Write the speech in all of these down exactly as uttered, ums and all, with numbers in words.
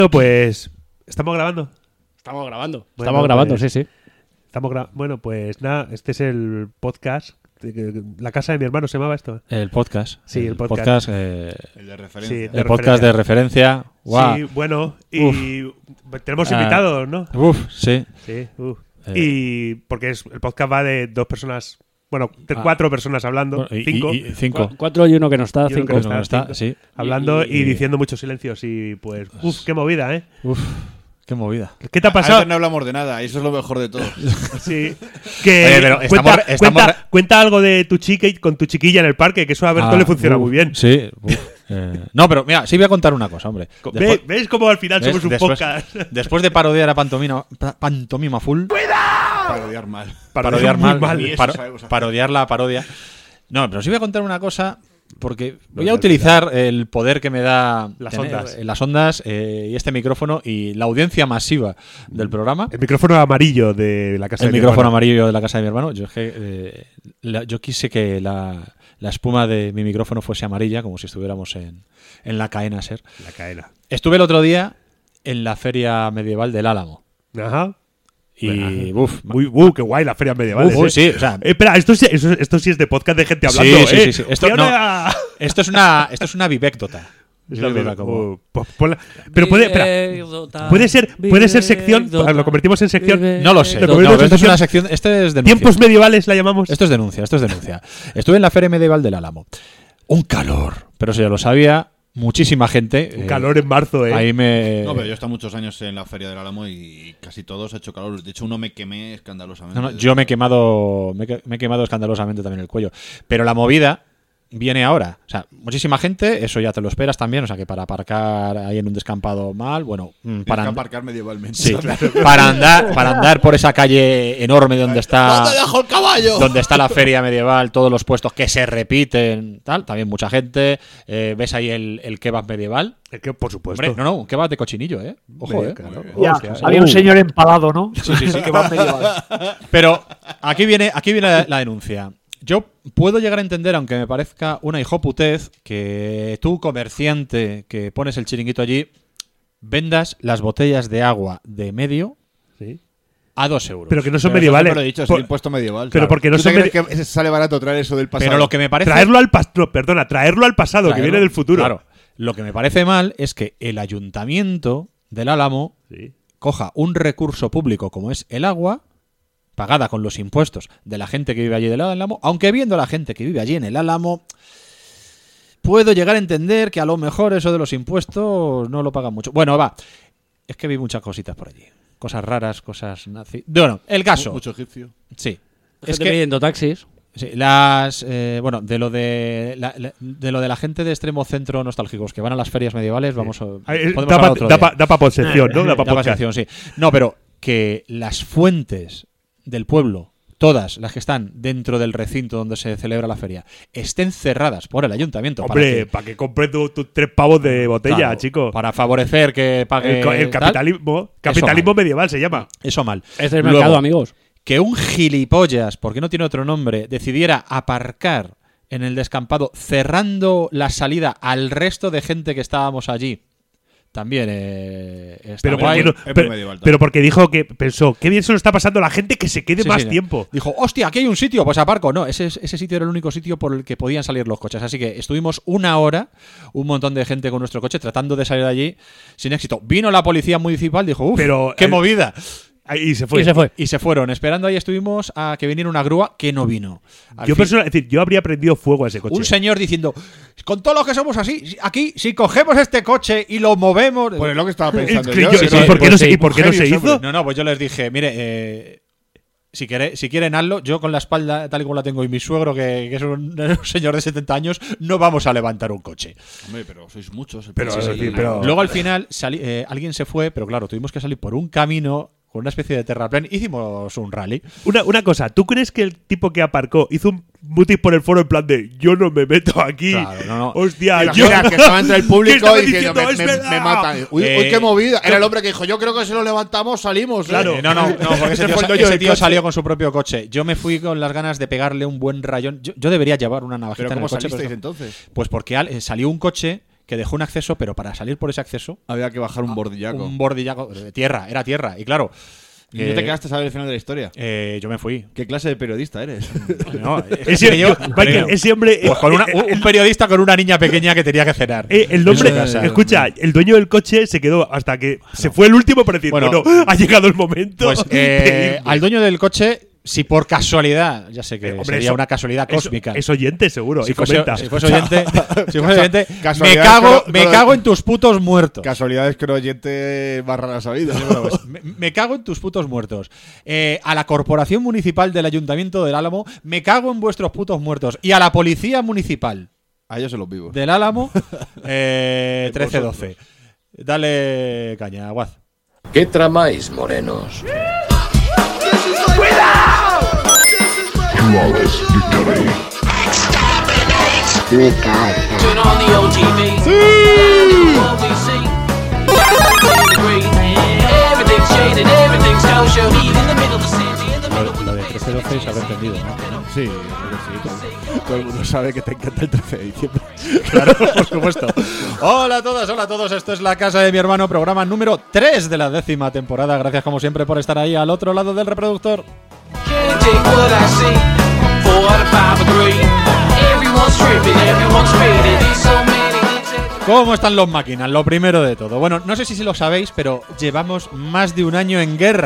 Pues estamos grabando. Estamos grabando. Bueno, Estamos grabando, pues, sí, sí. Estamos gra- bueno, pues nada, este es el podcast. La casa de mi hermano se llamaba esto. El podcast. Sí, el podcast. eh, El de referencia. Sí, de el podcast de referencia. Guau. Sí, bueno, y tenemos Ah. invitados, ¿no? Uf, sí. Sí, uf. Eh. Y porque es, el podcast va de dos personas, bueno, de Ah. cuatro personas hablando, Bueno, y- cinco, y- y cinco. Cu- Cuatro y uno que no está, Y uno cinco. que no Pues no está, cinco. sí. hablando y, y- diciendo muchos silencios y pues, uf, qué movida, ¿eh? Uf, qué movida. ¿Qué te ha A pasado? veces no hablamos de nada, y eso es lo mejor de todo. Sí. Que Oye, pero cuenta, estamos re- estamos cuenta, re- cuenta algo de tu chica y con tu chiquilla en el parque, que eso a Berto Ah, le funciona uf, muy bien. Sí. uf, eh. No, pero mira, sí voy a contar una cosa, hombre. ¿Ve- Después, ¿Ves cómo al final ¿ves? somos un Después- podcast? después de parodiar a Pantomima, pa- pantomima Full, Parodiar mal. parodiar muy mal, mal. Ni eso paro- sabemos hacer. parodiar la parodia. No, pero sí voy a contar una cosa porque voy No a te utilizar el poder que me da Las tener, ondas. eh, las ondas eh, y este micrófono y la audiencia masiva del programa. El micrófono amarillo de la casa El de mi micrófono hermano. amarillo de la casa de mi hermano. Yo, es que, eh, la- yo quise que la, la espuma de mi micrófono fuese amarilla, como si estuviéramos en, en la cadena SER. La cadena. Estuve el otro día en la feria medieval del Álamo. Ajá. Y, uff, Muy, uh, qué guay, las ferias medievales. Uy, ¿eh? sí, o sea, Eh, espera, esto, sí- esto, esto sí es de podcast de gente hablando, Sí, sí, ¿eh? sí, sí. Esto Y no- ahora- esto es una, esto es una vivécdota. Es Yo la creo que misma, como- uh, pues ponla- pero puede, espera, puede ser, puede ser sección, lo convertimos en sección. No lo sé. Lo No, convertimos en esto es sección. una sección. Este es denuncia. Tiempos medievales la llamamos. Esto es denuncia, esto es denuncia. Estuve en la feria medieval del Álamo. Un calor. Pero eso ya lo sabía. Muchísima gente. Un eh, calor en marzo, ¿eh? Ahí me. No, pero yo he estado muchos años en la Feria del Álamo y casi todos ha hecho calor. De hecho, uno me quemé escandalosamente. No, no, yo me he quemado. Me he, que- me he quemado escandalosamente también el cuello. Pero la movida viene ahora. O sea, muchísima gente, eso ya te lo esperas también. O sea, que para aparcar ahí en un descampado mal, bueno, mm, Tienes para que and- aparcar medievalmente. sí, para andar, para andar por esa calle enorme donde está. ¿Dónde dejo el caballo? Donde está la feria medieval, todos los puestos que se repiten, tal, también mucha gente. Eh, ves ahí el, el kebab medieval. Es que, por supuesto. Hombre, no, no, un kebab de cochinillo, ¿eh? Ojo, Hombre, ¿eh? claro. Ya, Hostia, había uh. un señor empalado, ¿no? Sí, sí, sí. Que va medieval. Pero aquí viene, aquí viene la, la denuncia. Yo puedo llegar a entender, aunque me parezca una hijoputez, que tú, comerciante, que pones el chiringuito allí, vendas las botellas de agua de medio Sí. a dos euros. Pero que no son Pero eso medievales. siempre lo he dicho, es Por- el impuesto medieval. pero porque no ¿Tú son te medi- crees que sale barato traer eso del pasado? Pero lo que me parece... Traerlo al pasado, perdona, traerlo al pasado, que Traerlo, viene del futuro. Claro. Lo que me parece mal es que el ayuntamiento del Álamo Sí. coja un recurso público como es el agua, pagada con los impuestos de la gente que vive allí del Álamo, aunque viendo a la gente que vive allí en el Álamo, puedo llegar a entender que a lo mejor eso de los impuestos no lo pagan mucho. Bueno, va, es que vi muchas cositas por allí. Cosas raras, cosas nazi. Bueno, el caso. Mucho egipcio. Sí. Es Gente que pidiendo taxis. sí, las eh, bueno, de lo de la, la- de lo de la gente de extremo centro nostálgicos que van a las ferias medievales, vamos a Ah, eh, podemos Da hablar para otro da día. pa, da pa posección, ¿no? Da pa Da podcast. pasacción, sí. No, pero que las fuentes del pueblo, todas las que están dentro del recinto donde se celebra la feria, estén cerradas por el ayuntamiento. Hombre, para que, compres tus tu tres pavos de botella, claro, chico. Para favorecer que pague. el, co- el tal. capitalismo, capitalismo medieval se llama. Eso mal. Este es el Luego, mercado, amigos. que un gilipollas, porque no tiene otro nombre, decidiera aparcar en el descampado cerrando la salida al resto de gente que estábamos allí. También eh, está Pero, ¿por guay. qué no? es muy pero, medieval también. pero porque dijo que pensó, qué bien se lo está pasando a la gente que se quede Sí, más sí, tiempo. Dijo, hostia, aquí hay un sitio, pues aparco. No, ese, ese sitio era el único sitio por el que podían salir los coches. Así que estuvimos una hora, un montón de gente con nuestro coche, tratando de salir de allí sin éxito. Vino la policía municipal, dijo, uff, Pero, qué eh, movida. Ahí se fue. Y se fue. Y se fueron. Esperando ahí estuvimos a que viniera una grúa que no vino. Al Yo, fin, personal- es decir, yo habría prendido fuego a ese coche. un señor diciendo, con todos los que somos así, aquí, si cogemos este coche y lo movemos... Pues es lo que estaba Es pensando que yo. yo- sí, ¿y sí, por qué pues no se- sí, ¿y por qué no se genio, hizo? hombre. No, no, pues yo les dije, mire, eh, si, quiere, si quieren hazlo, yo con la espalda tal y como la tengo y mi suegro, que, que es un, un señor de setenta años, no vamos a levantar un coche. Hombre, pero sois muchos. el Pero, país. es decir, pero- Luego al final sali- eh, alguien se fue, pero claro, tuvimos que salir por un camino con una especie de terraplén. Hicimos un rally. Una, una cosa, ¿tú crees que el tipo que aparcó hizo un mutis por el foro en plan de yo no me meto aquí? Claro, no, no. Hostia, Te yo. imaginas que estaba entre el ¿Qué público estaba y diciendo, diciendo? me, ¡Es me- verdad! me matan. Uy, Eh, uy, qué movida. Era el hombre que dijo, yo creo que si lo levantamos salimos. ¿eh?". Claro. Eh, no, no, no, porque ese Ese tío, fue el sa- dueño ese del tío coche. salió con su propio coche. Yo me fui con las ganas de pegarle un buen rayón. Yo, yo debería llevar una navajita Pero en el ¿cómo coche. salisteis pero- entonces? Pues porque al- eh, salió un coche que dejó un acceso, pero para salir por ese acceso Había que bajar un bordillaco. un bordillaco de tierra, era tierra, y claro. ¿Y no te quedaste a saber el final de la historia? Eh, yo me fui. ¿Qué clase de periodista eres? No, es Ese, que yo- Michael, ese hombre. Pues con una- eh, un, un periodista con una niña pequeña que tenía que cenar. eh, el nombre, En su casa. escucha, el dueño del coche se quedó hasta que se fue el último para decir, Bueno, bueno, ha llegado el momento. Pues de eh, irme. al dueño del coche, si por casualidad, ya sé que Eh, hombre, sería eso- una casualidad Eso- cósmica. Es, oyente, seguro. si y fuese, comenta. si fuese oyente, si fuese oyente, me Casualidad cago, con- me con- cago en tus putos muertos. Casualidades que un oyente barra la sabido. me, me cago en tus putos muertos. Eh, a la Corporación Municipal del Ayuntamiento del Álamo, me cago en vuestros putos muertos. Y a la Policía Municipal A ellos se los vivos. del Álamo, eh, trece doce. Dale caña, Guaz. ¿Qué tramáis, morenos? Mi casa. Turn on the O T V. See? What we see. Everything's shaded, everything's kosher. Heat in the middle of the city, in the middle Lo, lo de trece doce se habrá entendido, ¿no? Sí, creo que sí. Todo el mundo sabe que te encanta el trece de diciembre. Claro, por supuesto. Hola a todas, hola a todos. Esto es La Casa de mi Hermano, programa número tres de la décima temporada. Gracias como siempre por estar ahí al otro lado del reproductor. can't take what I see. Four out of five agree. Everyone's tripping, everyone's faded. There's so many things that- ¿Cómo están los máquinas? Lo primero de todo. Bueno, no sé si lo sabéis, pero llevamos más de un año en guerra.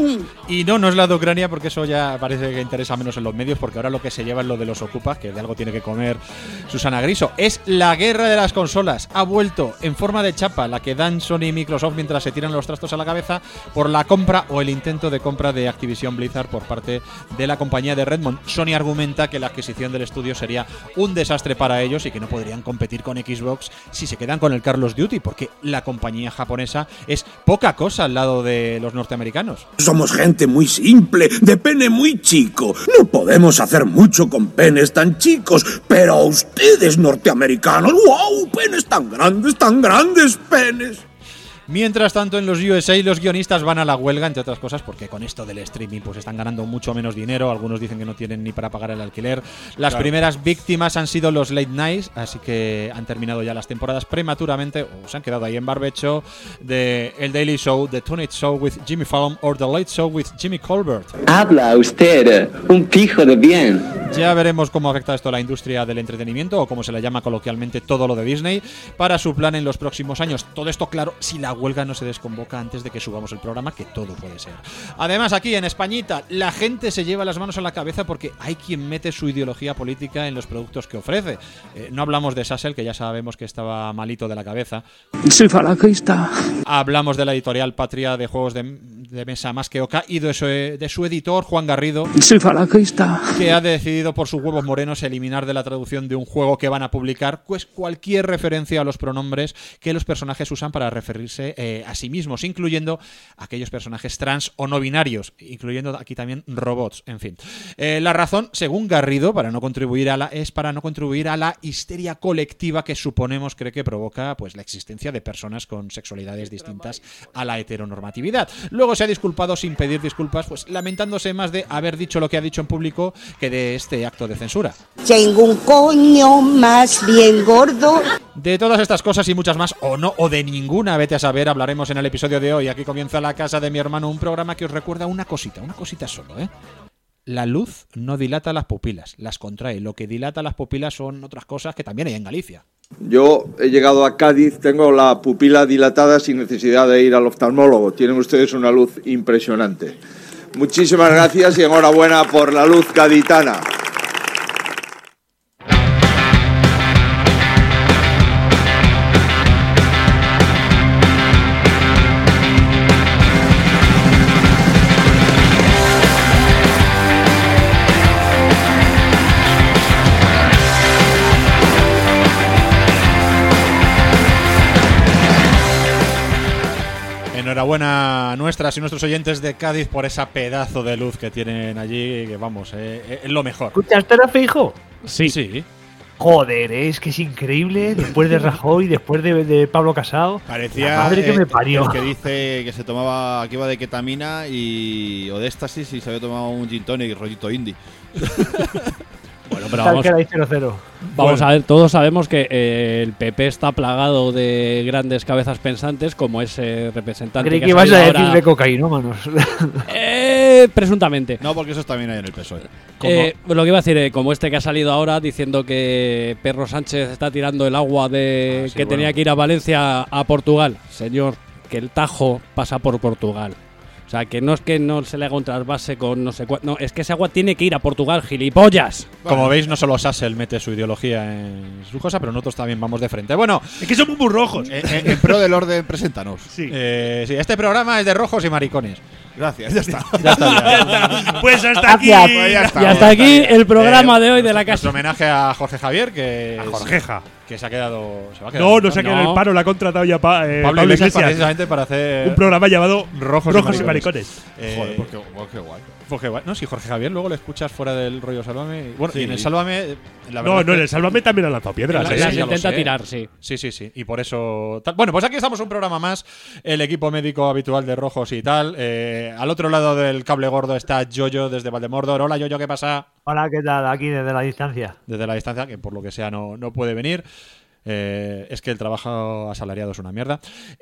Y no, no es la de Ucrania, porque eso ya parece que interesa menos en los medios, porque ahora lo que se lleva es lo de los ocupas, que de algo tiene que comer Susana Griso. Es la guerra de las consolas. Ha vuelto en forma de chapa la que dan Sony y Microsoft mientras se tiran los trastos a la cabeza por la compra o el intento de compra de Activision Blizzard por parte de la compañía de Redmond. Sony argumenta que la adquisición del estudio sería un desastre para ellos y que no podrían competir con Xbox si se quedan con el Call of Duty, porque la compañía japonesa es poca cosa al lado de los norteamericanos. Somos gente muy simple, de pene muy chico. No podemos hacer mucho con penes tan chicos, pero ustedes norteamericanos, ¡wow! Penes tan grandes, tan grandes penes. Mientras tanto, en los U S A los guionistas van a la huelga, entre otras cosas, porque con esto del streaming pues están ganando mucho menos dinero. Algunos dicen que no tienen ni para pagar el alquiler. Las Claro. primeras víctimas han sido los late nights, así que han terminado ya las temporadas prematuramente, o se han quedado ahí en barbecho, de El Daily Show, The Tonight Show with Jimmy Fallon o The Late Show with Jimmy Colbert. Habla usted, un pijo de bien. Ya veremos cómo afecta esto a la industria del entretenimiento, o como se le llama coloquialmente todo lo de Disney, para su plan en los próximos años. Todo esto, claro, si la huelga no se desconvoca antes de que subamos el programa, que todo puede ser. Además, aquí en Españita, la gente se lleva las manos a la cabeza porque hay quien mete su ideología política en los productos que ofrece. Eh, no hablamos de Sassel, que ya sabemos que estaba malito de la cabeza. Soy falangista. Hablamos de la editorial Patria de juegos de, de mesa más que Oca y de su, de su editor, Juan Garrido, Soy falangista. que ha decidido por sus huevos morenos eliminar de la traducción de un juego que van a publicar pues cualquier referencia a los pronombres que los personajes usan para referirse eh, a sí mismos, incluyendo aquellos personajes trans o no binarios, incluyendo aquí también robots, en fin. Eh, la razón, según Garrido, para no contribuir a la, es para no contribuir a la histeria colectiva que suponemos cree que provoca pues la existencia de personas con sexualidades distintas a la heteronormatividad. Luego se ha disculpado sin pedir disculpas, pues lamentándose más de haber dicho lo que ha dicho en público que de este acto de censura. Tengo un coño más bien gordo. De todas estas cosas y muchas más, o no, o de ninguna, vete a saber, hablaremos en el episodio de hoy. Aquí comienza La Casa de mi Hermano, un programa que os recuerda una cosita, una cosita solo, ¿eh? La luz no dilata las pupilas, las contrae. Lo que dilata las pupilas son otras cosas que también hay en Galicia. Yo he llegado a Cádiz, tengo la pupila dilatada sin necesidad de ir al oftalmólogo. Tienen ustedes una luz impresionante. Muchísimas gracias y enhorabuena por la luz gaditana. Enhorabuena a nuestras y nuestros oyentes de Cádiz por esa pedazo de luz que tienen allí, que vamos, eh, es lo mejor. ¿Escuchaste a Feijóo? Sí, sí. Joder, es que es increíble. Después de Rajoy, después de, de Pablo Casado. Parecía La madre que eh, me parió. el que dice que se tomaba, que iba de ketamina y, o de éxtasis y se había tomado un gin tonic y rollito indie. Bueno, Tal pero vamos, que era cero cero. vamos Bueno. a ver, todos sabemos que eh, el P P está plagado de grandes cabezas pensantes, como ese representante Creí que que ha ibas a salido decir ahora- de cocainómanos. Eh, presuntamente. No, porque eso también hay en el P S O E. Eh, lo que iba a decir, eh, como este que ha salido ahora diciendo que Pedro Sánchez está tirando el agua de Ah, sí, que bueno. tenía que ir a Valencia a Portugal. Señor, que el Tajo pasa por Portugal. O sea, que no es que no se le haga un trasvase con no sé cuánto. No, es que ese agua tiene que ir a Portugal, gilipollas. Como veis, no solo Sassel mete su ideología en su cosa, pero nosotros también vamos de frente. Bueno, Es que somos muy rojos. En, en- en pro del orden, preséntanos. Sí. eh, sí, este programa es de rojos y maricones. Gracias, ya está. Ya está. ya. Pues hasta aquí. Gracias. Pues ya está. Y hasta aquí el programa Eh, de hoy de la Nuestro casa. homenaje a Jorge Javier, que, A Jorgeja. que se ha quedado. Se va a quedar No, no se ha quedado en No. el paro, la ha contratado ya pa- eh, Pablo, Pablo Iglesias, Iglesias. precisamente para hacer Un programa llamado Rojos, Rojos y y Maricones. Maricones. Eh, Joder, pues qué, pues qué guay. Jorge, guay. No, si Jorge Javier luego lo escuchas fuera del rollo Sálvame. Bueno, Sí. y en el Sálvame. eh, La verdad No, es no, que- en el Sálvame también han lanzado piedras. Sí, ¿eh? Las ya lo intenta sé. tirar, sí. Sí, sí, sí. Y por eso. tal. Bueno, pues aquí estamos un programa más. El equipo médico habitual de Rojos y tal. Eh, al otro lado del cable gordo está Yoyo desde Valdemordor. Hola, Yoyo, ¿qué pasa? Hola, ¿qué tal? Aquí desde la distancia. Desde la distancia, que por lo que sea no, no puede venir. Eh, es que el trabajo asalariado es una mierda.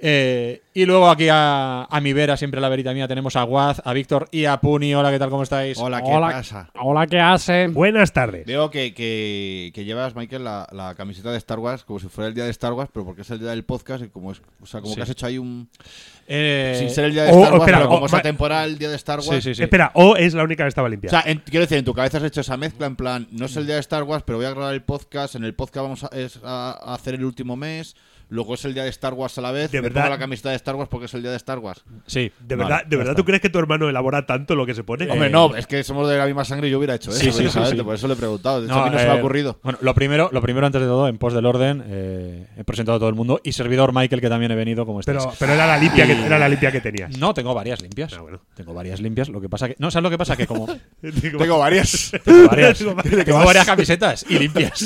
Eh, y luego aquí a, a mi vera, siempre a la verita mía, tenemos a Guaz, a Víctor y a Puni. Hola, ¿qué tal? ¿Cómo estáis? Hola, ¿qué Hola. pasa? Hola, ¿qué hace? Buenas tardes. Veo que, que, que llevas, Michael, la, la camiseta de Star Wars como si fuera el día de Star Wars, pero porque es el día del podcast y como es, o sea, como Sí. que has hecho ahí un Eh, sin ser el día de o- Star Wars, espera, pero o- como es ma- atemporal el día de Star Wars. sí, sí, sí. Espera, O es la única que estaba limpia. O sea, en- quiero decir, en tu cabeza has hecho esa mezcla en plan, no es el día de Star Wars, pero voy a grabar el podcast, en el podcast vamos a, es a- a hacer el último mes, luego es el día de Star Wars a la vez, De me verdad. pongo la camiseta de Star Wars porque es el día de Star Wars. Sí, ¿De vale, verdad, de ya verdad está. tú crees que tu hermano elabora tanto lo que se pone? Hombre, Eh, no, es que somos de la misma sangre y yo hubiera hecho eso, Sí, sí, sí, precisamente, sí. por eso le he preguntado, de hecho No, a mí no se me ha eh, ocurrido. Bueno, lo primero, lo primero antes de todo, en pos del orden, eh, he presentado a todo el mundo y servidor Michael, que también he venido, como estáis. Pero, pero era la limpia que era la limpia que tenías. No, tengo varias limpias. Ah, bueno. Tengo varias limpias. Lo que pasa que. No, ¿sabes lo que pasa? Que como. Digo, Tengo varias. Tengo varias. Tengo varias. Tengo varias camisetas y limpias.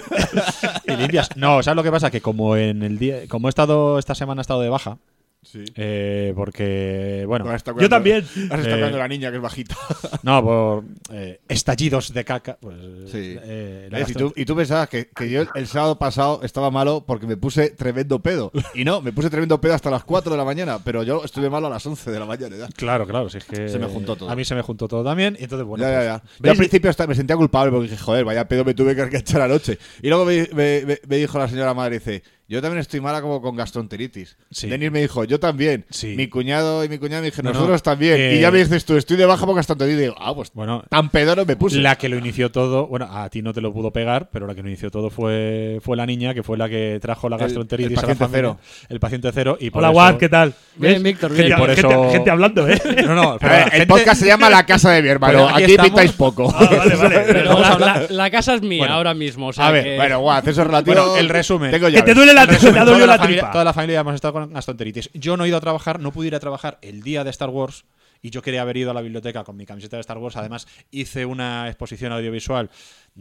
y limpias. No, ¿sabes lo que pasa? Que como en el día. Como he estado. Esta semana he estado de baja. Sí. Eh, porque. Bueno. Has estado Yo cuidando- también. Has estado Eh, cuidando a la niña que es bajita. No, por eh, estallidos de caca. Pues, Sí. eh, la ¿Ves? Y, gastro- tú, y tú pensabas que, que yo el, el sábado pasado estaba malo porque me puse tremendo pedo. Y no, me puse tremendo pedo hasta las cuatro de la mañana, pero yo estuve malo a las once de la mañana. ¿ya? Claro, claro. Si es que Se me juntó todo. A mí se me juntó todo también. Y entonces, bueno. ya, pues, ya, ya. Yo ¿Veis? al principio hasta me sentía culpable porque dije, joder, vaya pedo me tuve que echar anoche. Y luego me, me- me- me dijo la señora madre, dice, yo también estoy mala como con gastroenteritis. Sí. Denis me dijo, yo también. Sí. Mi cuñado y mi cuñada me dijeron, No, no, nosotros también. eh, Y ya me dices tú, estoy de baja por gastroenteritis. Y digo, ah, pues Bueno, tan pedo no me puse. la que lo inició todo, bueno, a ti no te lo pudo pegar, pero la que lo inició todo fue, fue la niña, que fue la que trajo la El- gastroenteritis el a la paciente familia. cero. El paciente cero. Y por Hola, eso- Guad, ¿qué tal? Bien, ¿Ves? Víctor, Gente, bien. por gente- eso- gente hablando, ¿eh? No, no, A pero ver, la el gente- podcast se llama La Casa de mi hermano. Pero aquí Aquí estamos- pintáis poco. Ah, vale, vale. Pero Vamos a la, hablar- la- la casa es mía Bueno, ahora mismo. O sea A ver, que- bueno, guau, eso es relativo. Bueno, el resumen. Tengo Que llaves. te duele la, En te resumen, ha dolido toda la familia, tripa. toda la familia hemos estado con gastroenteritis. Yo no he ido a trabajar, no pude ir a trabajar el día de Star Wars y yo quería haber ido a la biblioteca con mi camiseta de Star Wars. Además, hice una exposición audiovisual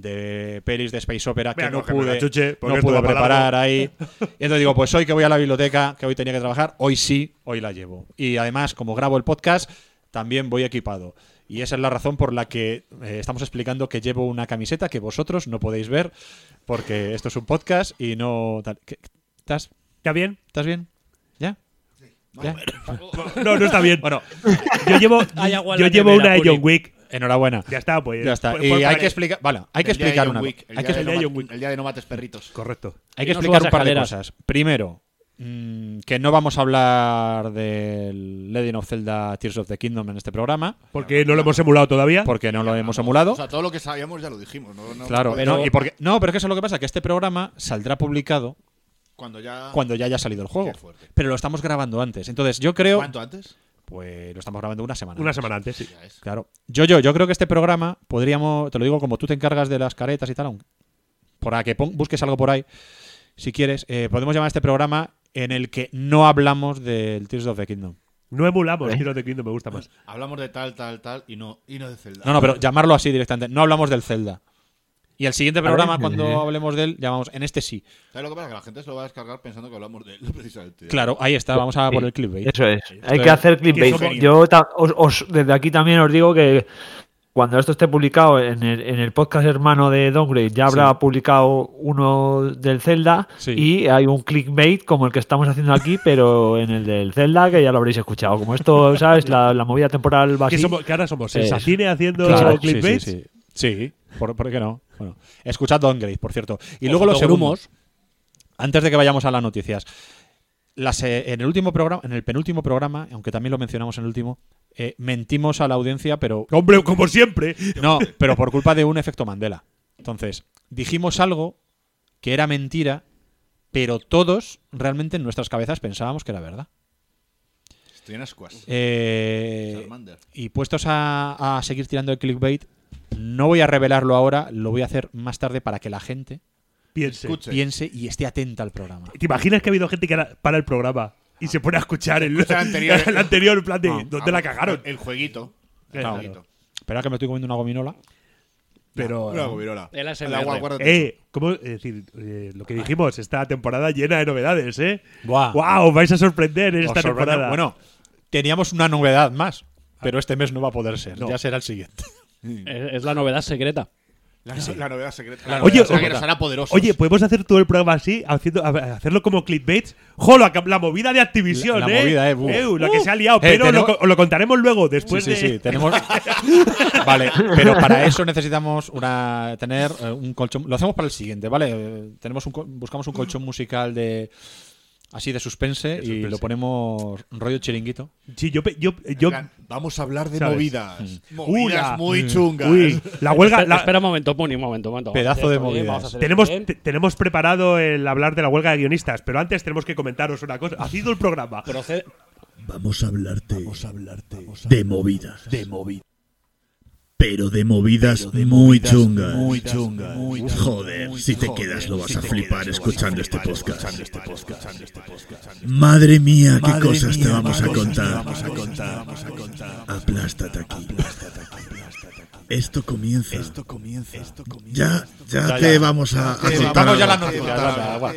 de pelis de Space Opera Voy a que no cogerme pude, la chuche, porque no esto pude va para preparar largo. ahí. Y entonces digo, pues hoy que voy a la biblioteca, que hoy tenía que trabajar, hoy sí, hoy la llevo. Y además, como grabo el podcast, también voy equipado. Y esa es la razón por la que eh, estamos explicando que llevo una camiseta que vosotros no podéis ver, porque esto es un podcast y no tal. ¿Qué- ¿Estás, ¿Está bien? ¿Estás bien? ¿Ya? ¿Ya? No, no está bien. Bueno, Yo llevo, Hay agua en yo la llevo nevera, una de Puri. John Wick. enhorabuena. Ya está, pues. Ya está. pues- Y pues- hay vale. que explicar, vale, hay que El día de explicar John una Wick, el hay día que, de el día de no John ma- Wick. el día de no mates perritos. Correcto. hay que Y no explicar subas un par de escaleras. cosas. Primero, mm, que no vamos a hablar del Legend of Zelda Tears of the Kingdom en este programa, Porque no lo hemos emulado todavía. porque no lo hemos emulado. O sea, todo lo que sabíamos ya lo dijimos. No, no- Claro, pero- no, y porque, no, pero que eso es lo que pasa, que este programa saldrá publicado Cuando ya. cuando ya haya salido el juego. Qué fuerte. Pero lo estamos grabando antes. Entonces, yo creo. ¿Cuánto antes? Pues lo estamos grabando una semana. Una antes. semana antes, sí. Ya es. Claro. Yo, yo, yo creo que este programa podríamos. Te lo digo como tú te encargas de las caretas y tal. aun- Para que pon- busques algo por ahí, si quieres. eh, podemos llamar este programa en el que no hablamos del Tears of the Kingdom. No emulamos. Tiro de Kingdom me gusta más. Hablamos de tal, tal, tal y no, y no de Zelda. No, no, pero llamarlo así directamente. No hablamos del Zelda. Y el siguiente programa, ver, cuando eh. hablemos de él, llamamos. En este sí. ¿Sabes lo que pasa? Que la gente se lo va a descargar pensando que hablamos de él, precisamente. Claro, ahí está. Vamos a por el clickbait. Eso es. Esto Hay es- que hacer clickbait. somos- Yo ta- os, os- desde aquí también os digo que cuando esto esté publicado en el, en el podcast hermano de Downgrade, ya habrá Sí. publicado uno del Zelda Sí. y hay un clickbait como el que estamos haciendo aquí, pero en el del Zelda que ya lo habréis escuchado. Como esto, ¿sabes? La, la movida temporal va Que, así. somos, que ahora somos Es- Sensacine haciendo Claro, sí, clickbait. sí, sí. Sí, ¿por, por qué no? Bueno, escuchad Downgrade, por cierto. Y O luego los fotogrumos. segundos. Antes de que vayamos a las noticias. Las, eh, en el último programa, en el penúltimo programa, aunque también lo mencionamos en el último, eh, mentimos a la audiencia, pero Hombre, como siempre. no, pero por culpa de un efecto Mandela. Entonces, dijimos algo que era mentira, pero todos realmente en nuestras cabezas pensábamos que era verdad. Estoy en ascuas. Eh, Charmander. y puestos a, a seguir tirando el clickbait, no voy a revelarlo ahora, lo voy a hacer más tarde para que la gente Piense. Escuche. piense y esté atenta al programa. ¿Te imaginas que ha habido gente que ahora para el programa y se pone a escuchar el, Escucha el anterior. el anterior, en plan de No. ¿dónde la cagaron? El jueguito. El Claro. jueguito. Espera que me estoy comiendo una gominola. Pero. Una gobirola. El A S M El R. agua, guárdate. Eh, ¿cómo? Es decir, eh, lo que dijimos, esta temporada llena de novedades, ¿eh? Buah. ¡Wow! Vais a sorprender en Os esta sorprende. temporada. Bueno, teníamos una novedad más, pero este mes no va a poder ser. No. Ya será el siguiente. Es, es la novedad secreta. La, la novedad secreta. La Oye, o sea, que oye, nos hará poderosos. Oye, podemos hacer todo el programa así, haciendo, a- hacerlo como clickbait. ¡Jo! La, la movida de Activision, La- la ¿eh? movida, eh, buh. Eh, la que se ha liado, Eh, pero lo, tenemos- co- lo contaremos luego, después sí, sí, de. sí. Tenemos. Vale, pero para eso necesitamos una tener eh, un colchón. Lo hacemos para el siguiente, ¿vale? Eh, tenemos un, co- buscamos un colchón musical de así de suspense, De y suspense. lo ponemos rollo chiringuito. Sí, yo. pe- yo, En yo plan, vamos a hablar de ¿sabes? movidas. Uy, Movidas la- muy chungas. Uy, la huelga. Espera, la- espera un momento, Puni, un momento, un momento. Pedazo Vamos a de hacer esto bien, movidas. vamos a hacer tenemos, esto bien. te- tenemos preparado el hablar de la huelga de guionistas, pero antes tenemos que comentaros una cosa. Ha sido el programa. Procede- Vamos a hablarte, de movidas. De movidas. Pero de movidas muy chungas. Muy chungas. Joder, si te quedas lo vas a flipar escuchando este podcast. Madre mía, qué cosas te vamos a contar. Aplástate aquí. Esto comienza. Ya, ya Ya, te ya. vamos a, a Sí, contar vamos ya a algo. las noticias. venga, va.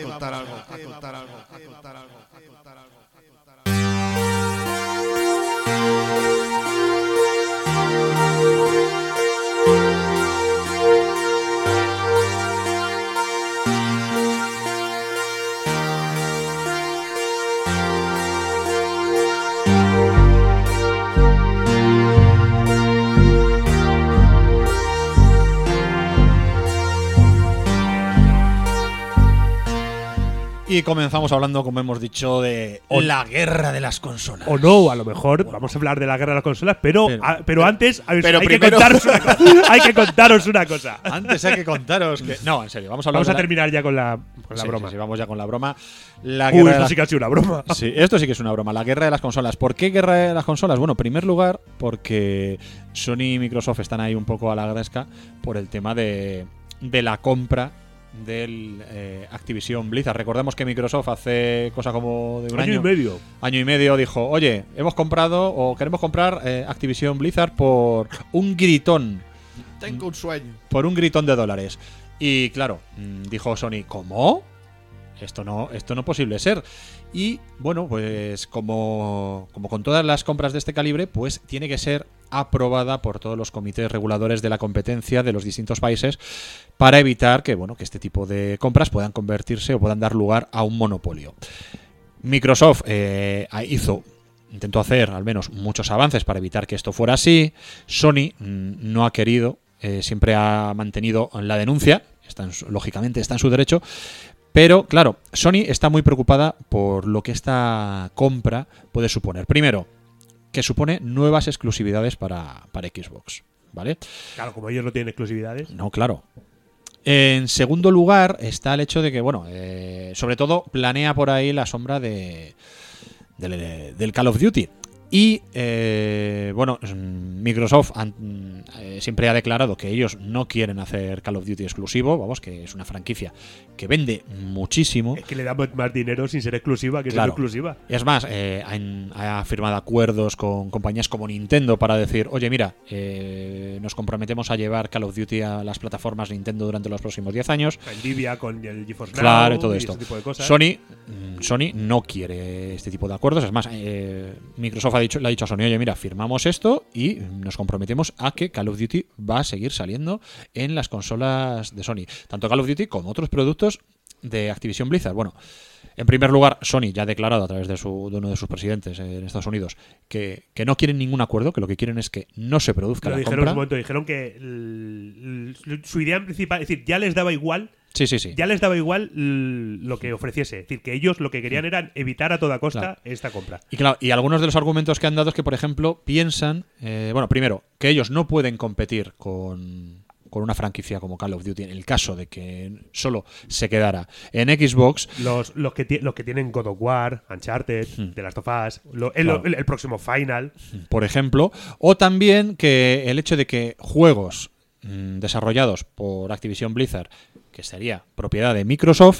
Y comenzamos hablando, como hemos dicho, de la guerra de las consolas. O no, a lo mejor vamos a hablar de la guerra de las consolas, pero, Pero- a- pero antes a ver, pero hay, primero- que contaros una cosa, hay que contaros una cosa. Antes hay que contaros que. No, en serio, vamos a hablar Vamos de a la- terminar ya con la, con la Sí, broma. sí, sí, vamos ya con la broma. La Uy, guerra de esto las- sí que ha sido una broma. Sí, esto sí que es una broma. La guerra de las consolas. ¿Por qué guerra de las consolas? Bueno, en primer lugar, porque Sony y Microsoft están ahí un poco a la gresca por el tema de, de la compra del eh, Activision Blizzard. Recordemos que Microsoft hace cosa como de un Año año, y medio. año y medio dijo, oye, hemos comprado o queremos comprar eh, Activision Blizzard por un gritón. Tengo un sueño. Por un gritón de dólares. Y claro, mm, dijo Sony, ¿cómo? Esto no, esto no es posible ser. Y bueno, pues como, como con todas las compras de este calibre, pues tiene que ser aprobada por todos los comités reguladores de la competencia de los distintos países para evitar que, bueno, que este tipo de compras puedan convertirse o puedan dar lugar a un monopolio. Microsoft eh, hizo, intentó hacer al menos muchos avances para evitar que esto fuera así. Sony mm, no ha querido, eh, siempre ha mantenido la denuncia, está en su- lógicamente está en su derecho. Pero, claro, Sony está muy preocupada por lo que esta compra puede suponer. Primero, que supone nuevas exclusividades para, para Xbox, ¿vale? Claro, como ellos no tienen exclusividades. No, claro. En segundo lugar está el hecho de que, bueno, eh, sobre todo planea por ahí la sombra de, del, del Call of Duty. Y, eh, bueno, Microsoft han- eh, siempre ha declarado que ellos no quieren hacer Call of Duty exclusivo, vamos, que es una franquicia que vende muchísimo. Es que le damos más dinero sin ser exclusiva que Claro. ser exclusiva. Es más, eh, han- ha firmado acuerdos con compañías como Nintendo para decir, oye, mira, eh, nos comprometemos a llevar Call of Duty a las plataformas Nintendo durante los próximos diez años. Nvidia con el GeForce Now Claro, y todo y esto. ese tipo de cosas. Sony, mm, Sony no quiere este tipo de acuerdos. Es más, eh, Microsoft ha dicho, le ha dicho a Sony, oye, mira, firmamos esto y nos comprometemos a que Call of Duty va a seguir saliendo en las consolas de Sony. Tanto Call of Duty como otros productos de Activision Blizzard. Bueno, en primer lugar, Sony ya ha declarado a través de, su, de uno de sus presidentes en Estados Unidos que, que no quieren ningún acuerdo, que lo que quieren es que no se produzca Lo la dijeron compra. en un momento, dijeron que el- el- su idea principal, es decir, ya les daba igual. Sí, sí, sí. Ya les daba igual l- lo que ofreciese. Es decir, que ellos lo que querían era evitar a toda costa Claro. esta compra. Y claro, y algunos de los argumentos que han dado es que, por ejemplo, piensan, eh, bueno, primero, que ellos no pueden competir con, con una franquicia como Call of Duty en el caso de que solo se quedara en Xbox. Los, los, que, ti- los que tienen God of War, Uncharted, The Last of Us, lo- el, Claro. el- el próximo Final. Por ejemplo, o también que el hecho de que juegos mm, desarrollados por Activision Blizzard, que sería propiedad de Microsoft,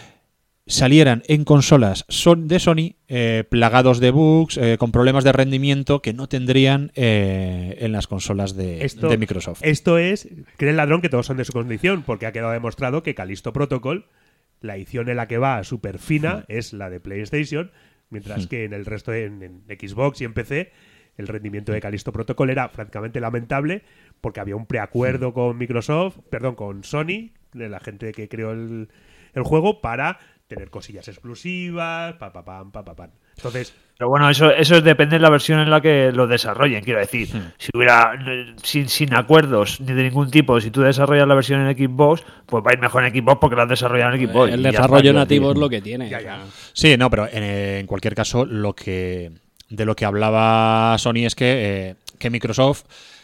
salieran en consolas son- de Sony eh, plagados de bugs, eh, con problemas de rendimiento que no tendrían eh, en las consolas de, Esto, de Microsoft. Esto es, cree el ladrón que todos son de su condición, porque ha quedado demostrado que Callisto Protocol, la edición en la que va súper fina, es la de PlayStation, mientras Mm. que en el resto, de- en, en Xbox y en P C, el rendimiento de Callisto Protocol era francamente lamentable, porque había un preacuerdo con Microsoft, perdón, con Sony, de la gente que creó el, el juego, para tener cosillas exclusivas, pa, pa, pam, pa, pa, pam. Entonces, Pero bueno, eso, eso depende de la versión en la que lo desarrollen, quiero decir. Si hubiera eh, sin, sin acuerdos ni de ningún tipo, si tú desarrollas la versión en Xbox, pues va a ir mejor en Xbox porque la has desarrollado en Xbox. El y ya desarrollo está, nativo quiero es decir. lo que tiene. Ya, ya. Sí, no, pero en, en cualquier caso, lo que de lo que hablaba Sony es que, eh, que Microsoft,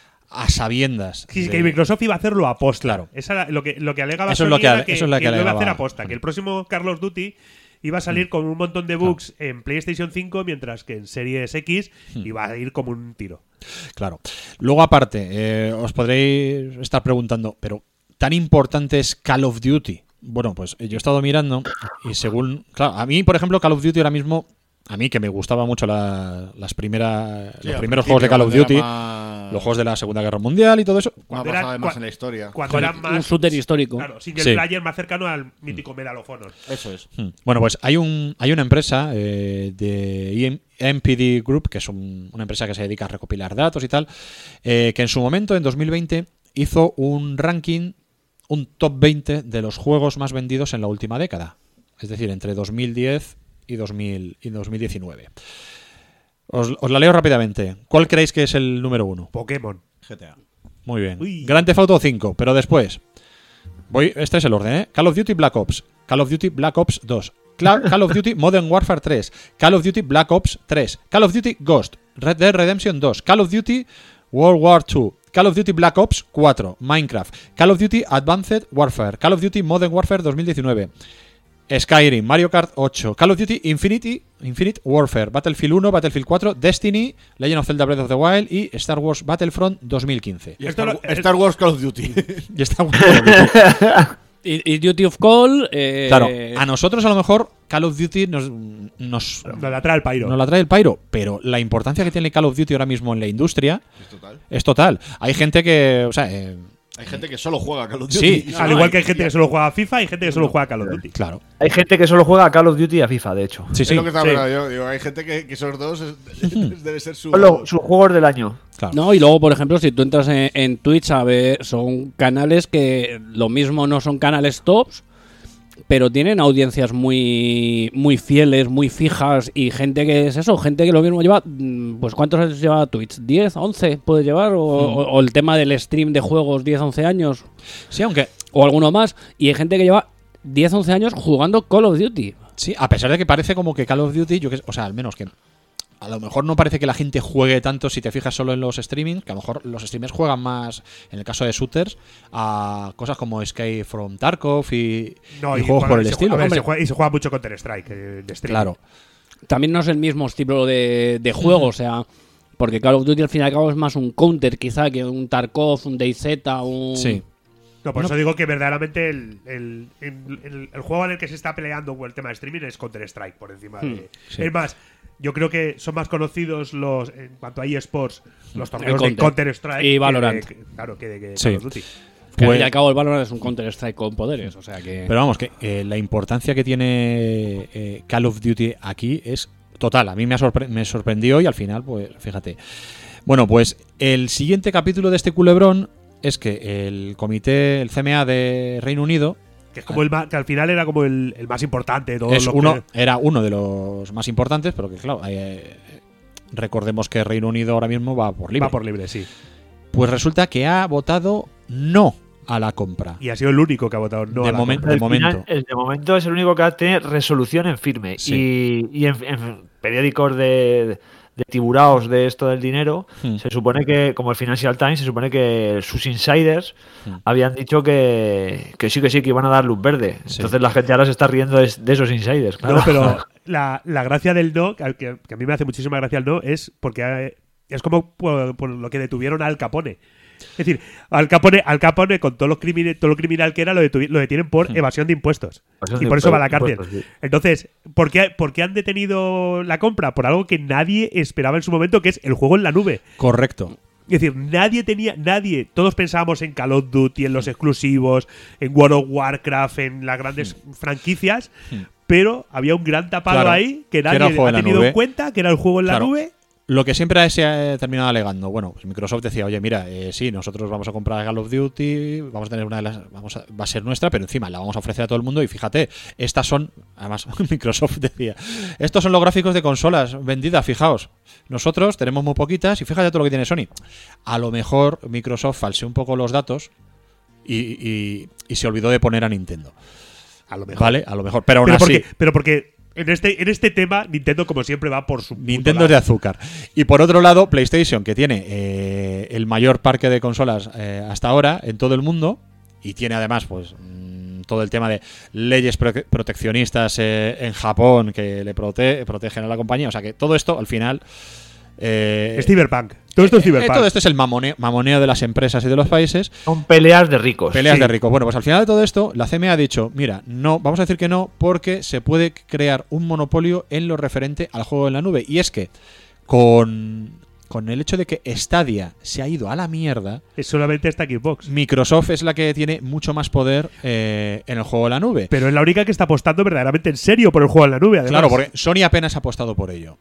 a sabiendas. sí, sí, de- que Microsoft iba a hacerlo a posta. Claro. Esa era lo que, lo que alegaba Eso es Sony lo que era ale- que, eso es lo que que lo iba a hacer alegaba. a posta, que el próximo Call of Duty iba a salir con un montón de bugs en PlayStation cinco, mientras que en Series X iba a ir como un tiro. Claro. Luego, aparte, eh, os podréis estar preguntando, pero ¿tan importante es Call of Duty? Bueno, pues yo he estado mirando y según... Claro, a mí, por ejemplo, Call of Duty ahora mismo... A mí, que me gustaba mucho la- las primeras, Sí, los al primeros principio, juegos de Call of cuando Duty, era más- los juegos de la Segunda Guerra Mundial y todo eso. Más Cuando basada era- además cua- en la historia. Cuando eran más... Un shooter histórico. Claro, single Sí. player más cercano al mítico Medal of Honor. Eso es. Hmm. Bueno, pues hay un hay una empresa eh, de E M P D Group, que es un- una empresa que se dedica a recopilar datos y tal, eh, que en su momento, en dos mil veinte, hizo un ranking, un top veinte de los juegos más vendidos en la última década. Es decir, entre dos mil diez y, dos mil, y dos mil diecinueve. Os, os la leo rápidamente. ¿Cuál creéis que es el número uno? Pokémon. G T A. Muy bien. Uy. Grand Theft Auto cinco, pero después. Voy, este es el orden, ¿eh? Call of Duty Black Ops, Call of Duty Black Ops dos, Cla- Call of Duty Modern Warfare tres, Call of Duty Black Ops tres, Call of Duty Ghost, Red Dead Redemption dos, Call of Duty World War dos, Call of Duty Black Ops cuatro, Minecraft, Call of Duty Advanced Warfare, Call of Duty Modern Warfare dos mil diecinueve, Skyrim, Mario Kart ocho, Call of Duty Infinity, Infinite Warfare, Battlefield uno, Battlefield cuatro, Destiny, Legend of Zelda Breath of the Wild y Star Wars Battlefront dos mil quince. Y Esto Star, lo- Star Wars Call of Duty. Y Star Wars Call of Duty. Y, y Duty of Call. eh, Claro, a nosotros a lo mejor Call of Duty nos, nos, Nos la trae el Pyro. nos la trae el pairo, pero la importancia que tiene Call of Duty ahora mismo en la industria Es total. es total. Hay gente que, o sea, eh, Hay gente que solo juega Call of Duty. Sí. Al igual que hay gente que solo juega a FIFA, hay gente que solo juega a Call of Duty. claro. Hay gente que solo juega a Call of Duty y a FIFA, de hecho. Sí, Es sí. lo que estaba Sí. pensando yo. Digo, hay gente que, que esos dos es- debe ser su. Son los- sus juegos del año. Claro. No, y luego, por ejemplo, si tú entras en, en Twitch a ver, son canales que lo mismo no son canales tops, pero tienen audiencias muy muy fieles, muy fijas y gente que es eso, gente que lo mismo lleva, mm, pues ¿cuántos años lleva Twitch? ¿diez, once puede llevar? O, o- o el tema del stream de juegos, diez, once años, Sí, aunque o alguno más, y hay gente que lleva diez, once años jugando Call of Duty. sí, a pesar de que parece como que Call of Duty, yo que, o sea, al menos que a lo mejor no parece que la gente juegue tanto si te fijas solo en los streamings, que a lo mejor los streamers juegan más, en el caso de shooters, a cosas como Escape from Tarkov y, No, y y juegos juega- por el se estilo. juega- a ver, Hombre, se juega- y se juega mucho Counter-Strike eh, de stream. claro. También no es el mismo estilo de, de juego, o sea, porque Call of Duty al fin y al cabo es más un counter quizá que un Tarkov, un DayZ, un... Sí. No, por Bueno. eso digo que verdaderamente el, el, el- el- el juego en el que se está peleando con el tema de streaming es Counter-Strike, por encima Hmm, de. sí. Es más, yo creo que son más conocidos los en cuanto a eSports, los torneos Counter. de Counter-Strike. Y que Valorant. de- que- claro, que de que Sí. Call of Duty. Que al Pues- fin y al cabo el Valorant es un Counter-Strike con poderes, o sea que... Pero vamos, que eh, la importancia que tiene eh, Call of Duty aquí es total, a mí me, ha sorpre- me sorprendió y al final, pues fíjate. Bueno, pues el siguiente capítulo de este culebrón es que el comité, el C M A de Reino Unido, Que es como el más, que al final era como el, el más importante de todos es los uno, que- era uno de los más importantes, pero que claro, eh, recordemos que Reino Unido ahora mismo va por libre. va por libre, sí. Pues resulta que ha votado no a la compra. Y ha sido el único que ha votado no De a la momento- compra. de Al final, momento. el de momento es el único que tiene resolución en firme. Sí. Y, y en, en periódicos de, de tiburaos de esto del dinero, Hmm. se supone que, como el Financial Times, se supone que sus insiders Hmm. habían dicho que, que sí, que sí, que iban a dar luz verde. Sí. Entonces la gente ahora se está riendo de, de esos insiders. Claro. No, pero la, la gracia del no, que, que- que a mí me hace muchísima gracia el no, es porque eh, es como por, por lo que detuvieron a Al Capone. Es decir, Al Capone, Al Capone con todo lo, criminal, todo lo criminal que era, lo, detuvi- lo detienen por evasión de impuestos. Evasión Y de por eso va a la impuestos, cárcel. sí. Entonces, ¿por qué, por qué han detenido la compra? Por algo que nadie esperaba en su momento, que es el juego en la nube. Correcto. Es decir, nadie tenía, nadie, todos pensábamos en Call of Duty, en los exclusivos, en World of Warcraft, en las grandes franquicias, pero había un gran tapado Claro, ahí que que nadie era el juego ha en la tenido nube. en cuenta, que era el juego en la Claro. nube. Lo que siempre se ha terminado alegando, bueno, pues Microsoft decía, oye, mira, eh, sí, nosotros vamos a comprar Call of Duty, vamos a tener una de las, vamos a, va a ser nuestra, pero encima la vamos a ofrecer a todo el mundo y fíjate, estas son, además Microsoft decía, estos son los gráficos de consolas vendidas, fijaos, nosotros tenemos muy poquitas y fíjate todo lo que tiene Sony. A lo mejor Microsoft falseó un poco los datos y, y- y se olvidó de poner a Nintendo. A lo mejor. Vale, a lo mejor, pero aún Pero así. porque, pero porque en este, en este tema, Nintendo, como siempre, va por su. puto Nintendo es de lado. azúcar. Y por otro lado, PlayStation, que tiene eh, el mayor parque de consolas eh, hasta ahora en todo el mundo y tiene además pues mm, todo el tema de leyes prote- proteccionistas eh, en Japón que le prote- protegen a la compañía. O sea que todo esto al final... eh, Es Cyberpunk. Todo esto es eh, Cyberpunk. todo esto es el mamone- mamoneo de las empresas y de los países. Son peleas de ricos. Peleas Sí. de ricos. Bueno, pues al final de todo esto, la C M A ha dicho, mira, no, vamos a decir que no, porque se puede crear un monopolio en lo referente al juego en la nube. Y es que con, con el hecho de que Stadia se ha ido a la mierda, Es solamente esta Xbox. Microsoft es la que tiene mucho más poder eh, en el juego en la nube. Pero es la única que está apostando verdaderamente en serio por el juego en la nube. Además. Claro, porque Sony apenas ha apostado por ello.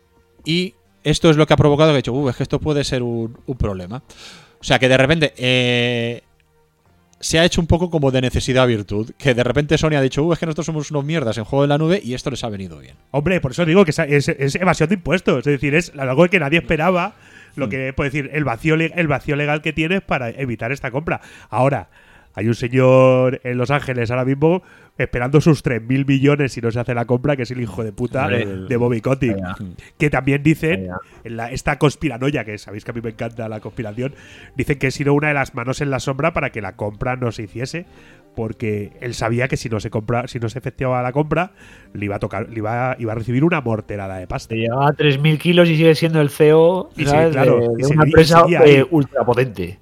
Y esto es lo que ha provocado que he dicho, "Uh, es que esto puede ser un, un problema". O sea, que de repente eh, se ha hecho un poco como de necesidad a virtud. Que de repente Sony ha dicho, "Uh, es que nosotros somos unos mierdas en juego en la nube", y esto les ha venido bien. Hombre, por eso digo que es, es- es evasión de impuestos. Es decir, es algo que nadie esperaba. Lo Mm. que puede decir, el vacío, le- el vacío legal que tienes para evitar esta compra. Ahora, hay un señor en Los Ángeles ahora mismo esperando sus tres mil millones si no se hace la compra, que es el hijo de puta Hombre, de Bobby Kotick. vaya. Que también dicen, Vaya. en la- esta conspiranoia, que sabéis que a mí me encanta la conspiración, dicen que ha sido una de las manos en la sombra para que la compra no se hiciese, porque él sabía que si no se compra, si no se efectuaba la compra, le iba a tocar, le iba, iba a recibir una morterada de pasta. Se lleva tres mil kilos y sigue siendo el C E O Y sí, ¿sabes? claro, de, y de se- una y empresa seguía ahí. eh, ultra potente.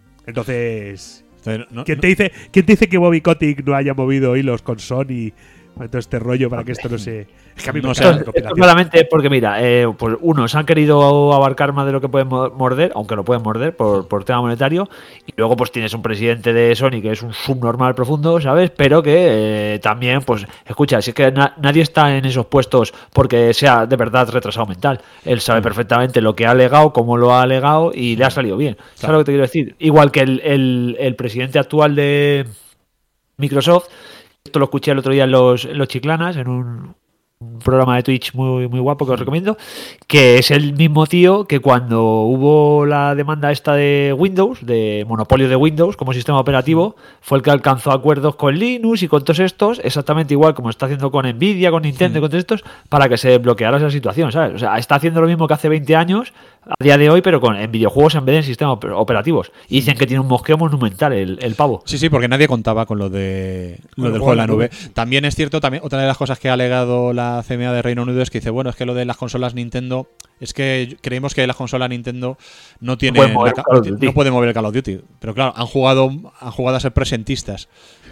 Entonces, Entonces, no- ¿quién no- te dice, quién te dice que Bobby Kotick no haya movido hilos con Sony? Todo este rollo para que esto no se. Es que a mí me No encanta sé. la Esto, esto conspiración. claramente porque, mira, eh, pues uno, se han querido abarcar más de lo que pueden mo- morder, aunque lo pueden morder por, por tema monetario, y luego pues tienes un presidente de Sony que es un subnormal profundo, ¿sabes? Pero que eh, también, pues, escucha, si es que na- nadie está en esos puestos porque sea de verdad retrasado mental. Él sabe perfectamente lo que ha alegado, cómo lo ha alegado y le ha salido bien. ¿Sabes lo que te quiero decir? Igual que el, el- el presidente actual de Microsoft, esto lo escuché el otro día en los, en los Chiclanas, en un, un programa de Twitch muy, muy guapo que os recomiendo, que es el mismo tío que cuando hubo la demanda esta de Windows, de monopolio de Windows como sistema operativo, fue el que alcanzó acuerdos con Linux y con todos estos, exactamente igual como está haciendo con Nvidia, con Nintendo y con todos estos, para que se bloqueara esa situación, ¿sabes? O sea, está haciendo lo mismo que hace veinte años, a día de hoy, pero con en videojuegos en vez de en sistemas oper- operativos. Y dicen que tiene un mosqueo monumental el, el pavo. Sí, sí, porque nadie contaba con lo de lo el del juego juego en la en la nube. También es cierto, también otra de las cosas que ha alegado la C M A de Reino Unido es que dice, bueno, es que lo de las consolas Nintendo, es que creemos que la consola Nintendo no tiene puede mover la ca- Call of no, Duty. no puede mover el Call of Duty. Pero claro, han jugado han jugado a ser presentistas.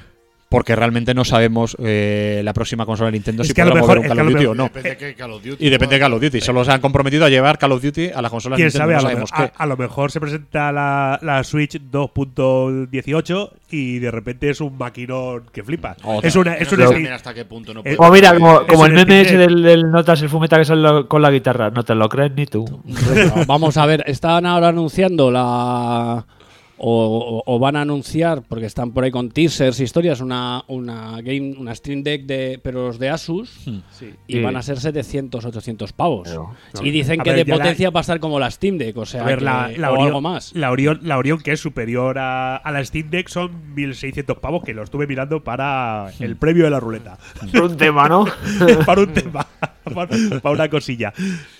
porque realmente no sabemos eh, la próxima consola de Nintendo Es si que a lo podrá mejor- mover un es Call que a of lo Duty o mejor- no. Depende de qué Call of Duty. Y depende de Call of Duty. Solo se han comprometido a llevar Call of Duty a las consolas Quién Nintendo. sabe, no a, lo, sabemos a- qué. a lo mejor se presenta la, la Switch dos punto dieciocho y de repente es un maquinón que flipa. Otra. Es una, es No un sé Steam- también hasta qué punto no Eh, puede. O mira, como, Es como un el meme Steam ese Deck. del, del Notas el fumeta que sale con la guitarra. No te lo crees ni tú. Vamos a ver, están ahora anunciando la. O, o- o van a anunciar, porque están por ahí con teasers, historias, una, una game, una Stream Deck de, pero los de Asus, Sí. y Sí. van a ser setecientos, ochocientos pavos. Pero, y dicen a que ver, de ya la- potencia va a estar como la Steam Deck, o sea, A ver, que- la, la o Orion, algo más. La Orion, la Orion, que es superior a, a la Steam Deck, son mil seiscientos pavos que lo estuve mirando para el premio de la ruleta. Por un tema, ¿no? para un tema, para, para una cosilla.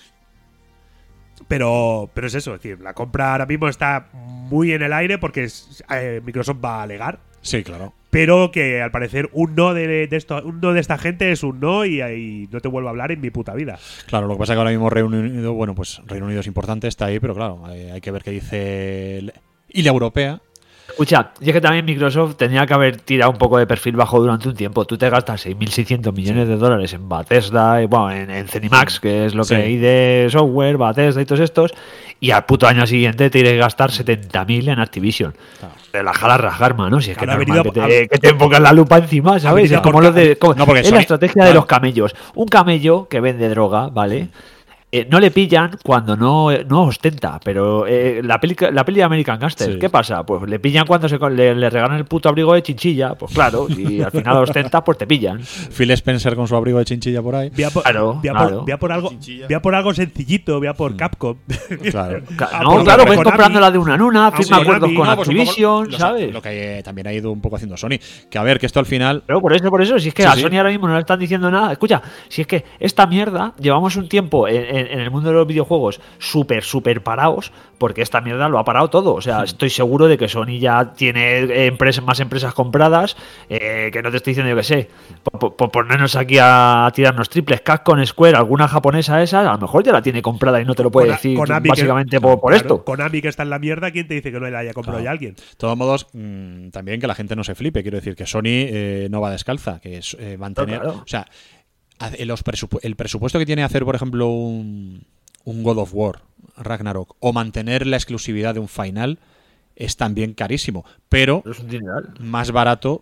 Pero, pero es eso, es decir, la compra ahora mismo está muy en el aire porque es- eh, Microsoft va a alegar, Sí, claro. pero que al parecer un no de, de esto, un no de esta gente es un no y, y no te vuelvo a hablar en mi puta vida. Claro, lo que pasa es que ahora mismo Reino Unido, bueno, pues Reino Unido es importante, está ahí, pero claro, hay, hay que ver qué dice el- y la europea. Escucha, y es que también Microsoft tenía que haber tirado un poco de perfil bajo durante un tiempo. Tú te gastas seis mil seiscientos millones de dólares en Bethesda, y, bueno, en, en Zenimax, que es lo que Sí. hay de software, Bethesda y todos estos, y al puto año siguiente tienes que gastar setenta mil en Activision. Te la jala rasgar, mano. Si es que Ahora ha normal venido que, a- te, que te pongan la lupa encima, ¿sabes? venido Es como por- los de, como- No, porque es Sony- la estrategia de claro. los camellos. Un camello que vende droga, ¿vale? Eh, no le pillan cuando no, no ostenta, pero eh, la, peli, la peli de American Gangster, Sí. ¿qué pasa? Pues le pillan cuando se, con- le, le regalan el puto abrigo de chinchilla, pues claro, y al final ostentas, pues te pillan. Phil Spencer con su abrigo de chinchilla por ahí. Voy a por, Claro, voy a claro. por, voy a por algo, Chinchilla. voy a por algo sencillito, voy a por Capcom. Claro. Ca- Ah, no, por- claro, por ves Konami. comprando la de una en una, firma Konami, acuerdos con no, pues un poco Activision, lo, ¿sabes? lo que eh, también ha ido un poco haciendo Sony. Que a ver, que esto al final. Pero por eso, por eso, si es que Sí, a sí. Sony ahora mismo no le están diciendo nada. Escucha, si es que esta mierda, llevamos un tiempo en, en- en el mundo de los videojuegos súper, súper parados, porque esta mierda lo ha parado todo. O sea, estoy seguro de que Sony ya tiene eh, empresas, más empresas compradas, eh, que no te estoy diciendo yo que sé, por, por- por ponernos aquí a, tirarnos triples, Capcom, Square, alguna japonesa esa, a lo mejor ya la tiene comprada y no te lo puede Kona- decir Konami que- básicamente por, por claro, esto. Konami que está en la mierda, ¿quién te dice que no la haya comprado Claro. ya alguien? De todos modos, mm, también que la gente no se flipe. Quiero decir que Sony eh, no va descalza, que es eh, mantener. Claro. O sea, hace- los presupu- el presupuesto que tiene hacer, por ejemplo, un, un God of War, Ragnarok, o mantener la exclusividad de un Final es también carísimo, pero Es un dineral. más barato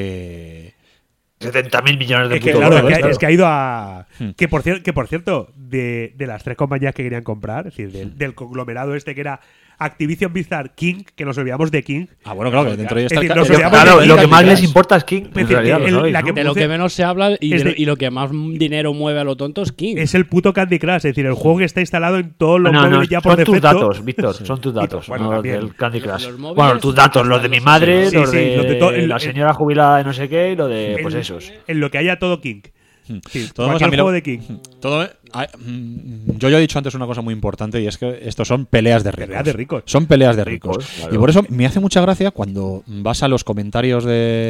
que. setenta mil millones de Es que, puto claro, dólares, que, claro. es que ha ido a. Hmm. Que por, cier- que por cierto, de, de las tres compañías que querían comprar, es decir, del, del conglomerado este que era Activision Blizzard, King, que nos olvidamos de King. Ah, bueno, claro, que dentro de Es está decir, el ca- nos el- olvidamos Claro, de lo King, que más Candy les Crush. importa es King, en Es decir, realidad, que lo el- sabéis, la ¿no? que- De lo que menos se habla y, Es de, de- y lo que más dinero mueve a lo tonto es King. Es el puto Candy Crush, es decir, el juego que está instalado en todos los No, no, móviles ya por son tus defecto. datos, Víctor, son tus datos, Bueno, no los también. del Candy Los- Crush. los móviles Bueno, tus datos, los de mi madre, Sí, los, sí, de los de to- el- la el- señora jubilada de no sé qué y lo de, pues en- esos. En lo que haya todo King. Sí, Todo cualquier a mí lo- juego de King. todo- ah, mm, yo ya he dicho antes una cosa muy importante y es que estos son peleas de ricos. Peleas de ricos. Son peleas de ricos. Ricos, claro. Y por eso me hace mucha gracia cuando vas a los comentarios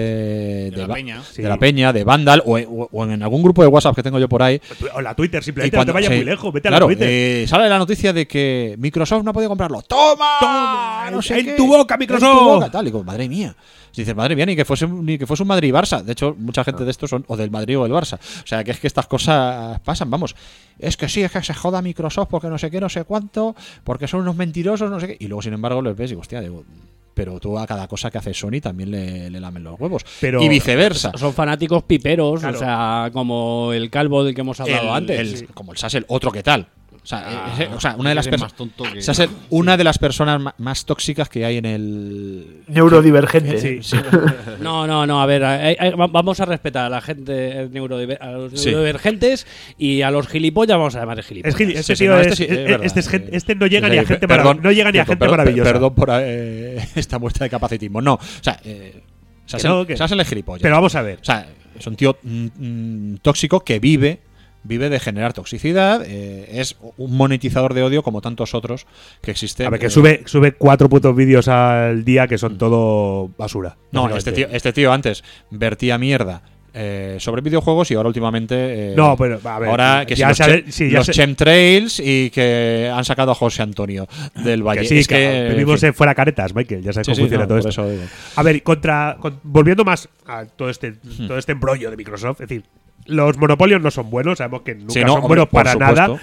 de, De la va- peña. de Sí. la peña, de Vandal o, o- o en algún grupo de WhatsApp que tengo yo por ahí. O la Twitter, Y simplemente cuando- no te vayas sí, muy lejos, vete claro, a la Twitter. eh, sale la noticia de que Microsoft no ha podido comprarlo. ¡Toma! ¡Toma! No sé ¡En qué. tu boca, ¡En tu Microsoft! boca! Tal, y digo, madre mía. Y dices, madre mía, ni que fuese, ni que fuese un Madrid y Barça. De hecho, mucha gente de estos son o del Madrid o del Barça. O sea, que es que estas cosas pasan, vamos. Es que sí, es que se joda Microsoft porque no sé qué, no sé cuánto, porque son unos mentirosos, no sé qué. Y luego, sin embargo, les ves y digo, hostia, digo, pero tú a cada cosa que hace Sony también le, le lamen los huevos. Pero- y viceversa. Son fanáticos piperos, Claro. o sea, como el calvo del que hemos hablado El- antes. el- Como el Sassel, otro que tal. O sea, Ah, eh, o sea, una de las eres personas. más tonto que- Sassel, una de las personas ma- más tóxicas que hay en el. Neurodivergente. Sí. Sí. No, no, no, a ver, hay- hay- va- vamos a respetar a la gente neurodiver- a los Sí. neurodivergentes y a los gilipollas vamos a llamar Es gilipollas. gili- este, Sí, sí, tío no, es- este sí, es es- verdad. este, es gen- este no llega Sí, ni a sí, gente perdón, marav- no llega ni a perdón, gente perdón, maravillosa. Perdón por eh, esta muestra de capacitismo. No, o sea, eh, Sassel, no, que- Sassel es gilipollas. Pero vamos a ver. O sea, es un tío mm, mm, tóxico que vive vive de generar toxicidad, eh, es un monetizador de odio como tantos otros que existen. A ver, que eh, sube, sube cuatro putos vídeos al día que son todo basura. No, este básicamente. tío, este tío antes vertía mierda eh, sobre videojuegos y ahora últimamente. Eh, No, pero, a ver, ahora que si ya los, sabe- chem- sí, ya los sé- chemtrails y que han sacado a José Antonio del Valle. Que sí, es que, que, en vivimos fin. en fuera caretas, Michael. Ya sabes Sí, cómo sí, funciona no, todo por esto. eso digo. A ver, contra, con- volviendo más a todo este, Hmm. todo este embrollo de Microsoft, es decir, los monopolios no son buenos, sabemos que nunca Sí, no, son hombre, buenos por para supuesto. nada.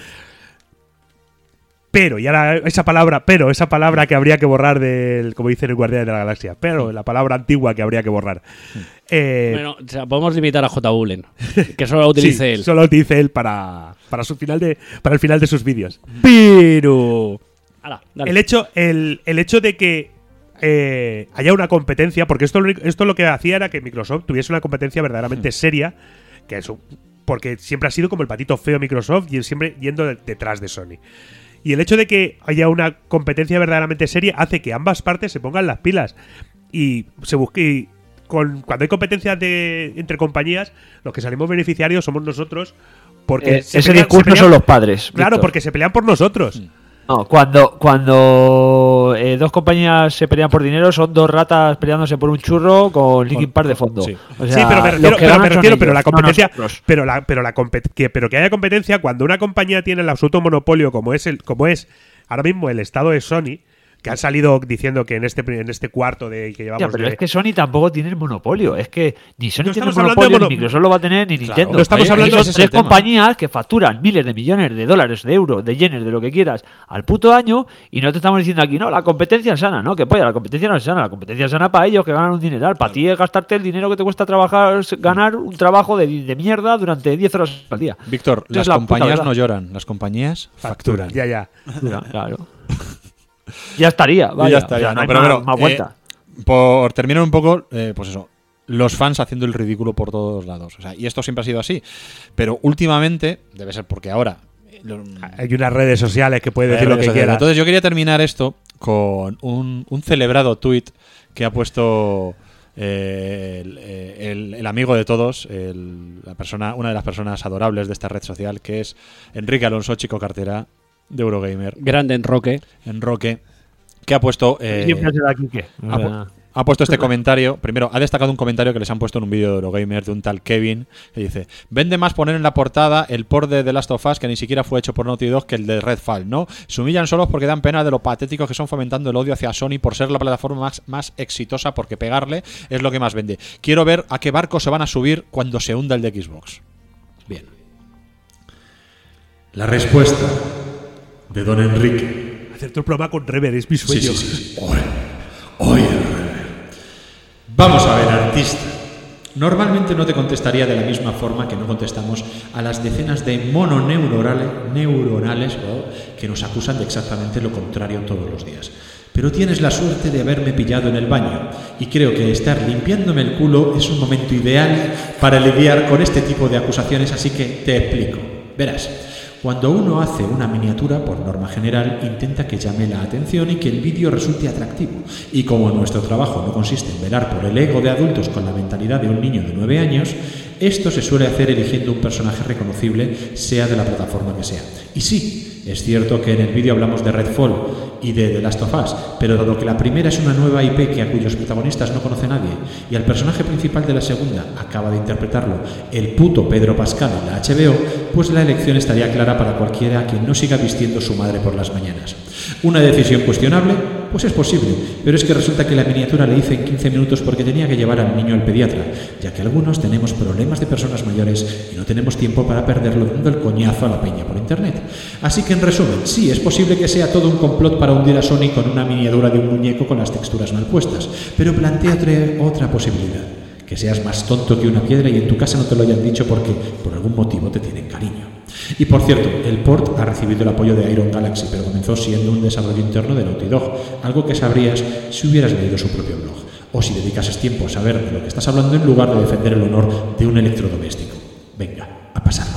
Pero, y ahora esa palabra, pero, esa palabra que habría que borrar del, como dicen en Guardianes de la Galaxia, pero, la palabra antigua que habría que borrar. Eh, Bueno, o sea, podemos limitar a J. Bullen, que solo lo utilice sí, él. Solo lo utilice él para, para su final de, para el final de sus vídeos. Pero. Ala, dale. El hecho, el, el hecho de que eh, haya una competencia, porque esto, lo- esto lo que hacía era que Microsoft tuviese una competencia verdaderamente seria, que eso, porque siempre ha sido como el patito feo Microsoft y siempre yendo de- detrás de Sony. Y el hecho de que haya una competencia verdaderamente seria hace que ambas partes se pongan las pilas y se busque. Y con, cuando hay competencia de, entre compañías, los que salimos beneficiarios somos nosotros. Porque Eh, se ese pelean- discurso se pelean- son los padres. Claro, Víctor. porque se pelean por nosotros. No, cuando, cuando eh, dos compañías se pelean por dinero, son dos ratas peleándose por un churro con Linkin Park de fondo. sí. O sea, Sí, pero me los refiero, que pero, ganan me son refiero, pero ellos, la no competencia, nosotros. pero la, pero la compet- que, pero que haya competencia cuando una compañía tiene el absoluto monopolio como es el, como es ahora mismo el estado de Sony, que han salido diciendo que en este en este cuarto de que llevamos Ya, pero de- es que Sony tampoco tiene el monopolio. Es que ni Sony No tiene el estamos hablando de monopolio, mono- ni Microsoft lo va a tener, ni Nintendo. no estamos Ahí- hablando- ahí ese son es tres el tema. compañías que facturan miles de millones de dólares, de euros, de yenes, de lo que quieras, al puto año, y no te estamos diciendo aquí, no, la competencia es sana, ¿no? Que polla, la competencia no es sana, la competencia es sana para ellos que ganan un dineral. Para ti es gastarte el dinero que te cuesta trabajar, ganar un trabajo de, de mierda durante diez horas al día. Víctor, Esa las es la puta compañías verdad. no lloran, las compañías facturan. ya ya. Factura, claro. Ya estaría, Y vaya. ya estaría, o sea, no no, hay pero, más, pero, más eh, vuelta. por terminar un poco, eh, pues eso, los fans haciendo el ridículo por todos lados. O sea, y esto siempre ha sido así. Pero últimamente, debe ser porque ahora. eh, lo- Hay unas redes sociales que puede Hay decir lo redes que sociales. quiera. Entonces yo quería terminar esto con un, un celebrado tuit que ha puesto eh, el, el- el amigo de todos, el- la persona, una de las personas adorables de esta red social, que es Enrique Alonso, chico cartera de Eurogamer, Grande en Roque. en Roque, que ha puesto eh, Siempre será Quique. ha, pu- ha puesto este comentario. Primero, ha destacado un comentario que les han puesto en un vídeo de Eurogamer de un tal Kevin, que dice: vende más poner en la portada el port de The Last of Us, que ni siquiera fue hecho por Naughty Dog, que el de Redfall, ¿no? Se humillan solos porque dan pena de lo patéticos que son, fomentando el odio hacia Sony por ser la plataforma más, más exitosa, porque pegarle es lo que más vende. Quiero ver a qué barco se van a subir cuando se hunda el de Xbox. Bien. La respuesta de don Enrique. Hacer tu programa con Rever es mi sueño. Sí, sí, sí. Oye, oye, vamos a ver, artista. Normalmente no te contestaría de la misma forma que no contestamos a las decenas de mononeuronales neuronales oh, que nos acusan de exactamente lo contrario todos los días. Pero tienes la suerte de haberme pillado en el baño y creo que estar limpiándome el culo es un momento ideal para lidiar con este tipo de acusaciones, así que te explico. Verás. Cuando uno hace una miniatura, por norma general, intenta que llame la atención y que el vídeo resulte atractivo. Y como nuestro trabajo no consiste en velar por el ego de adultos con la mentalidad de un niño de nueve años, esto se suele hacer eligiendo un personaje reconocible, sea de la plataforma que sea. Y sí, es cierto que en el vídeo hablamos de Redfall y de The Last of Us, pero dado que la primera es una nueva I P que a cuyos protagonistas no conoce nadie, y al personaje principal de la segunda acaba de interpretarlo el puto Pedro Pascal en la H B O, pues la elección estaría clara para cualquiera quien no siga vistiendo su madre por las mañanas. ¿Una decisión cuestionable? Pues es posible, pero es que resulta que la miniatura le hice en quince minutos porque tenía que llevar al niño al pediatra, ya que algunos tenemos problemas de personas mayores y no tenemos tiempo para perderlo dando el coñazo a la peña por internet. Así que en resumen, sí, es posible que sea todo un complot para hundir a Sony con una miniatura de un muñeco con las texturas mal puestas, pero plantea otra, otra posibilidad, que seas más tonto que una piedra y en tu casa no te lo hayan dicho porque por algún motivo te tienen cariño. Y por cierto, el port ha recibido el apoyo de Iron Galaxy, pero comenzó siendo un desarrollo interno de Naughty Dog, algo que sabrías si hubieras leído su propio blog, o si dedicases tiempo a saber de lo que estás hablando en lugar de defender el honor de un electrodoméstico. Venga, a pasarlo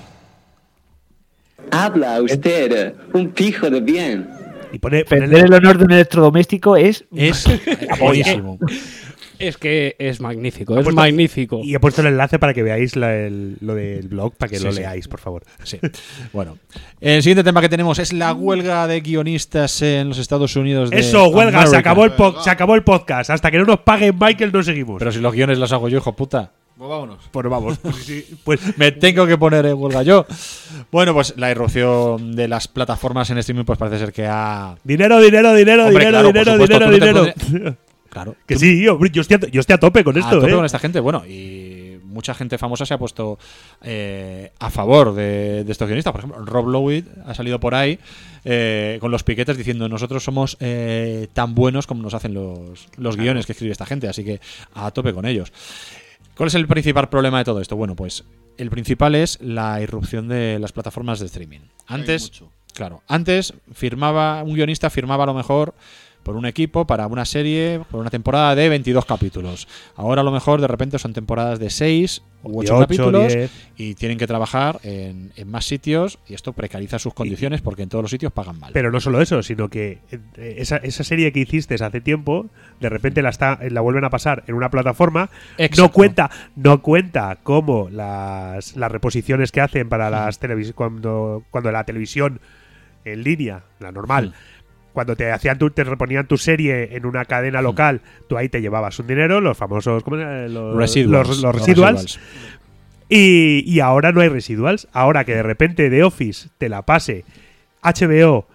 bien. Habla usted, un pijo de bien. Y pone, Defender el honor de un electrodoméstico es. Es buenísimo. Es que es magnífico, Ha es puesto- magnífico. Y he puesto el enlace para que veáis la- el- lo del blog, para que Sí, lo sí. leáis, por favor. Sí. Bueno, el siguiente tema que tenemos es la huelga de guionistas en los Estados Unidos. De Eso, huelga, se America. acabó, el po- se acabó el podcast. Hasta que no nos paguen Michael no seguimos. Pero si los guiones los hago yo, hijo puta. Pues vámonos. Pues vamos. Pues, sí, sí, pues me tengo que poner en huelga yo. Bueno, pues la irrupción de las plataformas en streaming pues parece ser que ha... Dinero, dinero, dinero, Hombre, dinero, claro, dinero, por supuesto, dinero, tú no te dinero. podrías- Claro. Que Tú- sí, yo, yo, estoy a, yo estoy a tope con a esto, tope ¿eh? con esta gente. Bueno, y mucha gente famosa se ha puesto eh, a favor de, de estos guionistas. Por ejemplo, Rob Lowe ha salido por ahí eh, con los piquetes diciendo nosotros somos eh, tan buenos como nos hacen los, los guiones que escribe esta gente. Así que a tope con ellos. ¿Cuál es el principal problema de todo esto? Bueno, pues el principal es la irrupción de las plataformas de streaming. Antes, claro, antes firmaba un guionista firmaba a lo mejor por un equipo para una serie, por una temporada de veintidós capítulos. Ahora a lo mejor de repente son temporadas de seis u ocho capítulos diez. y tienen que trabajar en, en más sitios y esto precariza sus condiciones porque en todos los sitios pagan mal. Pero no solo eso, sino que eh, esa, esa serie que hiciste hace tiempo, de repente la está, la vuelven a pasar en una plataforma. Exacto. No cuenta, no cuenta como las, las reposiciones que hacen para las televis cuando, cuando la televisión en línea, la normal. Mm. Cuando te hacían tu, te reponían tu serie en una cadena local, tú ahí te llevabas un dinero, los famosos ¿cómo era? Los, Residuals. los, los Los residuals. residuals. Y, y ahora no hay residuals. Ahora que de repente The Office te la pase H B O,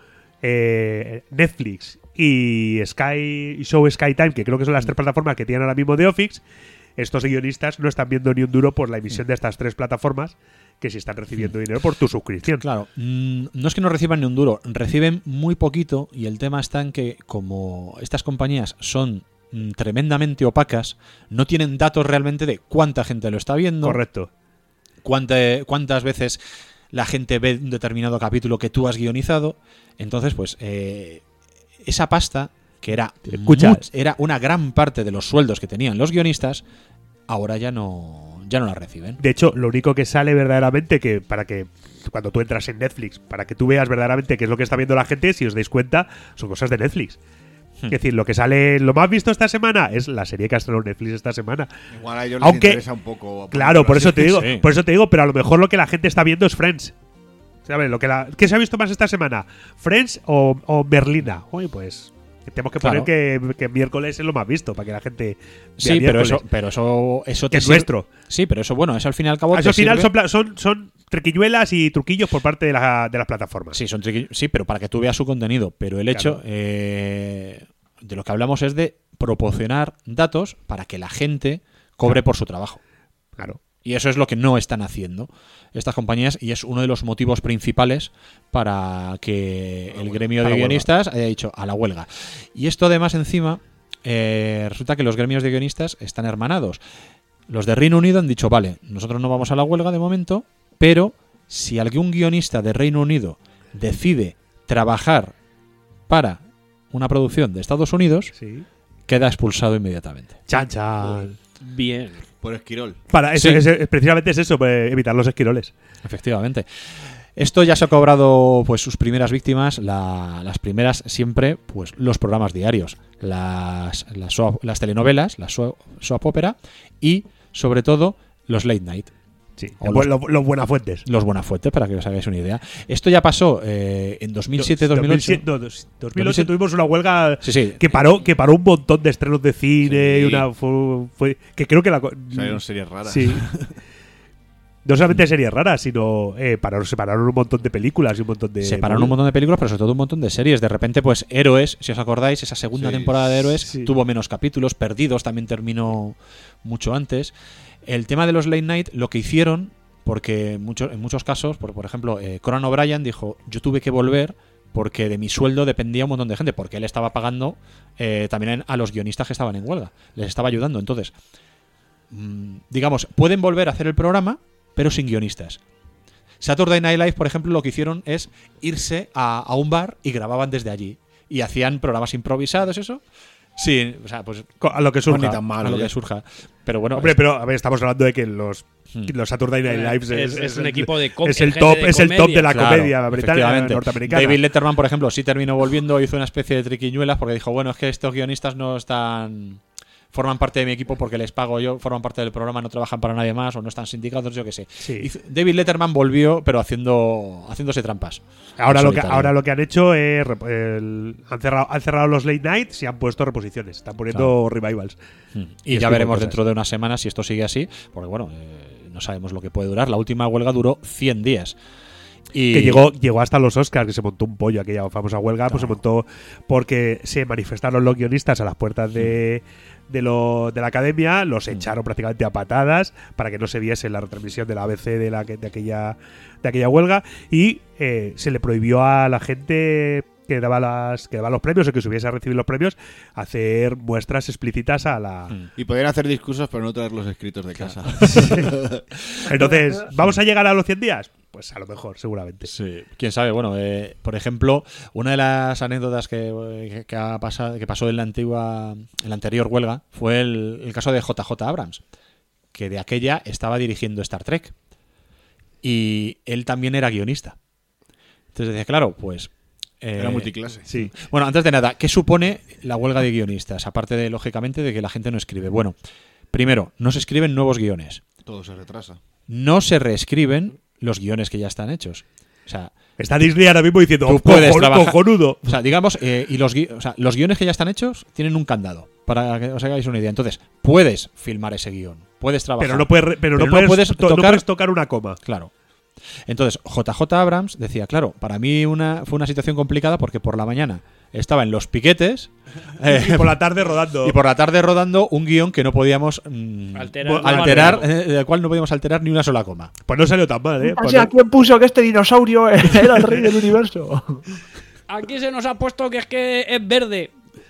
eh, Netflix y Sky y Show Sky Time, que creo que son las tres plataformas que tienen ahora mismo The Office, estos guionistas no están viendo ni un duro por la emisión de estas tres plataformas, que si están recibiendo dinero por tu suscripción. Claro, mm, no es que no reciban ni un duro, reciben muy poquito y el tema está en que como estas compañías son mm, tremendamente opacas, no tienen datos realmente de cuánta gente lo está viendo. Correcto. Cuánta, cuántas veces la gente ve un determinado capítulo que tú has guionizado. Entonces, pues, eh, esa pasta, que era, Escucha. much- era una gran parte de los sueldos que tenían los guionistas, ahora ya no, ya no la reciben. De hecho, lo único que sale verdaderamente, que para que cuando tú entras en Netflix, para que tú veas verdaderamente qué es lo que está viendo la gente, si os dais cuenta, son cosas de Netflix. Hmm. Es decir, lo que sale, lo más visto esta semana es la serie que ha estrenado Netflix esta semana. Igual a ellos les Aunque, interesa un poco. claro, por eso te digo, Sí. por eso te digo, pero a lo mejor lo que la gente está viendo es Friends. ¿Sabes? Lo que la, ¿qué se ha visto más esta semana? ¿Friends o, o Merlina? Oye, pues tenemos que poner Claro. que, que miércoles es lo más visto para que la gente vea Sí, pero miércoles. eso, pero eso, eso Que es sirve- nuestro. Sí, pero eso, bueno, eso al fin y al cabo. Eso te al final sirve- son, pla- son, son triquiñuelas y truquillos por parte de, la- de las plataformas. Sí, son triqui- sí, pero para que tú veas su contenido. Pero el hecho Claro. eh, de lo que hablamos es de proporcionar datos para que la gente cobre por su trabajo. Claro. Y eso es lo que no están haciendo estas compañías y es uno de los motivos principales para que el gremio A de la huelga. guionistas haya dicho a la huelga. Y esto además encima eh, resulta que los gremios de guionistas están hermanados. Los de Reino Unido han dicho, vale, nosotros no vamos a la huelga de momento, pero si algún guionista de Reino Unido decide trabajar para una producción de Estados Unidos, Sí. queda expulsado inmediatamente. Chan, chan. Bien. Por Esquirol. Para eso, Sí. es- precisamente es eso, pues, evitar los esquiroles. Efectivamente. Esto ya se ha cobrado pues sus primeras víctimas, la- las primeras siempre, pues los programas diarios, las, las, soap- las telenovelas, las soap, soap opera y sobre todo los late night. Sí. O Los, los- los- los Buenafuentes. Los Buenafuente, para que os hagáis una idea. Esto ya pasó eh, en dos mil siete, dos mil ocho. No, dos- dos mil ocho tuvimos una huelga Sí, sí. que paró que paró un montón de estrenos de cine Sí. y una fue, fue- que creo que la co- Salieron series raras. Sí. No solamente series raras, sino eh, pararon, se pararon un montón de películas y un montón de Se pararon un montón de películas, pero sobre todo un montón de series. De repente, pues Héroes, si os acordáis, esa segunda Sí, temporada de Héroes sí. tuvo menos capítulos. Perdidos también terminó mucho antes. El tema de los late night, lo que hicieron, porque mucho, en muchos casos, por, por ejemplo, eh, Conan O'Brien dijo, yo tuve que volver porque de mi sueldo dependía un montón de gente, porque él estaba pagando eh, también a los guionistas que estaban en huelga. Les estaba ayudando. Entonces, mm, digamos, pueden volver a hacer el programa, pero sin guionistas. Saturday Night Live, por ejemplo, lo que hicieron es irse a, a un bar y grababan desde allí. Y hacían programas improvisados, eso. Sí, o sea, pues Co- a lo que surja. Pues ni tan malo, a lo ya. que surja. Pero bueno, Hombre, es- pero a ver, estamos hablando de que los, Hmm. los Saturday Night Live Es- es un el- equipo de com- es el gente top, de es el top comedia. de la claro, comedia británica efectivamente. norteamericana. David Letterman, por ejemplo, sí terminó volviendo, hizo una especie de triquiñuelas porque dijo, bueno, es que estos guionistas no están forman parte de mi equipo porque les pago yo, forman parte del programa, no trabajan para nadie más o no están sindicados, yo qué sé. Sí. Y David Letterman volvió, pero haciendo haciéndose trampas. Ahora lo, que, Solitario. ahora lo que han hecho es rep- el- han, cerrado, han cerrado los late nights y han puesto reposiciones. Están poniendo revivals. Mm. Y, Y ya este tipo veremos de dentro de unas semanas si esto sigue así, porque bueno, eh, no sabemos lo que puede durar. La última huelga duró cien días. Y Que llegó, llegó hasta los Oscars, que se montó un pollo aquella famosa huelga, pues se montó porque se manifestaron los guionistas a las puertas de, de, lo, de la academia, los echaron prácticamente a patadas para que no se viese la retransmisión de la A B C de, la, de, aquella, de aquella huelga y eh, se le prohibió a la gente que daba, las, que daba los premios o que subiese a recibir los premios hacer muestras explícitas a la... Y podían hacer discursos pero no traer los escritos de casa. Entonces, ¿vamos a llegar a los cien días? Pues a lo mejor, seguramente. Sí, quién sabe. Bueno, eh, por ejemplo, una de las anécdotas que, que, ha pasado, que pasó en la antigua, en la anterior huelga fue el, el caso de J J Abrams, que de aquella estaba dirigiendo Star Trek y él también era guionista. Entonces decía, claro, pues eh, Era multiclase. Sí. Bueno, antes de nada, ¿qué supone la huelga de guionistas? Aparte de, lógicamente, de que la gente no escribe. Bueno, primero, no se escriben nuevos guiones. Todo se retrasa. No se reescriben los guiones que ya están hechos. O sea, está Disney ahora mismo diciendo tú oh, puedes cojon, trabajar, cojonudo. O sea, digamos, eh, y los, gui- o sea, los guiones que ya están hechos tienen un candado, para que os hagáis una idea. Entonces, puedes filmar ese guión, puedes trabajar. Pero no puedes, re- pero no puedes, to- no tocar, puedes tocar una coma. Claro. Entonces, J J Abrams decía, claro, para mí una, fue una situación complicada porque por la mañana estaba en los piquetes eh, Y por la tarde rodando. y por la tarde rodando un guión que no podíamos mm, Alterar. alterar, eh, del cual no podíamos alterar ni una sola coma. Pues no salió tan mal, ¿eh? Pues O sea, no- ¿quién puso que este dinosaurio era el rey del universo? Aquí se nos ha puesto que es que es verde.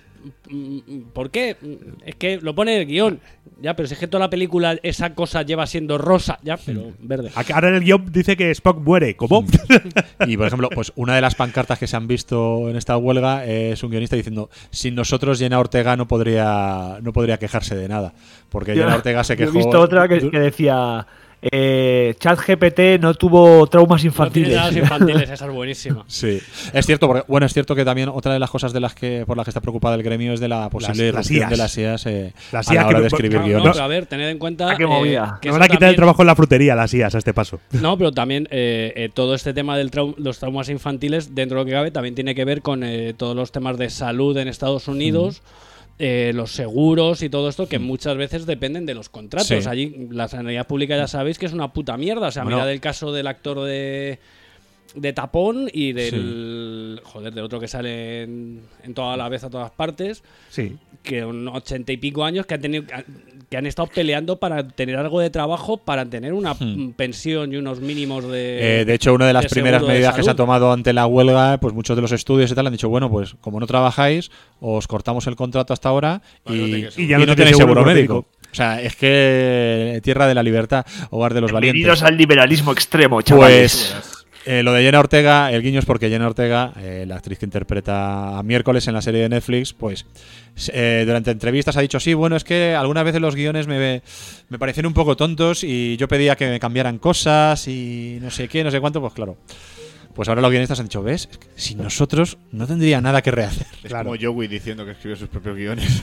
¿Por qué? Es que lo pone en el guión. Ya, pero si es que toda la película esa cosa lleva siendo rosa. Ya, pero verde. Ahora en el guión dice que Spock muere. ¿Cómo? Y por ejemplo, pues una de las pancartas que se han visto en esta huelga es un guionista diciendo, sin nosotros Jenna Ortega no podría no podría quejarse de nada, porque Yo- Jenna Ortega se yo quejó. He visto otra que, que decía eh, ChatGPT no tuvo traumas No infantiles. tiene nada infantiles, esa es buenísima. Sí, es cierto, porque, bueno, es cierto que también otra de las cosas de las que por las que está preocupado el gremio es de la posible Las- las irrupción I As. de las I As eh, Las a I A la que hora no- de escribir No, guiones. no, pero a ver, tened en cuenta Ah, qué eh, movida. que Me eso van a quitar el también- trabajo en la frutería las I As a este paso. No, pero también eh, eh, todo este tema de los traumas infantiles, dentro de lo que cabe, también tiene que ver con eh, todos los temas de salud en Estados Unidos, eh, los seguros y todo esto, que muchas veces dependen de los contratos. Sí. Allí la sanidad pública ya sabéis que es una puta mierda. O sea, Bueno. mirad el caso del actor de de Tapón y del joder, del otro que sale en, en toda la vez a todas partes, Sí. que un ochenta y pico años que han tenido que han estado peleando para tener algo de trabajo, para tener una Hmm. pensión y unos mínimos de Eh, de hecho, una de las de primeras seguro de medidas que se ha salud. tomado ante la huelga, pues muchos de los estudios y tal han dicho, bueno, pues como no trabajáis, os cortamos el contrato hasta ahora y, Vale, no tengáis y seguro. ya no tenéis seguro médico. médico. O sea, es que tierra de la libertad, hogar de los valientes. Bienvenidos al liberalismo extremo, chavales. Pues eh, lo de Jenna Ortega, el guiño es porque Jenna Ortega, eh, la actriz que interpreta a Miércoles en la serie de Netflix, pues eh, durante entrevistas ha dicho, sí, bueno, es que algunas veces los guiones me, me parecían un poco tontos y yo pedía que me cambiaran cosas y no sé qué, no sé cuánto, pues claro. Pues ahora los guionistas han dicho, ¿ves? Es que sin nosotros no tendría nada que rehacer. Es Claro. como Joey diciendo que escribe sus propios guiones.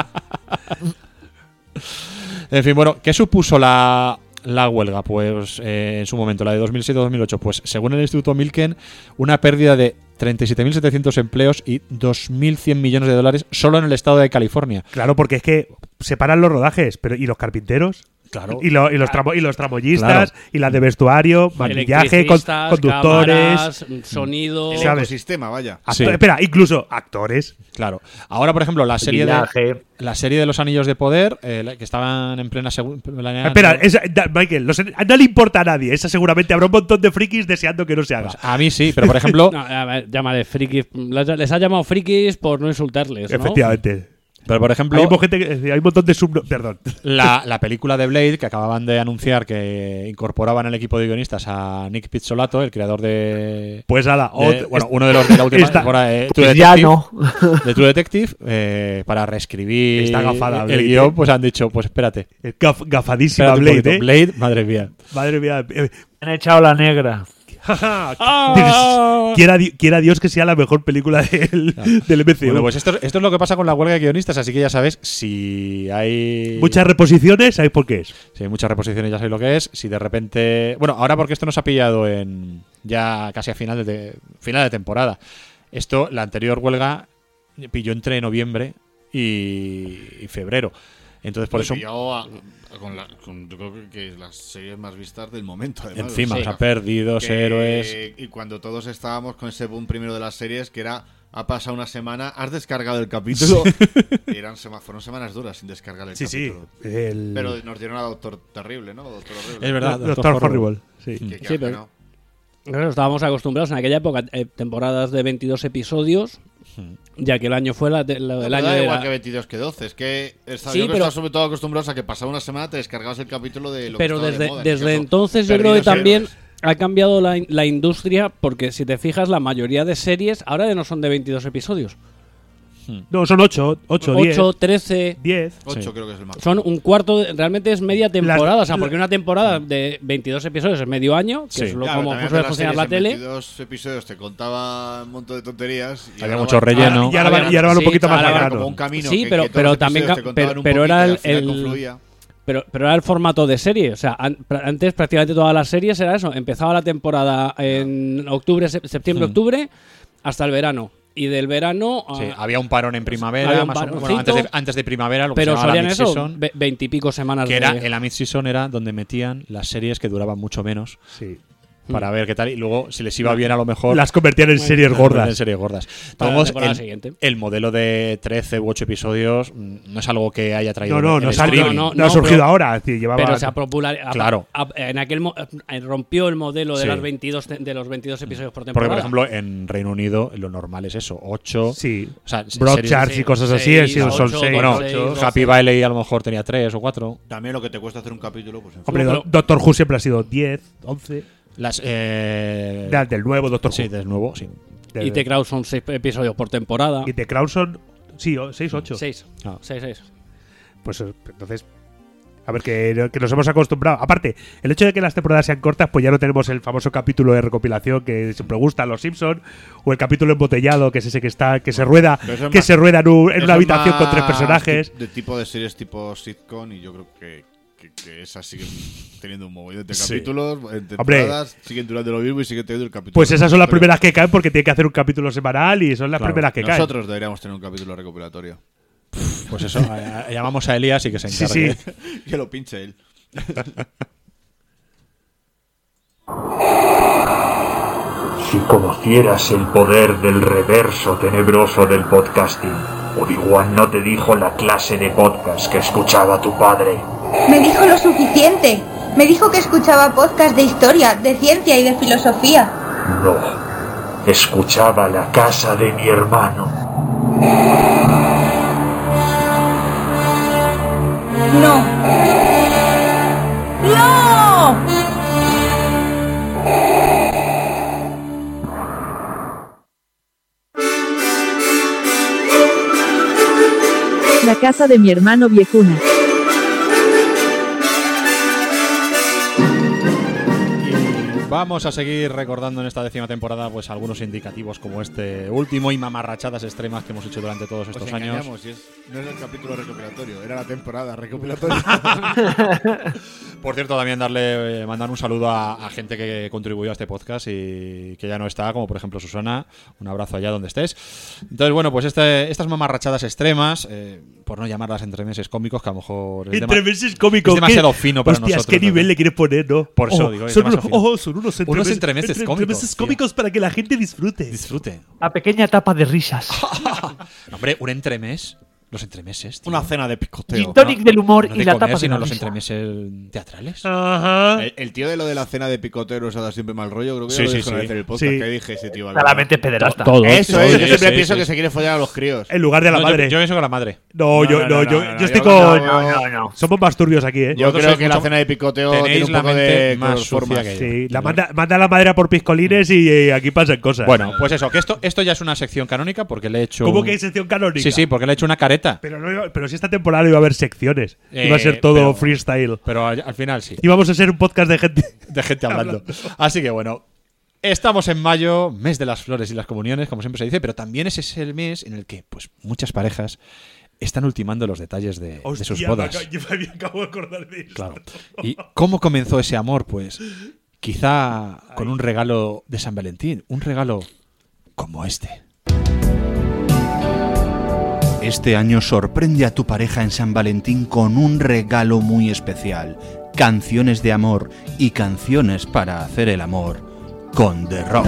En fin, bueno, ¿qué supuso la, la huelga? Pues eh, en su momento, la de dos mil siete a dos mil ocho, pues según el Instituto Milken, una pérdida de treinta y siete mil setecientos empleos y dos mil cien millones de dólares solo en el estado de California. Claro, porque es que separan los rodajes, pero ¿y los carpinteros? Claro. Y, lo- y los, tramo- y los tramoyistas, Claro. y las de vestuario, maquillaje, con- Electricistas, conductores. cámaras, sonido. El ¿Sabes? ecosistema, vaya. acto- Sí. Espera, incluso actores. Claro. Ahora, por ejemplo, la serie de Maquillaje. la serie de los Anillos de Poder, eh, la- que estaban en plena segu- planeando- Espera, esa- da- Michael, los- no le importa a nadie. Esa seguramente habrá un montón de frikis deseando que no se haga. Pues a mí sí, pero por ejemplo, No, a ver, llámale frikis. Les ha llamado frikis por no insultarles, ¿no? Efectivamente. pero por ejemplo, Hay, un gente que- hay un montón de subno... Perdón. La, la película de Blade, que acababan de anunciar que incorporaban al equipo de guionistas a Nick Pizzolato, el creador de. Pues ala, de- ot- bueno, es- uno de los de la última esta- temporada de True Pues ya Detective, no. de True Detective, eh, para reescribir Está gafada, el Blade, guión, ¿eh? pues han dicho, pues espérate. Gaf- gafadísima espérate un Blade, poquito. ¿eh? Blade, madre mía. Madre mía. eh, Han echado la negra. Ah. quiera, di- quiera Dios que sea la mejor película del, del M C U. Bueno, pues esto, esto es lo que pasa con la huelga de guionistas, así que ya sabes, si hay... Muchas reposiciones, ¿sabéis por qué es? Si hay muchas reposiciones, ya sabéis lo que es. Si de repente... Bueno, ahora porque esto nos ha pillado en ya casi a final de, final de temporada. Esto, la anterior huelga, pilló entre noviembre y, y febrero. Entonces, por Pues eso... pillado a- con la- con- yo creo que, que es las series más vistas del momento. Además, Encima, o o sea, sea, perdidos, que- héroes... Y cuando todos estábamos con ese boom primero de las series, que era, ha pasado una semana, has descargado el capítulo. Y eran sema- fueron semanas duras sin descargar el Sí, sí. capítulo. El- Pero nos dieron a Doctor Terrible, ¿no? Doctor Horrible. Es verdad, Doctor Doctor Horrible. Horrible. Sí. Que- que Sí, ha pero- ganado. Claro, estábamos acostumbrados en aquella época, eh, temporadas de veintidós episodios, ya que el año fue la, de- la- No, el pero año da de igual la- que veintidós que doce. Es que está, Sí, yo creo que pero- estás sobre todo acostumbrados a que pasaba una semana, te descargabas el capítulo de lo Pero que estaba desde, de moda, en este desde caso, entonces yo creo que Perdidos también héroes. ha cambiado la, in- la industria, porque si te fijas, la mayoría de series ahora ya no son de veintidós episodios. No, son ocho, ocho, diez. ocho, trece, diez. ocho Sí. creo que es el máximo. son un cuarto, de- realmente es media temporada, Las- o sea, porque una temporada de veintidós episodios es medio año, que Sí. es lo, Claro, como también suele hacer las funcionar la series en tele. veintidós episodios te contaba un montón de tonterías. y Había ahora mucho van- relleno. Y ahora van, y ahora van un Sí, poquito más ahora van bacano. como un camino. Sí, que- pero- que todos pero los también episodios ca- te contaban pero- un pero poquito era y al el- final el- confluía. Pero, pero era el formato de serie. O sea, an- pr- antes prácticamente todas las series era eso. Empezaba la temporada en octubre, se- septiembre, Hmm. octubre, hasta el verano. Y del verano. a- Sí, había un parón en primavera, Había un más o menos. paroncito. Bueno, antes, de, antes de primavera, lo que pero se llamaba la solían eso, mid-season, ve- veintipico semanas que de. era, en la mid-season era donde metían las series que duraban mucho menos Sí. para ver qué tal. Y luego, si les iba bien, a lo mejor... Las convertían en series las convertían En gordas. series gordas. De Para todos la modos, temporada el, siguiente. el modelo de trece u ocho episodios mm, no es algo que haya traído No, no, el no, streaming. salió, no, no, no, ha surgido pero- ahora. Es decir, llevaba Pero se ha popularizado. Claro. En aquel mo- eh, rompió el modelo de Sí. las veintidós te- de los veintidós episodios por Porque, temporada. por ejemplo, en Reino Unido lo normal es eso, ocho. Sí. O sea, Broadcharts series- y cosas así, seis, sí, son ocho, seis. Bueno, seis, ocho. doce. Happy Valley a lo mejor tenía tres o cuatro. También lo que te cuesta hacer un capítulo, pues en fin. Hombre, No, Do- pero- Doctor Who siempre ha sido diez, once. Las, eh, Da- del nuevo Doctor Who. Sí, del nuevo, sí. De- Y The Crown son seis episodios por temporada. Y The Crown son. Sí, seis, ocho. Seis. Ah. Seis, seis. Pues eh, entonces. A ver, que, que nos hemos acostumbrado. Aparte, el hecho de que las temporadas sean cortas, pues ya no tenemos el famoso capítulo de recopilación que siempre gusta a los Simpsons, o el capítulo embotellado, que es ese que está, que se rueda, Pero eso es que más- se rueda en, un- en Eso una es habitación con más tres personajes. ti- De tipo de series tipo sitcom, y yo creo que, que, que esas siguen teniendo un mogollón de Sí. capítulos, en Hombre. temporadas, siguen durando lo mismo y siguen teniendo el capítulo. Pues esas son las recopilatorio. primeras que caen porque tiene que hacer un capítulo semanal y son las Claro. primeras que caen. Nosotros deberíamos tener un capítulo recopilatorio. Pues eso, a- a- llamamos a Elías y que se Sí, encargue. sí. Que lo pinche él. Si conocieras el poder del reverso tenebroso del podcasting, Obi-Wan no te dijo la clase de podcast que escuchaba tu padre. Me dijo lo suficiente. Me dijo que escuchaba podcast de historia, de ciencia y de filosofía. No, escuchaba la casa de mi hermano. No. ¡No! La casa de mi hermano Viejuna. Y vamos a seguir recordando en esta décima temporada pues algunos indicativos como este último y mamarrachadas extremas que hemos hecho durante todos estos Os años. engañamos, y es, no era el capítulo recopilatorio, era la temporada recopilatoria. Por cierto, también darle eh, mandar un saludo a, a gente que contribuyó a este podcast y que ya no está, como por ejemplo Susana. Un abrazo allá donde estés. Entonces, bueno, pues este, estas mamarrachadas extremas, eh, por no llamarlas entremeses cómicos, que a lo mejor es, Entre dema- meses cómicos. es demasiado ¿qué? fino para Hostias, nosotros. ¿qué nivel ¿no? le quieres poner, no? Por eso Oh, digo, es son, demasiado unos, fino. oh, son unos Unos entremeses, entremeses entre- cómicos, entremeses tío. cómicos para que la gente disfrute. Disfrute. La pequeña etapa de risas. Hombre, un entremés. Los entremeses, tío. Una cena de picoteo. Gin tonic del humor No y de la comer, tapa de sino la los risa. entremeses teatrales. Ajá. El, el tío de lo de la cena de picoteo nos ha dado siempre mal rollo, creo que Sí, ya lo sí, dijo una sí. vez en el podcast Sí. que dije ese tío. Claramente pederasta. Todo. Eso todo. es, yo Sí, siempre sí, pienso sí, que sí. se quiere follar a los críos. En lugar de la No, yo- madre. Yo, pienso con la madre. No, No, yo, no, no, no, yo, no, no, yo estoy yo- con. No, no, no. Somos más turbios aquí, ¿eh? Yo Vosotros creo sois que la mucho- cena de picoteo tiene tenéis un la poco mente de más formas. sucia que yo. Sí, la manda, manda a la madre a por piscolines y eh, aquí pasan cosas. Bueno, pues eso, que esto, esto ya es una sección canónica porque le he hecho. ¿Cómo un- que hay sección canónica? Sí, sí, porque le he hecho una careta. Pero, no iba- pero si esta temporada no iba a haber secciones. Eh, iba a ser todo pero- freestyle. Pero al, al final sí. Íbamos a ser un podcast de gente. De gente hablando. Así que bueno. Estamos en mayo, mes de las flores y las comuniones, como siempre se dice, pero también ese es el mes en el que pues muchas parejas están ultimando los detalles de, Hostia, de sus bodas. Me, acabo, me acabo de acordar de esto. Claro. ¿Y cómo comenzó ese amor? Pues quizá con un regalo de San Valentín, un regalo como este. Este año sorprende a tu pareja en San Valentín con un regalo muy especial. Canciones de amor y canciones para hacer el amor con The Rock.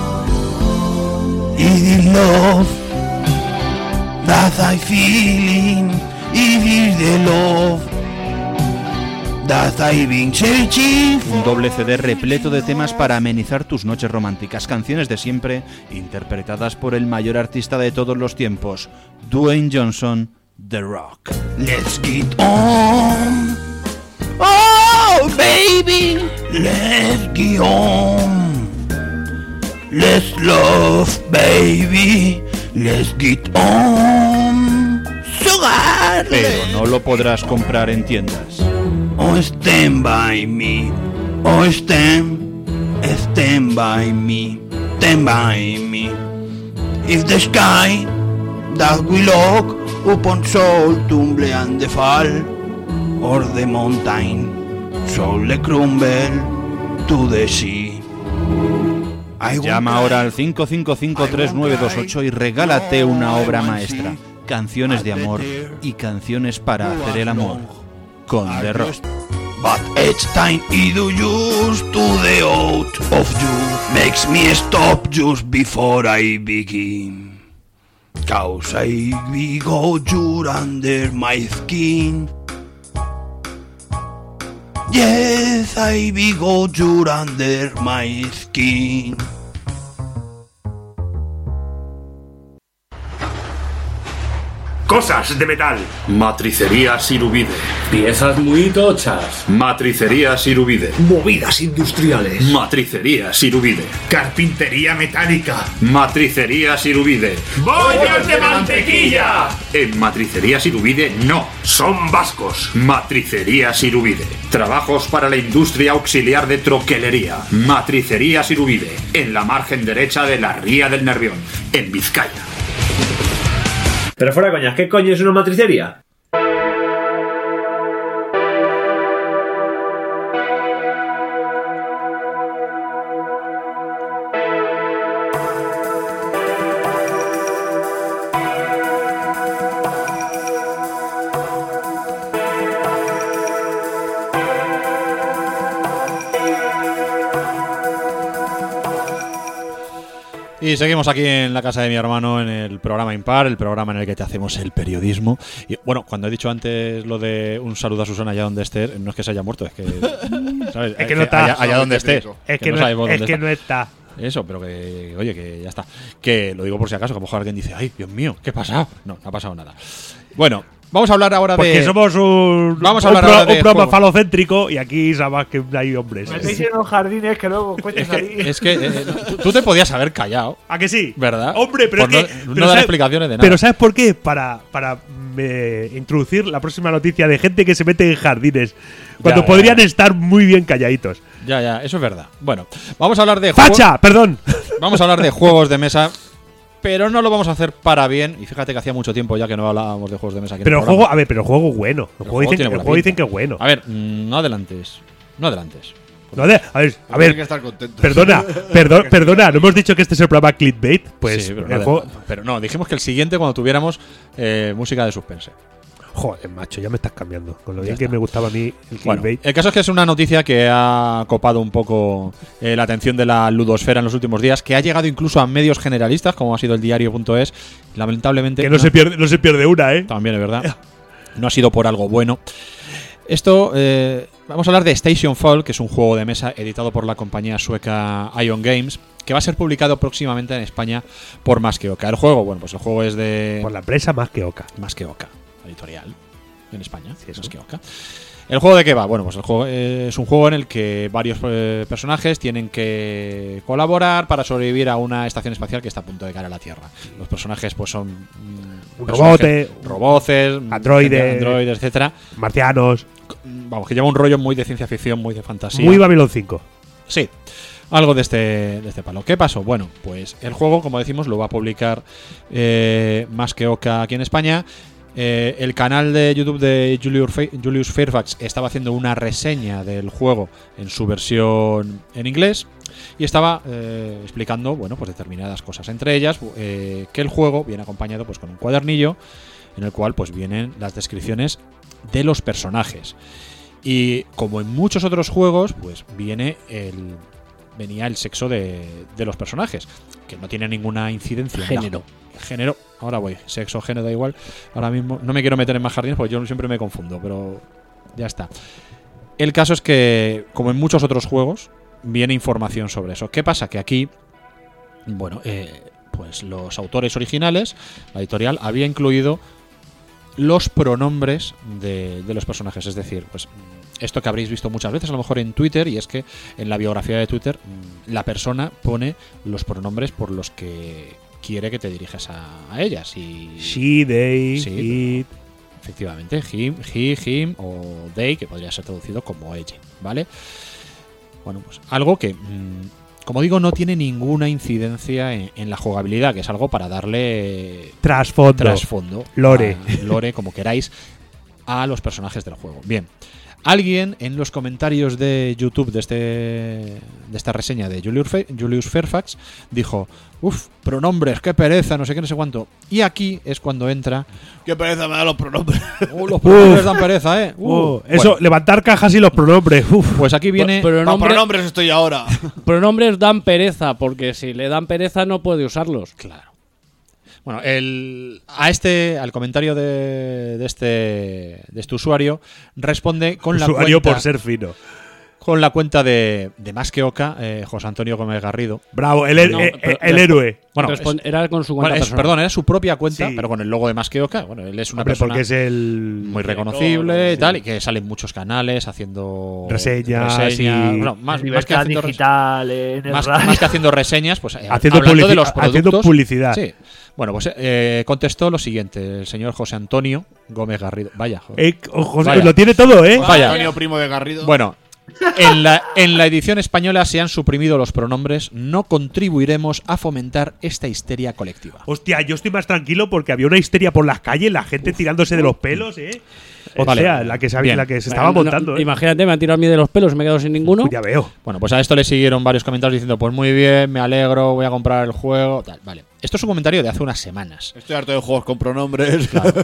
It is love that I feeling. It is the love that I've been searching for. Un doble C D repleto de temas para amenizar tus noches románticas. Canciones de siempre, interpretadas por el mayor artista de todos los tiempos, Dwayne Johnson, The Rock. Let's get on. Oh, baby. Let's get on. Let's love, baby. Let's get on. Sugar. Pero no lo podrás comprar en tiendas. Oh, stand by me. Oh, stand. Stand by me. Stand by me. If the sky that we look upon soul tumble and the fall, or the mountain soul crumble to the sea. Llama ahora al cinco cinco cinco tres nueve dos ocho y regálate una obra maestra. Canciones de amor y canciones para hacer el amor con The Rock. But each time I do use to the out of you makes me stop just before I begin. Cause I we go you under my skin. Yes, I we go you under my skin. Cosas de metal. Matricería Sirubide. Piezas muy tochas. Matricería Sirubide. Movidas industriales. Matricería Sirubide. Carpintería metálica. Matricería Sirubide. ¡Bollos de mantequilla! En Matricería Sirubide no, son vascos. Matricería Sirubide. Trabajos para la industria auxiliar de troquelería. Matricería Sirubide. En la margen derecha de la Ría del Nervión, en Vizcaya. Pero fuera coñas, ¿qué coño es una matricería? Y seguimos aquí en la casa de mi hermano, en el programa Impar, el programa en el que te hacemos el periodismo. Y bueno, cuando he dicho antes lo de un saludo a Susana allá donde esté, no es que se haya muerto, es que, ¿sabes? Es que no está. Allá, allá donde estés. Es que, que no, no, es que no está. Eso, pero que, oye, que ya está. Que lo digo por si acaso, que a lo mejor alguien dice, ay, Dios mío, ¿qué ha pasado? No, no ha pasado nada. Bueno, vamos a hablar ahora Porque de... Porque somos un, vamos a un, hablar pro, ahora de un programa falocéntrico y aquí sabes que hay hombres. Me estáis en los jardines que luego cuentes es que, ahí. Es que eh, tú, tú te podías haber callado. ¿A que sí? ¿Verdad? Hombre, pero por es no, que... no pero dar sabes, explicaciones de nada. Pero ¿sabes por qué? Para, para eh, introducir la próxima noticia de gente que se mete en jardines cuando ya, podrían ya. estar muy bien calladitos. Ya, ya, eso es verdad. Bueno, vamos a hablar de... ¡Facha! Perdón. Vamos a hablar de juegos de mesa, pero no lo vamos a hacer para bien. Y fíjate que hacía mucho tiempo ya que no hablábamos de juegos de mesa aquí. Pero el juego, a ver, pero el juego bueno. El, el juego, dicen, tiene el juego dicen que es bueno. A ver, no adelantes. No adelantes. No de, a ver, a ver. Que estar contentos. Perdona, perdón, perdona, ¿no hemos dicho que este es el programa clickbait? Pues sí, pero, el no juego... pero no, dijimos que el siguiente cuando tuviéramos eh, música de suspense. Joder, macho, ya me estás cambiando. Con lo Ya bien está. que me gustaba a mí el Bueno, clickbait. el caso es que es una noticia que ha copado un poco eh, la atención de la ludosfera en los últimos días, que ha llegado incluso a medios generalistas, como ha sido el diario punto es. Lamentablemente. Que no, no se pierde, no se pierde una, ¿eh? También es verdad. No ha sido por algo bueno. Esto, eh, vamos a hablar de Station Fall, que es un juego de mesa editado por la compañía sueca Ion Games, que va a ser publicado próximamente en España por Más que Oca. El juego, bueno, pues el juego es de... Por la empresa Más que Oca. Más que Oca, editorial, en España, sí, Más que Oca. ¿El juego de qué va? Bueno, pues el juego eh, es un juego en el que varios eh, personajes tienen que colaborar para sobrevivir a una estación espacial que está a punto de caer a la Tierra. Los personajes pues son mm, un robote, roboces, androides, androides, etcétera, marcianos. Vamos, que lleva un rollo muy de ciencia ficción, muy de fantasía. Muy Babylon cinco. Sí. Algo de este, de este palo. ¿Qué pasó? Bueno, pues el juego, como decimos, lo va a publicar eh, Más que Oca aquí en España. Eh, el canal de YouTube de Julius, Fe- Julius Fairfax estaba haciendo una reseña del juego en su versión en inglés y estaba eh, explicando, bueno, pues determinadas cosas. Entre ellas, eh, que el juego viene acompañado pues con un cuadernillo en el cual pues vienen las descripciones de los personajes. Y como en muchos otros juegos, pues viene el venía el sexo de, de los personajes, que no tiene ninguna incidencia. Género. No, género, ahora voy, sexo, género, da igual. Ahora mismo no me quiero meter en más jardines porque yo siempre me confundo, pero ya está. El caso es que, como en muchos otros juegos, viene información sobre eso. ¿Qué pasa? Que aquí, bueno, eh, pues los autores originales, la editorial, había incluido los pronombres de, de los personajes, es decir, pues esto que habréis visto muchas veces a lo mejor en Twitter, y es que en la biografía de Twitter la persona pone los pronombres por los que quiere que te dirijas a, a ellas. Y she, they, sí, it. Efectivamente, him, he, him o they, que podría ser traducido como ella, ¿vale? Bueno, pues algo que, como digo, no tiene ninguna incidencia en, en la jugabilidad, que es algo para darle trasfondo, trasfondo lore, a, lore, como queráis, a los personajes del juego. Bien. Alguien en los comentarios de YouTube de este de esta reseña de Julius, Fe, Julius Fairfax dijo: uff, pronombres, qué pereza, no sé qué, no sé cuánto. Y aquí es cuando entra. Qué pereza me dan los pronombres. Uh, los pronombres dan pereza, eh. Uh, uh, eso, bueno. Levantar cajas y los pronombres. Uf. Pues aquí viene. Pro pronombres, pronombres estoy ahora. Pronombres dan pereza, porque si le dan pereza no puede usarlos. Claro. Bueno, el, a este, al comentario de, de este de este usuario responde con usuario la cuenta por ser fino, con la cuenta de, de Más que Oca, eh, José Antonio Gómez Garrido. Bravo, el, el, no, el, el, el héroe. Bueno, es, era con su cuenta bueno, es, perdón, era su propia cuenta, sí. pero con el logo de Más que Oca. Bueno, él es una Hombre, persona porque es el muy reconocible y sí. tal, y que sale en muchos canales haciendo reseñas, reseñas y bueno, más, más que haciendo digital, en el más, más que haciendo reseñas, pues haciendo, hablando de los productos, haciendo publicidad. Sí. Bueno, pues eh, contestó lo siguiente el señor José Antonio Gómez Garrido. Vaya, eh, José, vaya. Lo tiene todo, ¿eh? Vaya. Antonio, primo de Garrido. Bueno, en la, en la edición española se han suprimido los pronombres. No contribuiremos a fomentar esta histeria colectiva. Hostia, yo estoy más tranquilo porque había una histeria por las calles, la gente tirándose de los pelos, ¿eh? O vale. sea, la que, se, la que se estaba no, montando. ¿eh? Imagínate, me han tirado a mí de los pelos y me he quedado sin ninguno. Pues ya veo. Bueno, pues a esto le siguieron varios comentarios diciendo: pues muy bien, me alegro, voy a comprar el juego. Tal, vale. Esto es un comentario de hace unas semanas. Estoy harto de juegos con pronombres. Claro.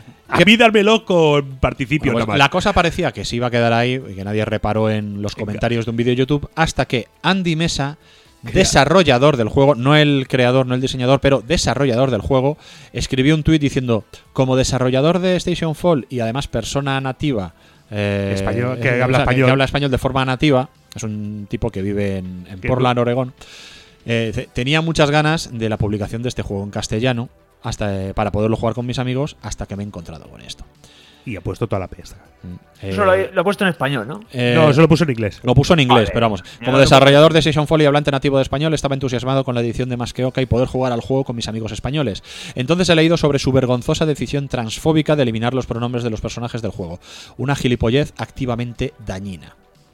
A mí dármelo con participio. Bueno, pues la cosa parecía que se iba a quedar ahí y que nadie reparó en los comentarios de un vídeo de YouTube, hasta que Andy Mesa, desarrollador del juego, no el creador, no el diseñador, pero desarrollador del juego, escribió un tuit diciendo: como desarrollador de Station Fall y además persona nativa eh, español, que, eh, habla o sea, español. que habla español de forma nativa, es un tipo que vive en, en Portland, Oregón, eh, tenía muchas ganas de la publicación de este juego en castellano hasta eh, para poderlo jugar con mis amigos, hasta que me he encontrado con esto. Y ha puesto toda la pesca. Eh, Eso lo, lo ha puesto en español, ¿no? Eh, no, eso lo puso en inglés. Lo puso en inglés, vale. pero vamos. Como Ya desarrollador de Station Fall y hablante nativo de español, estaba entusiasmado con la edición de Más que Oca y poder jugar al juego con mis amigos españoles. Entonces he leído sobre su vergonzosa decisión transfóbica de eliminar los pronombres de los personajes del juego. Una gilipollez activamente dañina.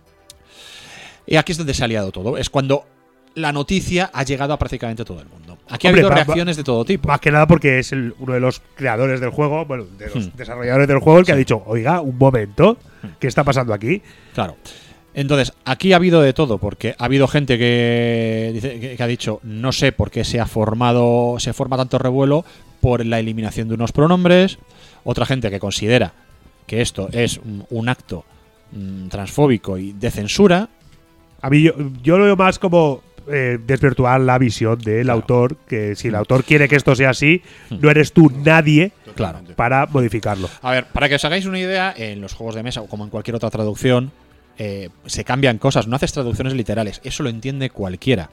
Y aquí es donde se ha liado todo. Es cuando la noticia ha llegado a prácticamente todo el mundo. Aquí Hombre, ha habido va, reacciones va, de todo tipo. Más que nada porque es el, uno de los creadores del juego, bueno, de los hmm. desarrolladores del juego, el que sí. ha dicho: oiga, un momento, ¿qué está pasando aquí? Claro. Entonces, aquí ha habido de todo, porque ha habido gente que, dice, que, que ha dicho: no sé por qué se ha formado, se forma tanto revuelo por la eliminación de unos pronombres. Otra gente que considera que esto es un, un acto mm, transfóbico y de censura. A mí yo, yo lo veo más como eh, desvirtuar la visión del claro. autor, que si el autor quiere que esto sea así, no eres tú nadie claro. para modificarlo. A ver, para que os hagáis una idea, en los juegos de mesa o como en cualquier otra traducción, eh, se cambian cosas, no haces traducciones literales, eso lo entiende cualquiera.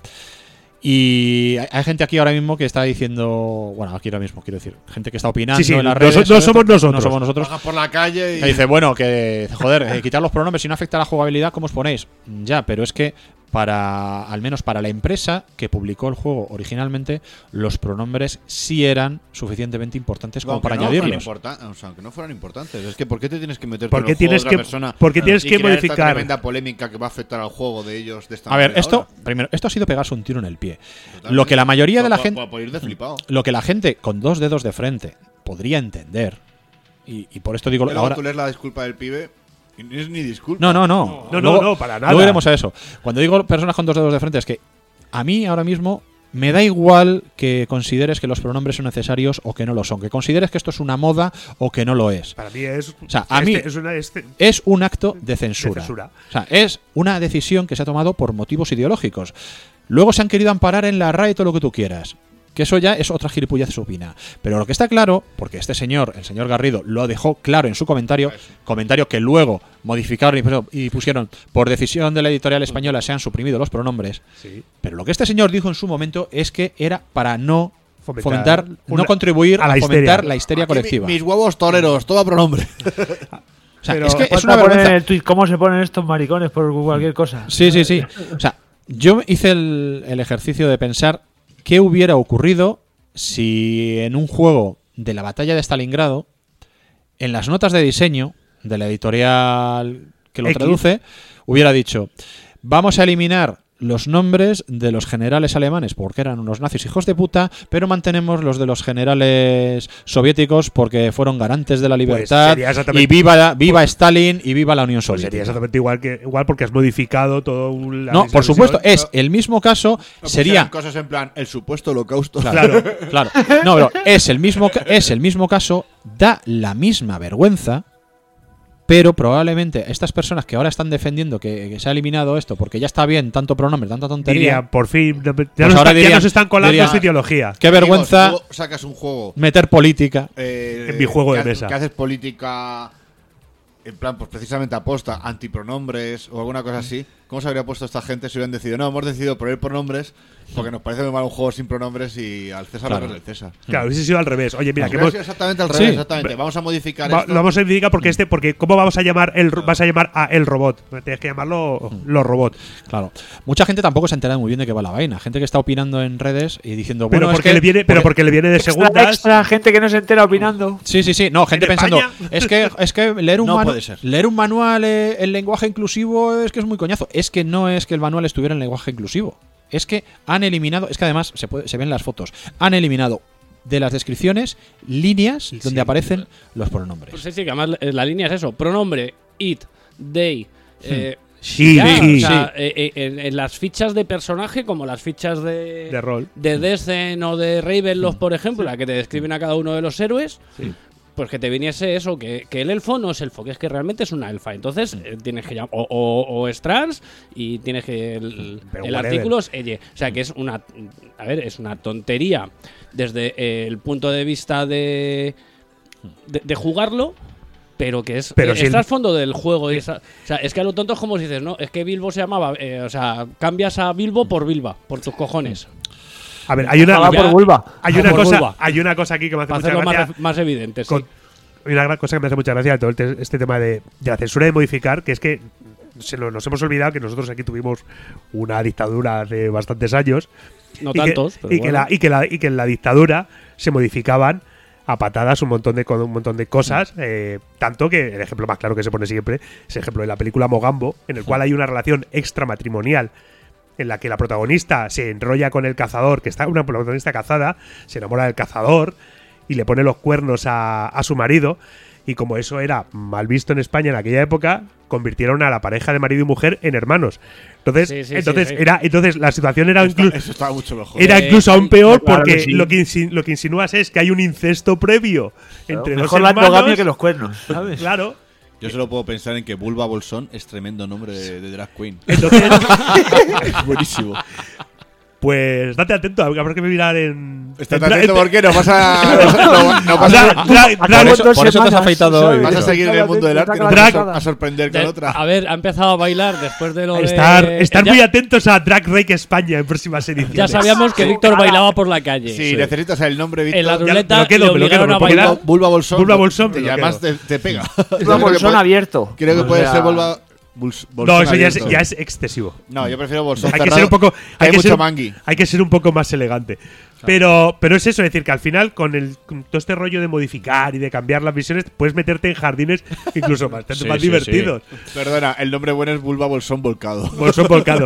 Y hay gente aquí ahora mismo que está diciendo, bueno, aquí ahora mismo quiero decir, gente que está opinando sí, sí, en las no, redes. No, no somos nosotros. No somos nosotros. Bajas por la calle y... y dice, bueno, que joder, eh, quitar los pronombres si no afecta a la jugabilidad, ¿cómo os ponéis? Ya, pero es que para, al menos para la empresa que publicó el juego originalmente, los pronombres sí eran suficientemente importantes como Aunque para no fueran añadirlos. importa- o sea, aunque no fueran importantes. Es que ¿por qué te tienes que meter ¿Por con qué el tienes juego de que- otra persona por qué tienes y que crear esta modificar? tremenda polémica que va a afectar al juego de ellos de esta A ver, manera esto, ahora? primero, esto ha sido pegarse un tiro en el pie. Lo que la mayoría de la Por- gente, por- por ir de flipado. lo que la gente con dos dedos de frente podría entender, y, y por esto digo Y luego ahora. tú lees la disculpa del pibe y no es ni disculpa. No, no, no. No, no, Luego- no, para nada. Luego iremos a eso. Cuando digo personas con dos dedos de frente, es que a mí ahora mismo me da igual que consideres que los pronombres son necesarios o que no lo son. Que consideres que esto es una moda o que no lo es. Para mí es. O sea, a este- mí es, una- este- es un acto de censura. de censura. O sea, es una decisión que se ha tomado por motivos ideológicos. Luego se han querido amparar en la R A E y todo lo que tú quieras. Que eso ya es otra gilipollez supina. Pero lo que está claro, porque este señor, el señor Garrido, lo dejó claro en su comentario, comentario que luego modificaron y puso- y pusieron por decisión de la editorial española se han suprimido los pronombres. Sí. Pero lo que este señor dijo en su momento es que era para no Fomentar fomentar, una- no contribuir a la a, fomentar histeria. la histeria Aquí mi- colectiva. mis huevos toreros, todo a pronombre. O sea, Pero es que es falta una poner vergüenza. en el tuit cómo se ponen estos maricones por cualquier cosa. Sí, sí, sí. O sea, yo hice el, el ejercicio de pensar qué hubiera ocurrido si en un juego de la batalla de Stalingrado, en las notas de diseño de la editorial que lo X. traduce, hubiera dicho, vamos a eliminar los nombres de los generales alemanes porque eran unos nazis hijos de puta, pero mantenemos los de los generales soviéticos porque fueron garantes de la libertad sería exactamente- y viva, viva Stalin y viva la Unión Pues Soviética. sería exactamente igual que igual porque has modificado todo un, la No, por visión- supuesto, es el mismo caso, No sería... pusieran cosas en plan el supuesto holocausto. Claro, claro. No, pero es el mismo ca- es el mismo caso, da la misma vergüenza, pero probablemente estas personas que ahora están defendiendo que, que se ha eliminado esto porque ya está bien tanto pronombre, tanta tontería, Diría, por fin, ya, Pues nos, ahora están, ya dirían- nos están colando dirían, su ideología. qué vergüenza Digo, si tú sacas un juego meter política. eh, En mi juego que de haces- mesa. que haces política en plan, pues precisamente aposta, antipronombres o alguna cosa así. ¿Cómo se habría puesto esta gente si hubieran decidido, no, hemos decidido poner pronombres porque nos parece muy mal un juego sin pronombres y al César Claro. lo que es del César? Claro, hubiese sido al revés. Oye, mira, Pues que hubiera hemos, sido exactamente al Sí. revés, exactamente. Vamos a modificar va- esto. lo vamos a modificar porque este, porque ¿cómo vamos a llamar el ro- vas a llamar a el robot? Tienes que llamarlo los robots. Claro. Mucha gente tampoco se ha enterado muy bien de qué va la vaina. Gente que está opinando en redes y diciendo, Pero bueno, es porque que- le viene, pero porque le viene de Extra, segundas. extra, gente que no se entera opinando. Sí, sí, sí. No, gente ¿En pensando, España? es que es que leer un No manu- puede ser. leer un manual eh, en lenguaje inclusivo es que es muy coñazo. Es que no es que el manual estuviera en lenguaje inclusivo. Es que han eliminado, es que además se puede, se ven las fotos. Han eliminado de las descripciones líneas donde aparecen los pronombres. Pues sí, sí, que además eh, la línea es eso: pronombre, it, they. eh, Sí, ya, sí, o sea, sí. eh, eh, en, en las fichas de personaje, como las fichas de, De rol. de Descent o de Ravenloft, por ejemplo, la que te describen a cada uno de los héroes, pues que te viniese eso, que, que el elfo no es elfo, que es que realmente es una elfa. Entonces eh, tienes que llamar, o, o, o es trans y tienes que. El, Pero el whatever. artículo es elle. O sea que es una. A ver, es una tontería desde eh, el punto de vista de. de, de jugarlo. Pero que es Pero el si el- trasfondo del juego. Y esa- o sea, es que a lo tonto es como si dices, no, es que Bilbo se llamaba. eh, o sea, cambias a Bilbo por Bilba, por tus cojones. A ver, hay una, Ojalá por vulva. hay una Por cosa, vulva. hay una cosa aquí que me hace Para mucha hacerlo gracia. más, más evidente. Sí. Con- hay una gran cosa que me hace mucha gracia de todo el te- este tema de, de la censura y de modificar, que es que se lo- nos hemos olvidado que nosotros aquí tuvimos una dictadura hace bastantes años. No y que- tantos, pero y, que bueno. la, y, que la, y que en la dictadura se modificaban a patadas un montón de, co- un montón de cosas. eh, tanto que el ejemplo más claro que se pone siempre es el ejemplo de la película Mogambo, en el cual hay una relación extramatrimonial en la que la protagonista se enrolla con el cazador, que está una protagonista cazada, se enamora del cazador y le pone los cuernos a, a su marido. Y como eso era mal visto en España en aquella época, convirtieron a la pareja de marido y mujer en hermanos. Entonces, Sí, sí, entonces sí, sí. era, entonces la situación era Está- incluso eso estaba mucho mejor. era Eh, incluso aún peor claro porque que sí. lo, que insi- lo que insinúas es que hay un incesto previo entre Mejor dos la hermanos. endogamia que los cuernos, ¿sabes? Claro. Yo solo puedo pensar en que Bulba Bolsón es tremendo nombre de, de drag queen. Entonces, Es buenísimo. pues date atento, habrá que mirar en. Está en- atento en- porque no vas a. No, no vas Dra- a, dra- Acabo dra- en eso- dos por eso te has semanas, afeitado ¿sabes? hoy. vas a seguir en el mundo del arte y no te Drag- vas a sorprender con De- otra. A ver, ha empezado a bailar después de lo estar de. estar ya, muy atentos a Drag Race España en próximas ediciones. ya sabíamos que Víctor bailaba por la calle. Si necesitas el nombre, Víctor. En la ya- ruleta me lo quedo, le me lo quedo, obligaron me a lo puedo bailar. quedar. Bulba Bolsón. Bulba Bolsón, te- me Y lo además quedo. te, te pega. Un bolsón abierto. Creo que O puede sea, ser Bulba. Buls- No, bolsón eso ya es, abierto. ya es excesivo. No, yo prefiero bolsón hay que cerrado, ser un poco, hay, hay que mucho ser, mangui. hay que ser un poco más elegante. Pero, pero es eso, es decir, que al final, con, el, con todo este rollo de modificar y de cambiar las visiones, puedes meterte en jardines incluso bastante Sí, más sí, divertidos. Perdona, el nombre bueno es Vulva Bolsón Volcado. Bolsón volcado.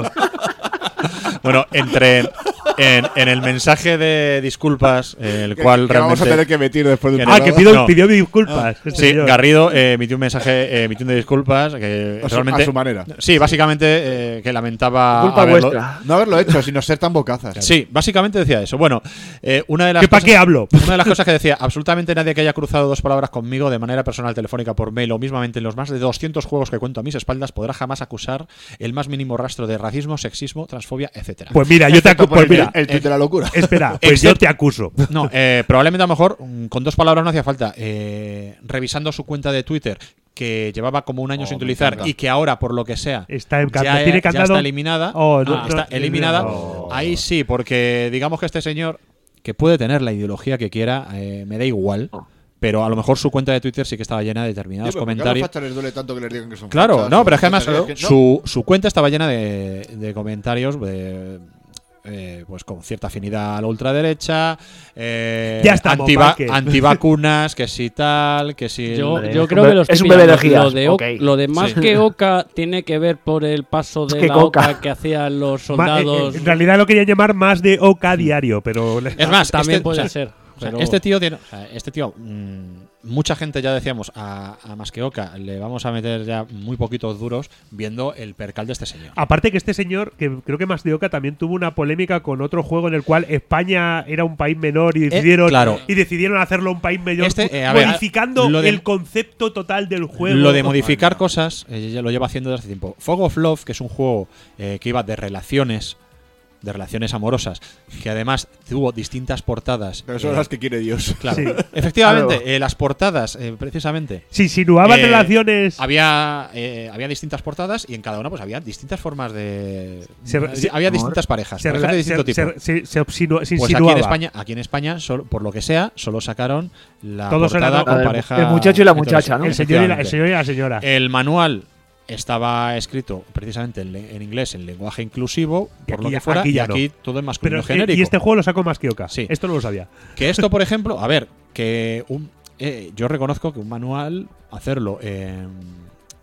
Bueno, entre en, en el mensaje de disculpas, eh, el Que- cual que realmente vamos a tener que emitir después de un Ah, que programa. pidió, No. pidió disculpas. este Sí, señor. Garrido eh, emitió un mensaje eh, emitiendo disculpas que A su- realmente a su manera. Sí, básicamente eh, que lamentaba Culpa haberlo- vuestra. No haberlo hecho, sino ser tan bocazas. Sí, básicamente decía eso. Bueno, eh, una de las ¿Que pa' cosas- qué hablo? Una de las cosas que decía, absolutamente nadie que haya cruzado dos palabras conmigo de manera personal, telefónica, por mail o mismamente en los más de doscientos juegos que cuento a mis espaldas podrá jamás acusar el más mínimo rastro de racismo, sexismo, transfobia, etcétera. Pues mira, yo te Excepto acuso. por Pues el- mira, el tuit de la locura. espera, pues yo te acuso. No, eh, probablemente a lo mejor mm, con dos palabras no hacía falta. Eh, revisando su cuenta de Twitter, que llevaba como un año Oh, sin me utilizar encanta. y que ahora, por lo que sea, Está en ya, candado. ¿Tiene ya candado? está eliminada. Oh, no, Ah, no, está no, eliminada. no. Ahí sí, porque digamos que este señor, que puede tener la ideología que quiera, eh, me da igual. Pero a lo mejor su cuenta de Twitter sí que estaba llena de determinados Sí, pero ¿por qué a los comentarios. fachas les duele tanto que les digan que son Claro, fachas? no, pero es que O además sea, que no. su, su cuenta estaba llena de, de comentarios de, eh, pues con cierta afinidad a la ultraderecha, eh, Ya estamos, antiva- Márquez. antivacunas, que si tal, que si... Yo, Hombre, yo es creo un que be- lo es estoy un bebé de pillando. Lo Gías, de, O- ok. lo de más Sí. que Oca tiene que ver por el paso de que la Oca. Oca. que hacían los Ma- soldados. eh, en realidad lo quería llamar más de OK diario, pero. Es más, También este, puede o sea, ser. o sea, pero- este tío tiene, o sea, este tío, mm, mucha gente ya decíamos a, a Masqueoka le vamos a meter ya muy poquitos duros viendo el percal de este señor. Aparte que este señor, que creo que más de Oca también tuvo una polémica con otro juego en el cual España era un país menor y decidieron, claro. y decidieron hacerlo un país menor, Este, eh, a ver, modificando lo de- el concepto total del juego. Lo de modificar cosas eh, ya lo lleva haciendo desde hace tiempo. Fog of Love, que es un juego eh, que iba de relaciones, de relaciones amorosas, que además tuvo distintas portadas. Pero son eh, las que quiere Dios. Claro. Sí. Efectivamente, Claro. eh, las portadas, eh, precisamente. Si insinuaban eh, relaciones. Había, eh, había distintas portadas y en cada una pues había distintas formas de. Se- eh, se- había amor. distintas parejas. Se, parejas de rela- distinto se- tipo. se- se- se obsinu- se Pues aquí en insinuaba. España, aquí en España, solo- por lo que sea, solo sacaron la Todos eran portada la con del- pareja. el muchacho y la heterosexual. muchacha, ¿no? El señor, y la, el Efectivamente. señor y la señora. El manual estaba escrito precisamente en, le- en inglés, en lenguaje inclusivo, Y por aquí lo ya- que fuera, aquí y ya aquí no. todo es masculino Pero, eh, genérico. y este juego lo sacó más que Oca. Sí. Esto no lo sabía. Que esto, por ejemplo, a ver, que un, eh, yo reconozco que un manual, hacerlo en,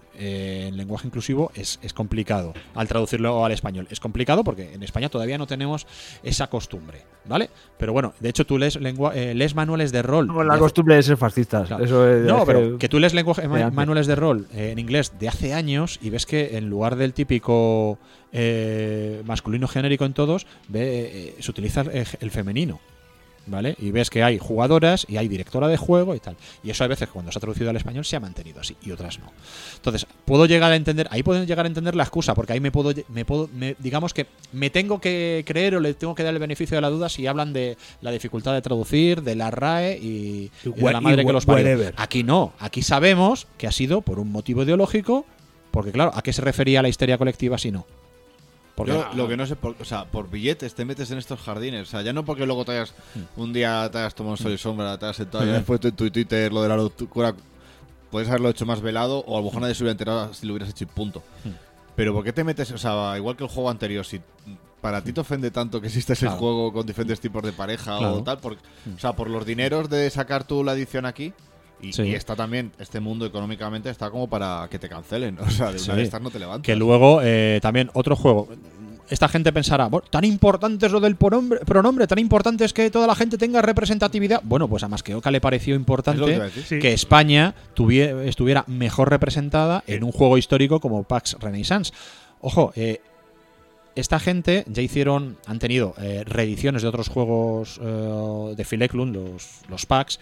en lenguaje inclusivo es, es complicado. Al traducirlo al español es complicado porque en España todavía no tenemos esa costumbre, ¿vale? Pero bueno, de hecho tú lees, lengua, eh, lees manuales de rol. Con de la hace- costumbre de ser fascistas. Claro. Eso es, No, es pero que tú lees lenguaje, ma- de antes. manuales de rol eh, en inglés de hace años y ves que en lugar del típico eh, masculino genérico en todos, ve, eh, se utiliza el, el femenino. ¿Vale? Y ves que hay jugadoras y hay directora de juego y tal. Y eso hay veces que cuando se ha traducido al español se ha mantenido así y otras no. Entonces, puedo llegar a entender, ahí puedo llegar a entender la excusa, porque ahí me puedo, me puedo me- digamos que me tengo que creer o le tengo que dar el beneficio de la duda si hablan de la dificultad de traducir, de la R A E y, y de wha- la madre y que los parió. whatever. Aquí no, aquí sabemos que ha sido por un motivo ideológico, porque claro, ¿a qué se refería la histeria colectiva si no? Porque Yo lo que no sé, por, o sea, por billetes te metes en estos jardines. O sea, ya no porque luego te hayas, un día te hayas tomado sol y sombra, te hayas sentado y hayas puesto en tu Twitter lo de la locura. Puedes haberlo hecho más velado o a lo mejor nadie se hubiera enterado si lo hubieras hecho y punto. Pero ¿por qué te metes? O sea, igual que el juego anterior, si para ti te ofende tanto que existe ese Claro. juego con diferentes tipos de pareja Claro. o tal, por, o sea, por los dineros de sacar tú la edición aquí. Y, Sí. y está también, este mundo económicamente está como para que te cancelen. O sea, de una Sí. de estas no te levantas. Que luego eh, también otro juego. Esta gente pensará, bueno, tan importante es lo del pronombre, pronombre, tan importante es que toda la gente tenga representatividad. Bueno, pues a Masqueoka le pareció Es lo que importante te iba a decir. Sí. que España tuvie- estuviera mejor representada en un juego histórico como PAX Renaissance. Ojo, eh, esta gente ya hicieron, han tenido eh, reediciones de otros juegos eh, de Phil Eklund, los, los PAX,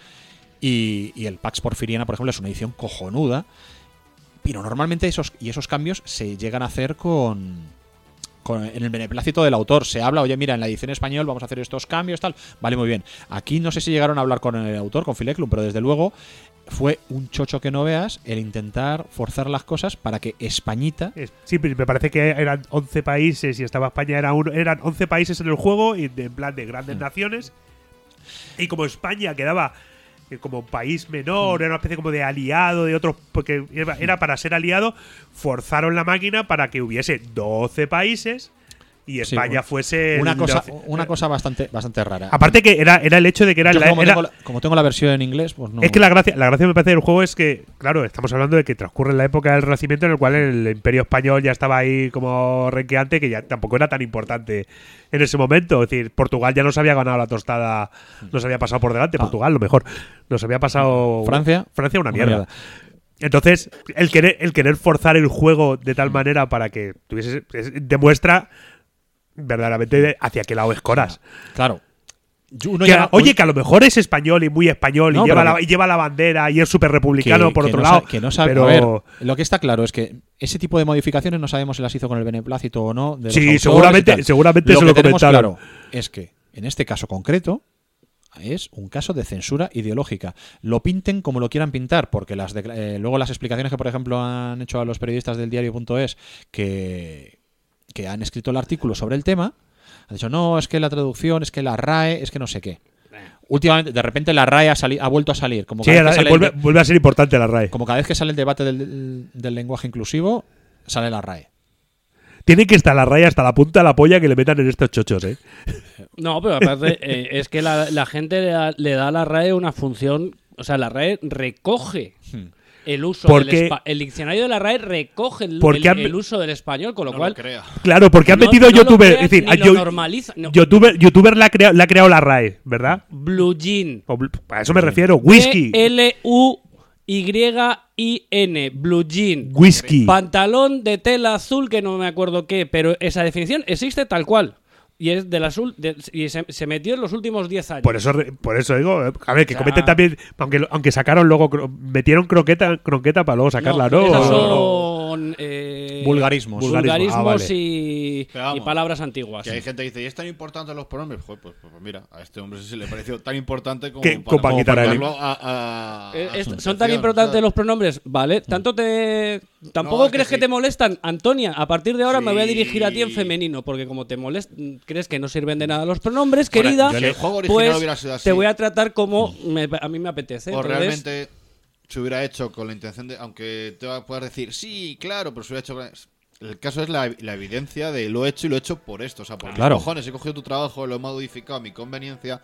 y, y el PAX Porfiriana, por ejemplo, es una edición cojonuda. Pero normalmente esos, y esos cambios se llegan a hacer con... Con, en el beneplácito del autor se habla, oye, mira, en la edición español vamos a hacer estos cambios, tal. Vale, muy bien. Aquí no sé si llegaron a hablar con el autor, con Phil Eklund, pero desde luego fue un chocho que no veas el intentar forzar las cosas para que Españita. Es- Sí, pero me parece que eran once países y estaba España, era uno, eran once países en el juego, y de- en plan de grandes naciones. Y como España quedaba que como país menor, era una especie como de aliado de otros, porque era, era para ser aliado, forzaron la máquina para que hubiese doce países y España sí, fuese una el cosa doce. una cosa bastante bastante rara. Aparte que era, era el hecho de que era, Yo la, como, era tengo la, como tengo la versión en inglés, pues no. es que la gracia la gracia me parece del juego es que, claro, estamos hablando de que transcurre en la época del Renacimiento, en el cual el Imperio Español ya estaba ahí como renqueante, que ya tampoco era tan importante en ese momento. Es decir, Portugal ya nos había ganado la tostada, nos había pasado por delante. Ah. Portugal, lo mejor. Nos había pasado. Francia. Francia, una mierda. Una mierda. Entonces, el querer, el querer forzar el juego de tal manera para que tuviese. Demuestra verdaderamente hacia qué lado escoras. Claro. Que, ya, oye, que a lo mejor es español y muy español no, y, lleva la, y lleva la bandera y es súper republicano que, por otro no lado. Sa- que no sabe, pero a ver, lo que está claro es que ese tipo de modificaciones no sabemos si las hizo con el beneplácito o no. De los sí, seguramente, seguramente lo se que lo tenemos comentaron. Claro es que en este caso concreto es un caso de censura ideológica. Lo pinten como lo quieran pintar, porque las de, eh, luego las explicaciones que, por ejemplo, han hecho a los periodistas del diario punto es que, que han escrito el artículo sobre el tema, han dicho, no, es que la traducción, es que la R A E, es que no sé qué. Últimamente, de repente la R A E ha, sali- ha vuelto a salir. Como sí, cada vez que sale vuelve, el, vuelve a ser importante la R A E. Como cada vez que sale el debate del, del, del lenguaje inclusivo, sale la R A E. Tiene que estar la R A E hasta la punta de la polla que le metan en estos chochos, ¿eh? No, pero aparte, eh, es que la, la gente le da, le da a la R A E una función. O sea, la R A E recoge. Hmm. El uso porque, del espa- el diccionario de la R A E recoge el, el, han, el uso del español, con lo no cual. Lo crea. Claro, porque han no, metido no youtuber. Crea, es decir, ni yo, lo normaliza. No. Youtuber, YouTuber la ha creado, la ha creado la R A E, ¿verdad? Blue Jean. O, a eso me refiero. Whisky. L U Y I N. Blue Jean. Whisky. Pantalón de tela azul, que no me acuerdo qué, pero esa definición existe tal cual. Y es del azul de, y se, se metió en los últimos diez años. Por eso, por eso digo, a ver, que o sea, comenten también, aunque, aunque sacaron luego, metieron croqueta, croqueta para luego sacarla, ¿no? ¿no? ¿no? Son eh, vulgarismos, vulgarismos ah, vale. y, vamos, y palabras antiguas. Que hay gente que dice, ¿y es tan importante los pronombres? Joder, pues, pues, pues mira, a este hombre sí le pareció tan importante como que, para, para quitar el... a, a, eh, a es, son tan importantes ¿sabes? Los pronombres, ¿vale? Tanto te... ¿Tampoco no, crees que, que te sí. molestan? Antonia, a partir de ahora sí. me voy a dirigir a ti en femenino, porque como te molest... crees que no sirven de nada los pronombres, querida, si el juego original pues hubiera sido así, te voy a tratar como me, a mí me apetece. O entonces... realmente se hubiera hecho con la intención de, aunque te puedas decir, sí, claro, pero se hubiera hecho... El caso es la, la evidencia de lo he hecho y lo he hecho por esto. O sea, por claro. mis cojones, he cogido tu trabajo, lo he modificado a mi conveniencia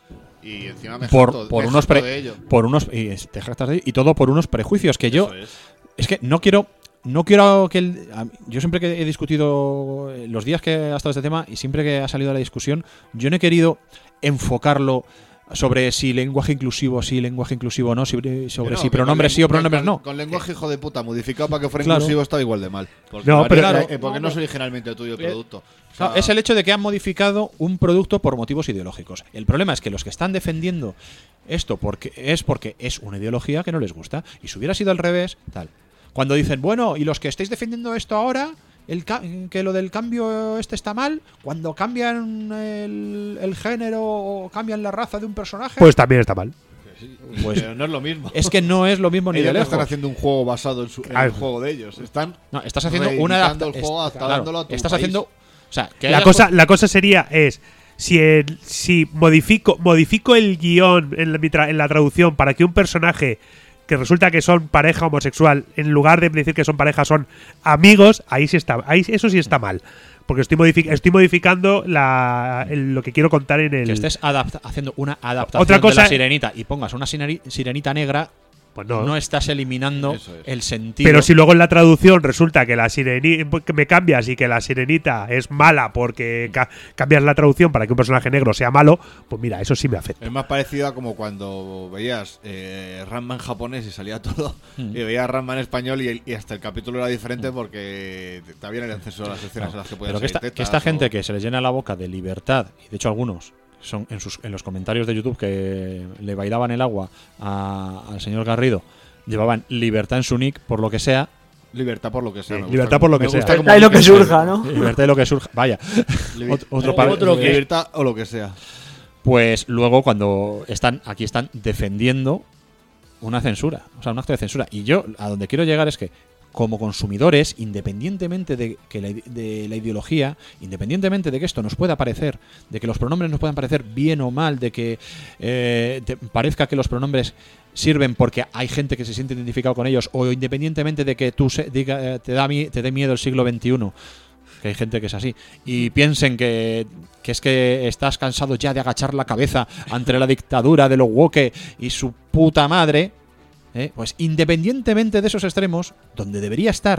y encima me por, jacto, por me unos jacto pre, de ello. por unos y, te jactas de ello, y todo por unos prejuicios que yo es. es que no quiero no quiero que el, yo siempre que he discutido los días que ha estado este tema y siempre que ha salido la discusión, yo no he querido enfocarlo sobre si lenguaje inclusivo sí, lenguaje inclusivo no, sobre, sobre no, si pronombres sí o pronombres con, no. Con lenguaje hijo de puta modificado para que fuera claro. inclusivo estaba igual de mal. Porque no, pero claro, claro, eh, porque no es originalmente tuyo el producto. O sea, no, es el hecho de que han modificado un producto por motivos ideológicos. El problema es que los que están defendiendo esto porque es porque es una ideología que no les gusta. Y si hubiera sido al revés, tal. Cuando dicen, bueno, y los que estáis defendiendo esto ahora, el ca- que lo del cambio este está mal, cuando cambian el, el género o cambian la raza de un personaje, pues también está mal. Pues pero no es lo mismo. Es que no es lo mismo ni ellos de no lejos. están haciendo un juego basado en, su, en el juego de ellos. Están no, estás haciendo una adaptación el juego, claro, adaptándolo a tu estás país. haciendo, o sea, que la cosa, la cosa sería es si el, si modifico modifico el guión en la, tra- en la traducción para que un personaje que resulta que son pareja homosexual, en lugar de decir que son pareja son amigos, ahí sí está, ahí eso sí está mal. Porque estoy, modific- estoy modificando la, el, lo que quiero contar en el... Que estés adapta- haciendo una adaptación Otra cosa, de la sirenita y pongas una sineri- sirenita negra, pues no. no estás eliminando Eso es. el sentido. Pero si luego en la traducción resulta que la sirenita que me cambias y que la sirenita es mala porque ca- cambias la traducción para que un personaje negro sea malo, pues mira, eso sí me afecta. Es más parecido a como cuando veías eh, Ranma en japonés y salía todo, Mm. y veías Ranma en español y, el- y hasta el capítulo era diferente porque te- te habían el acceso a las escenas en las que podías Pero que esta, salir que esta tetas gente o- que se les llena la boca de libertad, y de hecho algunos son en, sus, en los comentarios de YouTube que le bailaban el agua a- al señor Garrido, llevaban libertad en su nick por lo que sea. Libertad por lo que sea. Sí, me gusta libertad como- por lo que me sea. gusta como Libertad y lo que dices, surja, ¿no? Libertad de lo que surja. Vaya. Liber- Ot- otro o par- otro que- libertad o lo que sea. Pues luego cuando están aquí están defendiendo una censura, o sea, un acto de censura. Y yo a donde quiero llegar es que como consumidores, independientemente de que la, de la ideología, independientemente de que esto nos pueda parecer, de que los pronombres nos puedan parecer bien o mal, de que eh, te parezca que los pronombres sirven porque hay gente que se siente identificado con ellos, o independientemente de que tú se, diga, eh, te da mi, te dé miedo el siglo veintiuno, que hay gente que es así, y piensen que, que es que estás cansado ya de agachar la cabeza ante la dictadura de los woke y su puta madre, ¿eh? Pues independientemente de esos extremos, donde debería estar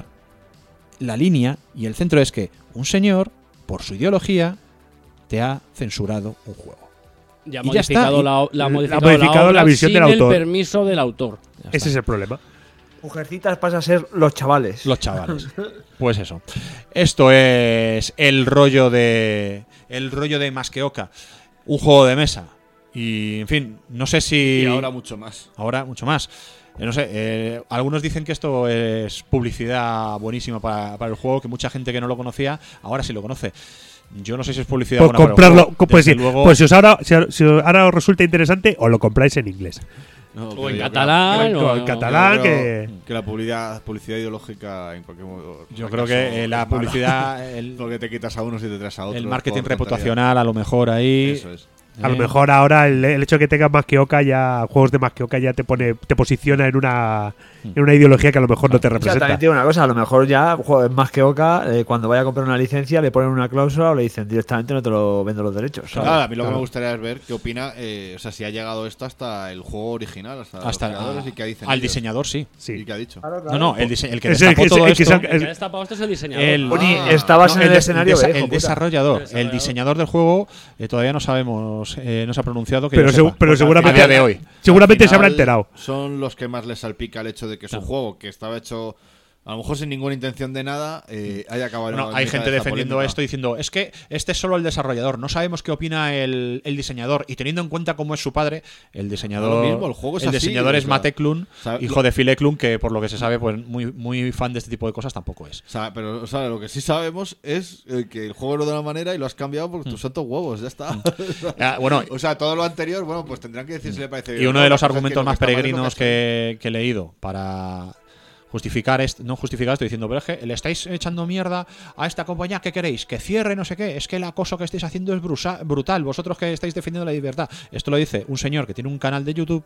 la línea y el centro es que un señor, por su ideología, te ha censurado un juego. Ya ha y modificado, ya la, la, ha modificado, ha modificado la, obra la visión sin del autor. el permiso del autor. Ese es el problema. Mujercitas pasa a ser los chavales. Los chavales. Pues eso. Esto es el rollo de. El rollo de Masqueoka. Un juego de mesa. Y, en fin, no sé si. Y ahora mucho más. Ahora mucho más. Eh, no sé, eh, algunos dicen que esto es publicidad buenísima para, para el juego, que mucha gente que no lo conocía, ahora sí lo conoce. Yo no sé si es publicidad Pues buena comprarlo. para el juego. Pues, sí, luego, pues si, os ahora, si, si ahora os resulta interesante, os lo compráis en inglés. No, O en yo catalán, creo- o- en catalán, yo creo que- que la publicidad, publicidad ideológica en cualquier modo. Yo creo que eh, la es mala. publicidad, el- Porque te quitas a unos y te traes a otros. el marketing por reputacional, a lo mejor ahí. Eso es. A lo eh, mejor ahora el, el hecho de que tengas Masqueoka ya, juegos de Masqueoka ya te pone, te posiciona en una, en una ideología que a lo mejor no te O sea, representa. también tiene una cosa, a lo mejor ya, joder, más que Oca, eh, cuando vaya a comprar una licencia le ponen una cláusula o le dicen directamente no te lo vendo los derechos. ¿sabes? Claro, a mí lo que Claro. me gustaría es ver qué opina, eh, o sea, si ha llegado esto hasta el juego original, hasta, Hasta los creadores a- y qué dicen al ellos. diseñador, sí. Sí. ¿Y qué ha dicho? No, no, el, dise- el que Es el destapó que se- todo el que esto. se- El que ha destapado esto es el diseñador. El, Oni, Ah. estabas no, en el, des- escenario, desa- eh, hijo el puta. desarrollador, El el diseñador del juego, eh, todavía no sabemos, eh, no se ha pronunciado. Que Pero yo segu- sepa. pero Porque seguramente- a día de hoy. Seguramente Al se habrá final, enterado. Son los que más les salpica el hecho de que su juego, que estaba hecho a lo mejor sin ninguna intención de nada, eh, haya acabado en Bueno, la hay mitad gente de esta defendiendo polémica. esto diciendo es que este es solo el desarrollador, no sabemos qué opina el, el diseñador, y teniendo en cuenta cómo es su padre, el diseñador, No, lo mismo, el juego es así, diseñador o es sea, Mate Klun, sabe- hijo de Phil Eklund, que por lo que se sabe pues muy muy fan de este tipo de cosas tampoco es. O sea, pero o sea, lo que sí sabemos es eh, que el juego era de una manera y lo has cambiado por Mm. tus santos huevos, ya está. Ah, bueno, o sea, todo lo anterior, bueno, pues tendrán que decir si le parece bien. y uno No, de la los cosa es que argumentos lo más está mal es lo peregrinos que que, que he leído para justificar esto, no justificar esto diciendo, pero es que le estáis echando mierda a esta compañía, ¿qué queréis? Que cierre, no sé qué, es que el acoso que estáis haciendo es brusa- brutal, vosotros que estáis defendiendo la libertad. Esto lo dice un señor que tiene un canal de YouTube,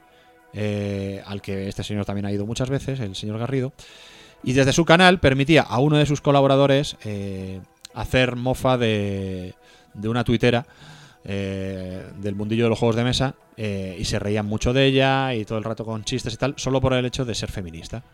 eh, al que este señor también ha ido muchas veces, el señor Garrido, y desde su canal permitía a uno de sus colaboradores eh, hacer mofa de, de una tuitera eh, del mundillo de los juegos de mesa, eh, y se reían mucho de ella y todo el rato con chistes y tal, solo por el hecho de ser feminista.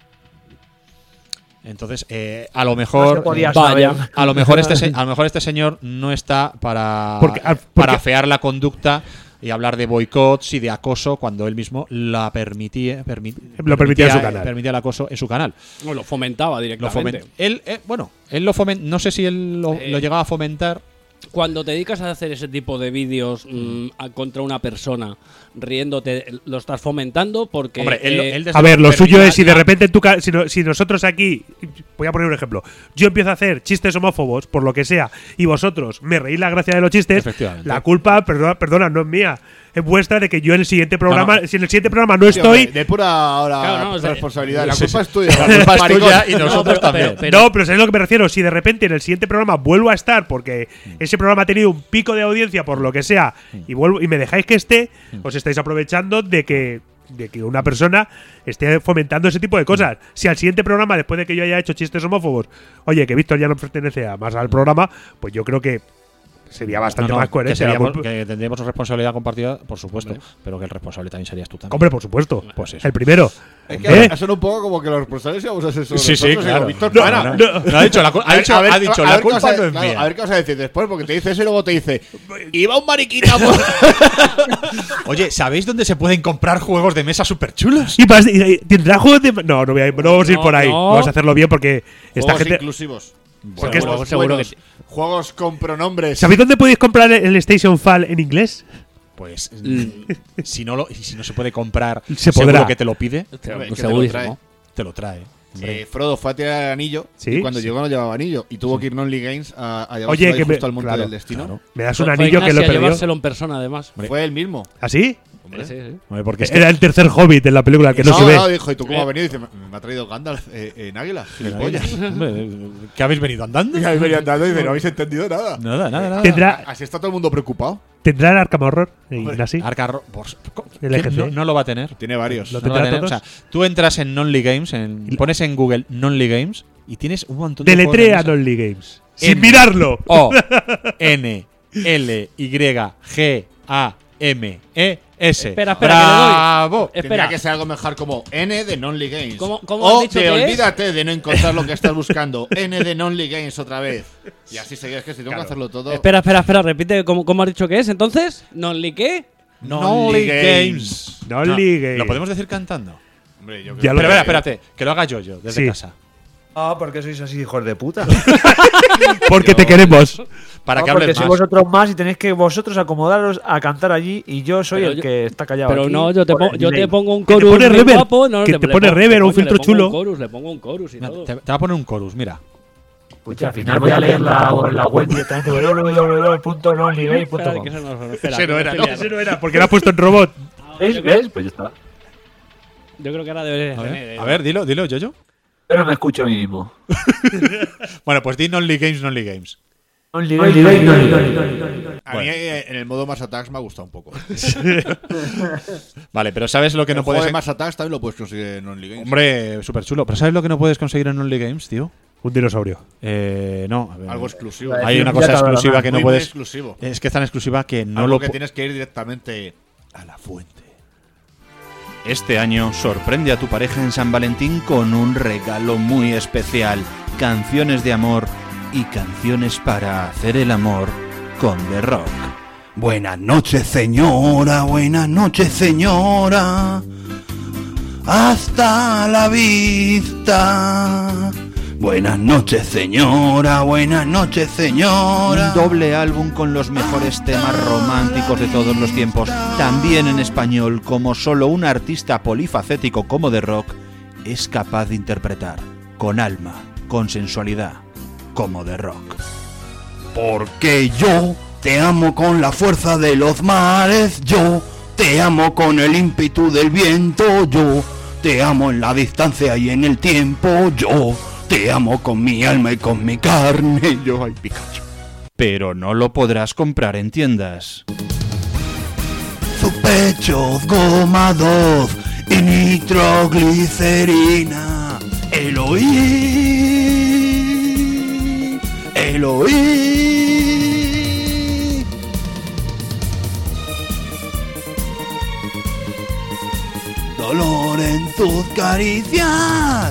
Entonces, eh, a lo mejor, No se podía vaya, saber. a lo mejor este, se- a lo mejor este señor no está para, Porque- ah, porque- para afear la conducta y hablar de boicots y de acoso cuando él mismo la permitía, permi- Lo permitía en su canal. permitía el acoso en su canal. No, lo fomentaba Lo directamente. fomen- él, eh, bueno, él lo foment- no sé si él lo, Eh, lo llegaba a fomentar. Cuando te dedicas a hacer ese tipo de vídeos mm, a- contra una persona riéndote, lo estás fomentando porque... Hombre, él- eh, él desde A ver, lo permita- suyo es si de repente tú, ca- si, no- si nosotros aquí, voy a poner un ejemplo, yo empiezo a hacer chistes homófobos, por lo que sea, y vosotros me reís la gracia de los chistes, Efectivamente. la culpa, perdona, perdona, no es mía, es vuestra de que yo en el siguiente programa, No, no. si en el siguiente programa no Sí, estoy, hombre, de pura ahora Claro, no, o sea, responsabilidad. La sí, culpa sí. es tuya. La culpa es maricón. tuya y No, nosotros pero- también. pero- no, pero ¿sabes a lo que me refiero? Si de repente en el siguiente programa vuelvo a estar porque ese programa ha tenido un pico de audiencia por lo que sea y vuelvo y me dejáis que esté, os estáis aprovechando de que de que una persona esté fomentando ese tipo de cosas. Si al siguiente programa, después de que yo haya hecho chistes homófobos, oye, que Víctor ya no pertenece a más al programa, pues yo creo que sería bastante No, no, más coherente. que, seríamos- Era muy- que tendríamos responsabilidad compartida, por supuesto, pero que el responsable también serías tú también. Hombre, por supuesto. Pues eso. El primero. Es que ¿Eh? ha sonado un poco como que los responsables íbamos a ser solo Sí, sí, nosotros, y claro. digo, Víctor, No, para. no, no. No, ha dicho la cu- ha A ver- dicho- a ver- ha dicho, a la ver qué culpa vas a- no es claro, mía. A ver qué vas a decir después, porque te dice eso y luego te dice iba un mariquita por... Oye, ¿sabéis dónde se pueden comprar juegos de mesa súper chulos? Y pas- y- y- ¿Tendrá juegos de.? No, no, voy a- no vamos a ir No, por ahí. no. Vamos a hacerlo bien porque esta Juegos gente. inclusivos. Porque Seguro, Juegos seguro buenos, que sí. Juegos con pronombres. ¿Sabéis dónde podéis comprar el Station Fall en inglés? Pues si no lo, si no se puede comprar, Se seguro podrá. que te lo pide, Te- Hombre, que te segurísimo. lo trae. te lo trae. hombre. Eh, Frodo fue a tirar el anillo Sí, y cuando sí. llegó no llevaba anillo y tuvo que ir a Only Games a, a llevarse Oye, ahí que me- justo al monte claro, del destino. claro. Me das un Fue anillo que lo he Ignacio a perdido. llevárselo en persona, además. Fue él mismo. ¿Así? Hombre. Sí, sí. Hombre, porque es que- Era el tercer Hobbit en la película que no, se ve. No, dijo, ¿y tú cómo has venido? Dice, me, me ha traído Gandalf eh, en águila. Gilipollas. Hombre, ¿qué habéis venido andando? ¿Qué habéis venido andando? Y dice, no habéis entendido nada. Nada, nada, nada. Tendrá, Así está todo el mundo preocupado. ¿Tendrá el Arkham Horror? Así. Arca- por- El ¿Quién E G C. no, no lo va a tener. Tiene varios. ¿Lo No lo va a tendrá tener. O todos? sea, tú entras en Nonly Games, en- pones en Google Nonly Games y tienes un montón de juegos de Deletrea mesa. Nonly Games. Sin N- mirarlo. O N L Y G A M E S. Espera, espera, que le doy. ¡Bravo! Espera. Tendría que ser algo mejor como N de Nonly Games. ¿Cómo- cómo o has dicho de que es? olvídate de no encontrar lo que estás buscando. N de Nonly Games otra vez. Y así seguir. Es que si tengo Claro. que hacerlo todo. Espera, espera, espera, repite cómo, cómo has dicho que es entonces. ¿Non-li qué? Nonly Games. Nonly No, Games. ¿Lo podemos decir cantando? Hombre, yo Ya creo lo Pero veo. espera, espérate, que lo haga yo, yo, desde Sí. casa. Ah, porque sois así, hijos de puta. Porque te queremos. Para Ah, que porque hables sois más. vosotros más y tenéis que vosotros acomodaros a cantar allí y yo soy Pero el yo- que está callado Pero aquí no, yo te, por pon- el yo te delay. pongo un Que te chorus pone muy reverb, guapo, no, que le- te le pone pongo- reverb, un coño, filtro le pongo chulo. Un chorus, le pongo un chorus y Mira, todo. Te, te va a poner un chorus, mira. Escucha, al final voy a leer la, la web directamente w w w punto nonlygame punto Espera, com. que eso no- espera, Ese no que era, me ¿no? estoy Ese liando. no era, porque lo ha puesto en robot. ¿Ves? ¿Ves? Pues ya está. Yo creo que ahora debe A tener. ver, a ver, dilo, dilo, yo-yo. Pero me escucho a mí mismo. Bueno, pues di Nonly Games, Nonly Games. Nonlygame, Nonlygame, Nonlygame. A mí eh, en el modo Mass Attacks me ha gustado un poco. Vale, pero ¿sabes lo que el no juego puedes... de Mass Attacks también lo puedes conseguir en Only Games. Hombre, súper chulo. ¿Pero sabes lo que no puedes conseguir en Only Games, tío? Un dinosaurio. Eh, no. a ver. Algo exclusivo. Hay una Ya cosa te habrá exclusiva más. que no Muy, muy puedes... exclusivo. Es que es tan exclusiva que no Algo lo... que pu- tienes que ir directamente a la fuente. Este año sorprende a tu pareja en San Valentín con un regalo muy especial. Canciones de amor y canciones para hacer el amor con The Rock. Buenas noches, señora, buenas noches, señora. Hasta la vista. Buenas noches, señora, buenas noches, señora. Un doble álbum con los mejores temas románticos de todos los tiempos, también en español, como solo un artista polifacético como The Rock es capaz de interpretar, con alma, con sensualidad, como The Rock. Porque yo te amo con la fuerza de los mares, yo te amo con el ímpetu del viento, yo te amo en la distancia y en el tiempo, yo te amo con mi alma y con mi carne, yo ay Pikachu. Pero no lo podrás comprar en tiendas. Sus pechos gomados y nitroglicerina, Eloí, Eloí. Dolor en tus caricias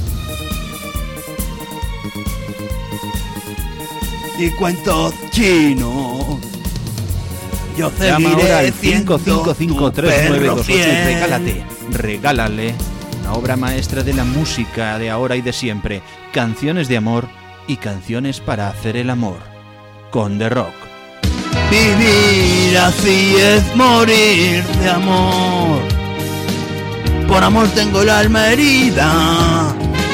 y cuentos chinos. Yo Llama seguiré ahora al siendo cinco cinco cinco tu tres nueve perro dos ocho y fiel. regálate, regálale una obra maestra de la música de ahora y de siempre, canciones de amor y canciones para hacer el amor, con The Rock. Vivir así es morir de amor. Por amor tengo el alma herida.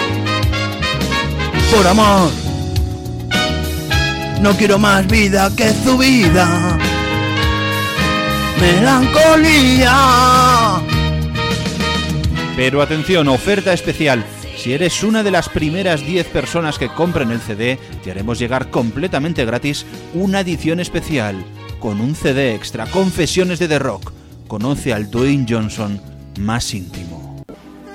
Por amor no quiero más vida que su vida. Melancolía. Pero atención, oferta especial. Si eres una de las primeras diez personas que compren el C D, te haremos llegar completamente gratis una edición especial con un C D extra, Confesiones de The Rock. Conoce al Dwayne Johnson más íntimo.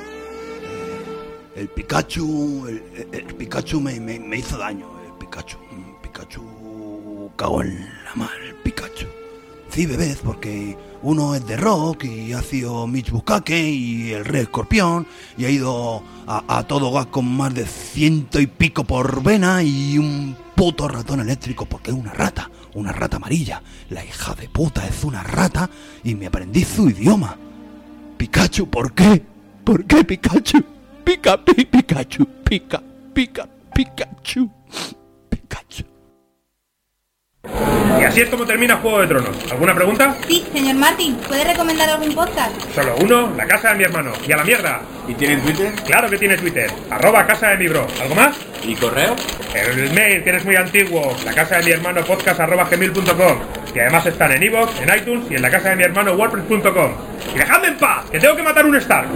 El Pikachu, el, el- el Pikachu me, me- me hizo daño. El Pikachu, mm, Pikachu, cago en la mar, el Pikachu. Sí, bebés, porque uno es de Rock y ha sido Mitch Bukake y el Rey Escorpión y ha ido a, a todo gas con más de ciento y pico por vena y un puto ratón eléctrico porque es una rata, una rata amarilla. La hija de puta es una rata y me aprendí su idioma. Pikachu, ¿por qué? ¿Por qué Pikachu? Pica, pi, Pikachu, pica, pica, Pikachu, Pikachu. Y así es como termina Juego de Tronos. ¿Alguna pregunta? Sí, señor Martin, ¿puede recomendar algún podcast? Solo uno, La Casa de mi Hermano. Y a la mierda. ¿Y tienen Twitter? Claro que tiene Twitter. Arroba Casa de mi Bro. ¿Algo más? ¿Y correo? El mail, que eres muy antiguo. La Casa de mi Hermano podcast arroba gmail punto com. Y además están en iVoox, en iTunes y en la casa de mi hermano wordpress punto com. Y dejadme en paz, que tengo que matar un Stark.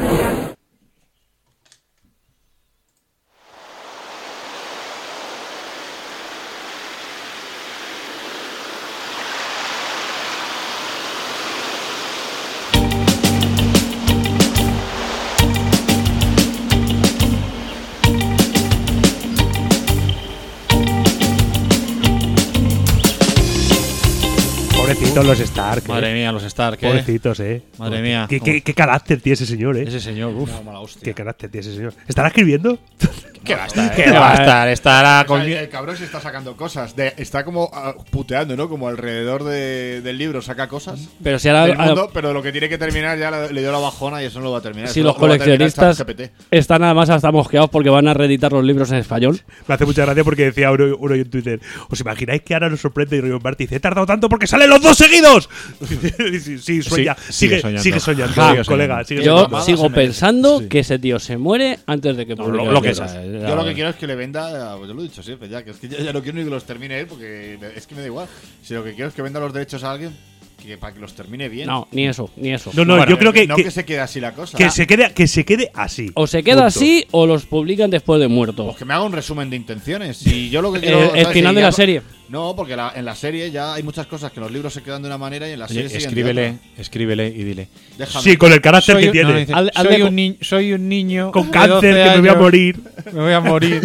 Pobrecitos los Stark. Madre eh. mía, los Stark. ¿eh? Pobrecitos, eh. Madre mía. ¿Qué, qué, qué carácter tiene ese señor, eh? Ese señor, uff. Qué carácter tiene ese señor. ¿Estará escribiendo? ¿Qué va a estar? ¿Qué va a estar? Estará con. O sea, el cabrón se está sacando cosas. De, está como uh, puteando, ¿no? Como alrededor de, del libro saca cosas. Pero si ahora- del mundo, ahora- pero lo que tiene que terminar ya le, le dio la bajona y eso no lo va a terminar. Si Eso los lo va a terminar coleccionistas ChatGPT. están además hasta mosqueados porque van a reeditar los libros en español. Me hace mucha gracia porque decía uno, uno en Twitter: ¿os imagináis que ahora nos sorprende y Rion Martí dice: he tardado tanto porque salen los dos seguidos? sí, sí, sueña. Sí, sigue, sigue soñando. sigue soñando, Ja, sigue colega. soñando. Sigue Yo soñando. sigo en el- pensando sí. que ese tío se muere antes de que No, publique lo- los lo que libros. sea, Yo lo que quiero es que le venda, pues yo lo he dicho siempre ya, que es que ya, ya no quiero ni que los termine él porque me- es que me da igual. Si lo que quiero es que venda los derechos a alguien, que para que los termine bien. No, ni eso, ni eso. No, no, Bueno, yo creo que, no que, que se quede así la cosa. que se quede, que se quede así. O se queda Punto. así o los publican después de muerto. Pues que me haga un resumen de intenciones. Si yo lo que quiero. El- el ¿sabes? final Si de ya la co- serie. No, porque la- en la serie ya hay muchas cosas que en los libros se quedan de una manera y en la Oye, serie siguen de escríbele, otra. escríbele y dile. Déjame. Sí, con el carácter Soy que un- tiene. no, dice, Haz- hazle soy, con- un ni- soy un niño Con de cáncer, doce que me voy a años, morir. Me voy a morir.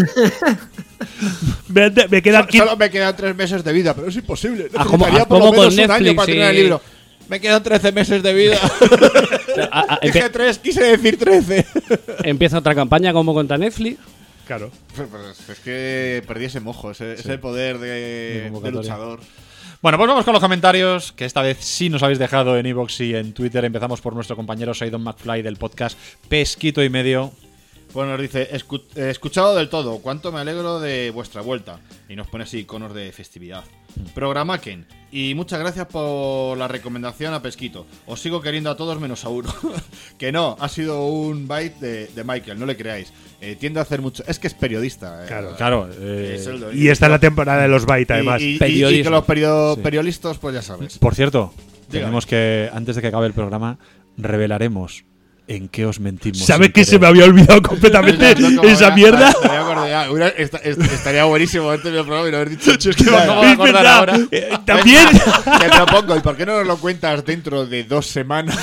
Me, me quedan So- quince Solo me quedan tres meses de vida, pero es imposible. Ah, como- Necesitaría ah, por lo como con menos un año Netflix, para terminar el sí. libro. Me quedan trece meses de vida. A- a- Dije empe- tres, quise decir trece. Empieza otra campaña como contra Netflix. Claro. Pues es que perdí ese mojo, ese, ese poder de, De de convocatoria. luchador. Bueno, pues vamos con los comentarios, que esta vez sí nos habéis dejado en iVoox y en Twitter. Empezamos por nuestro compañero Saidon McFly del podcast Pesquito y Medio. Bueno, nos dice, "Escu- eh, escuchado del todo, cuánto me alegro de vuestra vuelta. Y nos pone así iconos de festividad. Programa Ken. Y muchas gracias por la recomendación a Pesquito. Os sigo queriendo a todos menos a uno. Que no, ha sido un bite de, de Michael, no le creáis. Eh, tiende a hacer mucho. Es que es periodista. eh. Claro. Claro. eh, Es el- Y esta es la temporada de los Byte, además. Y, y- y- y Periodismo. que los perio- Sí. periodistas, pues ya sabes. Por cierto, Dígame. tenemos que, antes de que acabe el programa, revelaremos en qué os mentimos. ¿Sabes sin que se querer. me había olvidado completamente No, como esa ya- mierda? me había acordado ya. Hubiera- esta- est- estaría buenísimo antes del programa y no haber dicho. Es que me Ya, acabo ya. de Es acordar verdad. ahora. Eh, También. Te propongo, ¿y por qué no nos lo cuentas dentro de dos semanas?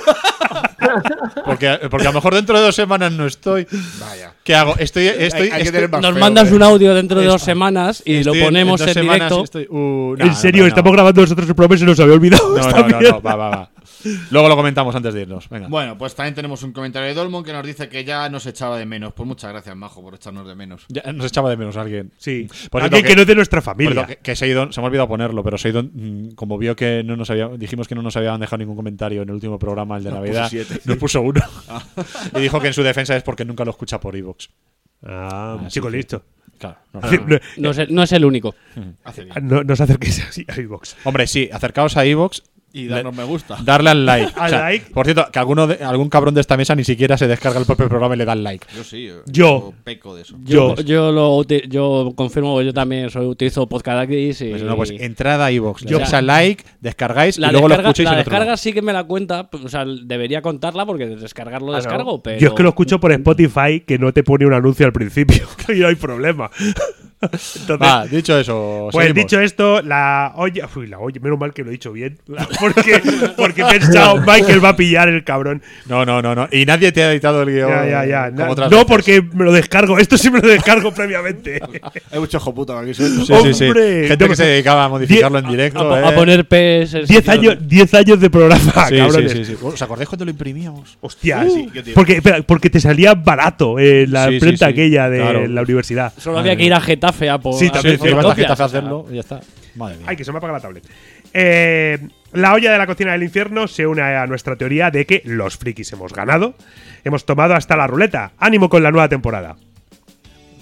Porque, porque a lo mejor dentro de dos semanas no estoy. Vaya. ¿Qué hago? Estoy. estoy, Hay- hay que estoy- tener más Nos feo, mandas eh. un audio dentro de Esto- dos semanas y estoy lo ponemos dos en, semanas directo. y estoy- uh, no, En serio, no, no. estamos grabando nosotros el programa y se nos había olvidado. No, esta no, no, mierda. no, va, va, va. Luego lo comentamos antes de irnos. Venga. Bueno, pues también tenemos un comentario de Dolmon que nos dice que ya nos echaba de menos. Pues muchas gracias, Majo, por echarnos de menos. Ya nos echaba de menos a alguien. Sí. Por Alguien cierto, que no es de nuestra por familia. cierto, que, que Seidon, se me ha olvidado ponerlo, pero Seidon, mm, como vio que no nos había, dijimos que no nos habían dejado ningún comentario en el último programa, el de Nos Navidad, puso siete. nos puso uno. Ah. Y dijo que en su defensa es porque nunca lo escucha por iVoox. Ah, un Así chico que- listo. Claro. no, Ah, no, No es, el, no es el único. Hace bien. no, no os acerquéis así a iVoox. Hombre, sí, acercaos a iVoox. Y darnos me gusta. Darle al like. Al like. Por cierto, que alguno de- algún cabrón de esta mesa ni siquiera se descarga el propio programa y le da el like. Yo sí. Yo, Yo. peco de eso. Yo, Yo. yo lo uti- yo confirmo, yo también soy, utilizo Podcadactis y Pues no, pues entrada a iVoox, le Yo- dais al like, descargáis la y luego lo descarga, escucháis la en otro descarga lado. sí que me la cuenta, o sea, debería contarla porque descargarlo Ah, no. descargo, pero Yo es que lo escucho por Spotify, que no te pone un anuncio al principio. Y no hay problema. Entonces, Va, dicho eso, pues seguimos. dicho esto, la olla. Uy, la olla, menos mal que lo he dicho bien. Porque, porque he pensado, Michael va a pillar el cabrón. No, no, no, no. Y nadie te ha editado el guión. Ya, ya, ya. como Na- otras no, veces. porque me lo descargo. Esto sí me lo descargo previamente. Hay mucho hijo puta aquí. Sí, sí, sí. ¡Hombre! Gente No, que se dedicaba a modificarlo en a, directo. a- eh. a poner P S. Diez años, diez años de programa, Sí, cabrones. sí, sí, sí. ¿Os acordáis cuando lo imprimíamos? Hostia, Uh, sí. qué tío. Porque, espera, porque te salía barato en la Sí, sí, imprenta sí. aquella de Claro. la universidad. Solo había que ir a Getafe a por Sí, a también, por Sí, ibas a copias, Getafe a o sea, hacerlo y ya está. Madre mía. Ay, que se me apaga la tablet. Eh, la olla de la cocina del infierno se une a nuestra teoría de que los frikis hemos ganado. Hemos tomado hasta la ruleta. Ánimo con la nueva temporada.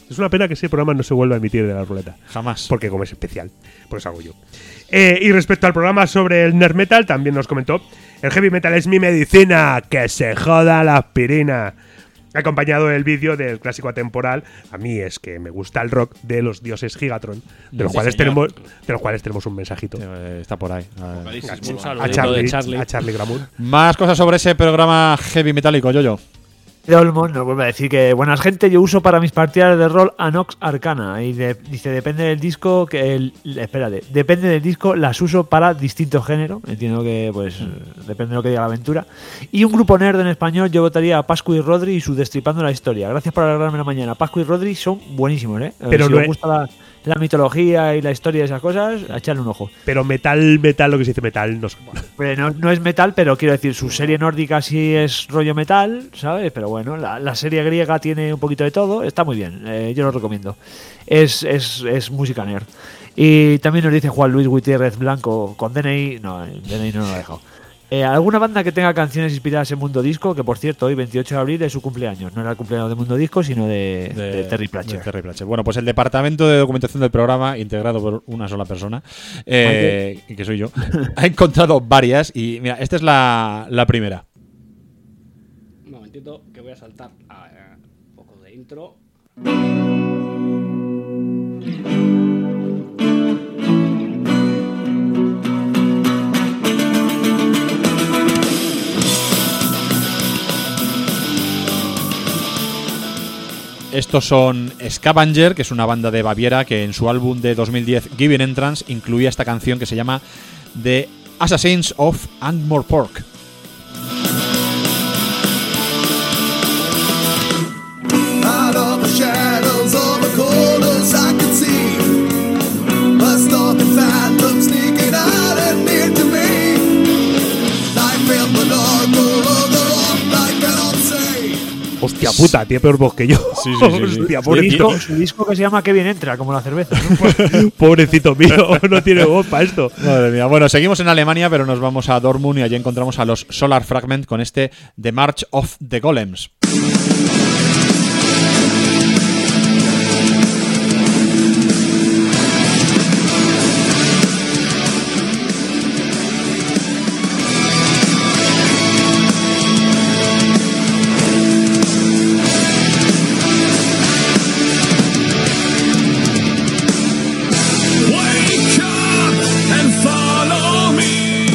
Es una pena que ese programa no se vuelva a emitir de la ruleta. Jamás. Porque como es especial, pues hago yo. Eh, y respecto al programa sobre el nerd metal, también nos comentó: el heavy metal es mi medicina, que se joda la aspirina. Acompañado el vídeo del clásico atemporal, a mí es que me gusta el rock de los dioses Gigatron, de los, Sí, cuales, señor. tenemos, de los cuales tenemos un mensajito. Eh, Está por ahí. A, ver. Un A saludito Charlie, de Charlie. a Charlie Gramour. Más cosas sobre ese programa heavy metálico, Yoyo. De Olmos nos vuelve a decir que buenas gente, yo uso para mis partidas de rol Anox Arcana y de- dice depende del disco que el, espérate, depende del disco las uso para distintos géneros, entiendo que pues depende de lo que diga la aventura. Y un grupo nerd en español yo votaría a Pascu y Rodri y su Destripando la Historia. Gracias por alegrarme la mañana. Pascu y Rodri son buenísimos, ¿eh? Pero si no os es- gusta la, la mitología y la historia de esas cosas, a echarle un ojo. Pero metal, metal, lo que se dice metal, no sé. Pues no, no es metal, pero quiero decir, su serie nórdica sí es rollo metal, ¿sabes? Pero bueno, la, la serie griega tiene un poquito de todo, está muy bien, eh, yo lo recomiendo. Es, es, es música nerd. Y también nos dice Juan Luis Gutiérrez Blanco con D N I, no, el D N I no lo ha dejado. Eh, ¿Alguna banda que tenga canciones inspiradas en Mundo Disco? Que por cierto, hoy veintiocho de abril es su cumpleaños. No era el cumpleaños de Mundo Disco, sino de, de Terry Pratchett. de Terry Pratchett. Bueno, pues el departamento de documentación del programa, integrado por una sola persona, eh, y que soy yo, ha encontrado varias. Y mira, esta es la, la primera. Un momentito, que voy a saltar a, eh, un poco de intro. Estos son Scavenger, que es una banda de Baviera que en su álbum de dos mil diez, Giving Entrance, incluía esta canción que se llama The Assassins of Ankh-Morpork. Out of the shadows of the corners I could see a stalking phantom sneaking out and near to me. I felt the dark of the rock I cannot say. Hostia puta, tiene peor voz que yo. Sí, sí, sí, sí. Hostia, Su pobrecito, disco, su disco que se llama Qué bien entra, como la cerveza. ¿no? pobrecito mío, no tiene voz para esto. Madre mía. Bueno, seguimos en Alemania, pero nos vamos a Dortmund y allí encontramos a los Solar Fragment con este The March of the Golems. Wake up and follow me.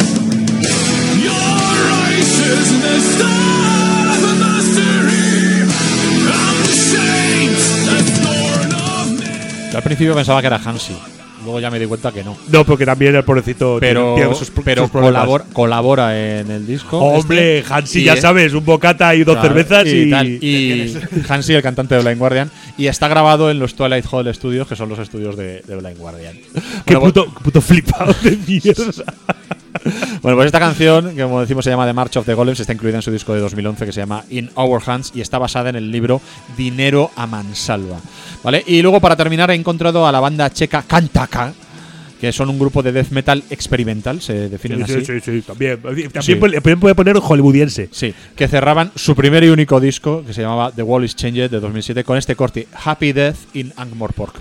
Your righteousness, star of the mastery. I'm the saint, the thorn of me. Yo al principio pensaba que era Hansi, luego ya me di cuenta que no. No, porque también el pobrecito Pero, tiene sus, pero sus problemas. colabora, colabora en el disco. Hombre, este, Hansi, y ya es- sabes, un bocata y dos Claro, cervezas y, tal. Y Hansi, el cantante de Blind Guardian, y está grabado en los Twilight Hall Studios, que son los estudios de, de Blind Guardian. Qué Bueno, puto, puto flipado de mierda. Bueno, pues esta canción, que como decimos se llama The March of the Golems, está incluida en su disco de dos mil once que se llama In Our Hands y está basada en el libro Dinero a mansalva. ¿Vale? Y luego, para terminar, he encontrado a la banda checa Kantaka, que son un grupo de death metal experimental, se definen Sí, así. sí, sí, sí, también. También, Sí. puede- también puede poner hollywoodiense. Sí, que cerraban su primer y único disco, que se llamaba The Wall is Changed, de dos mil siete, con este corte, Happy Death in Ankh-Morpork.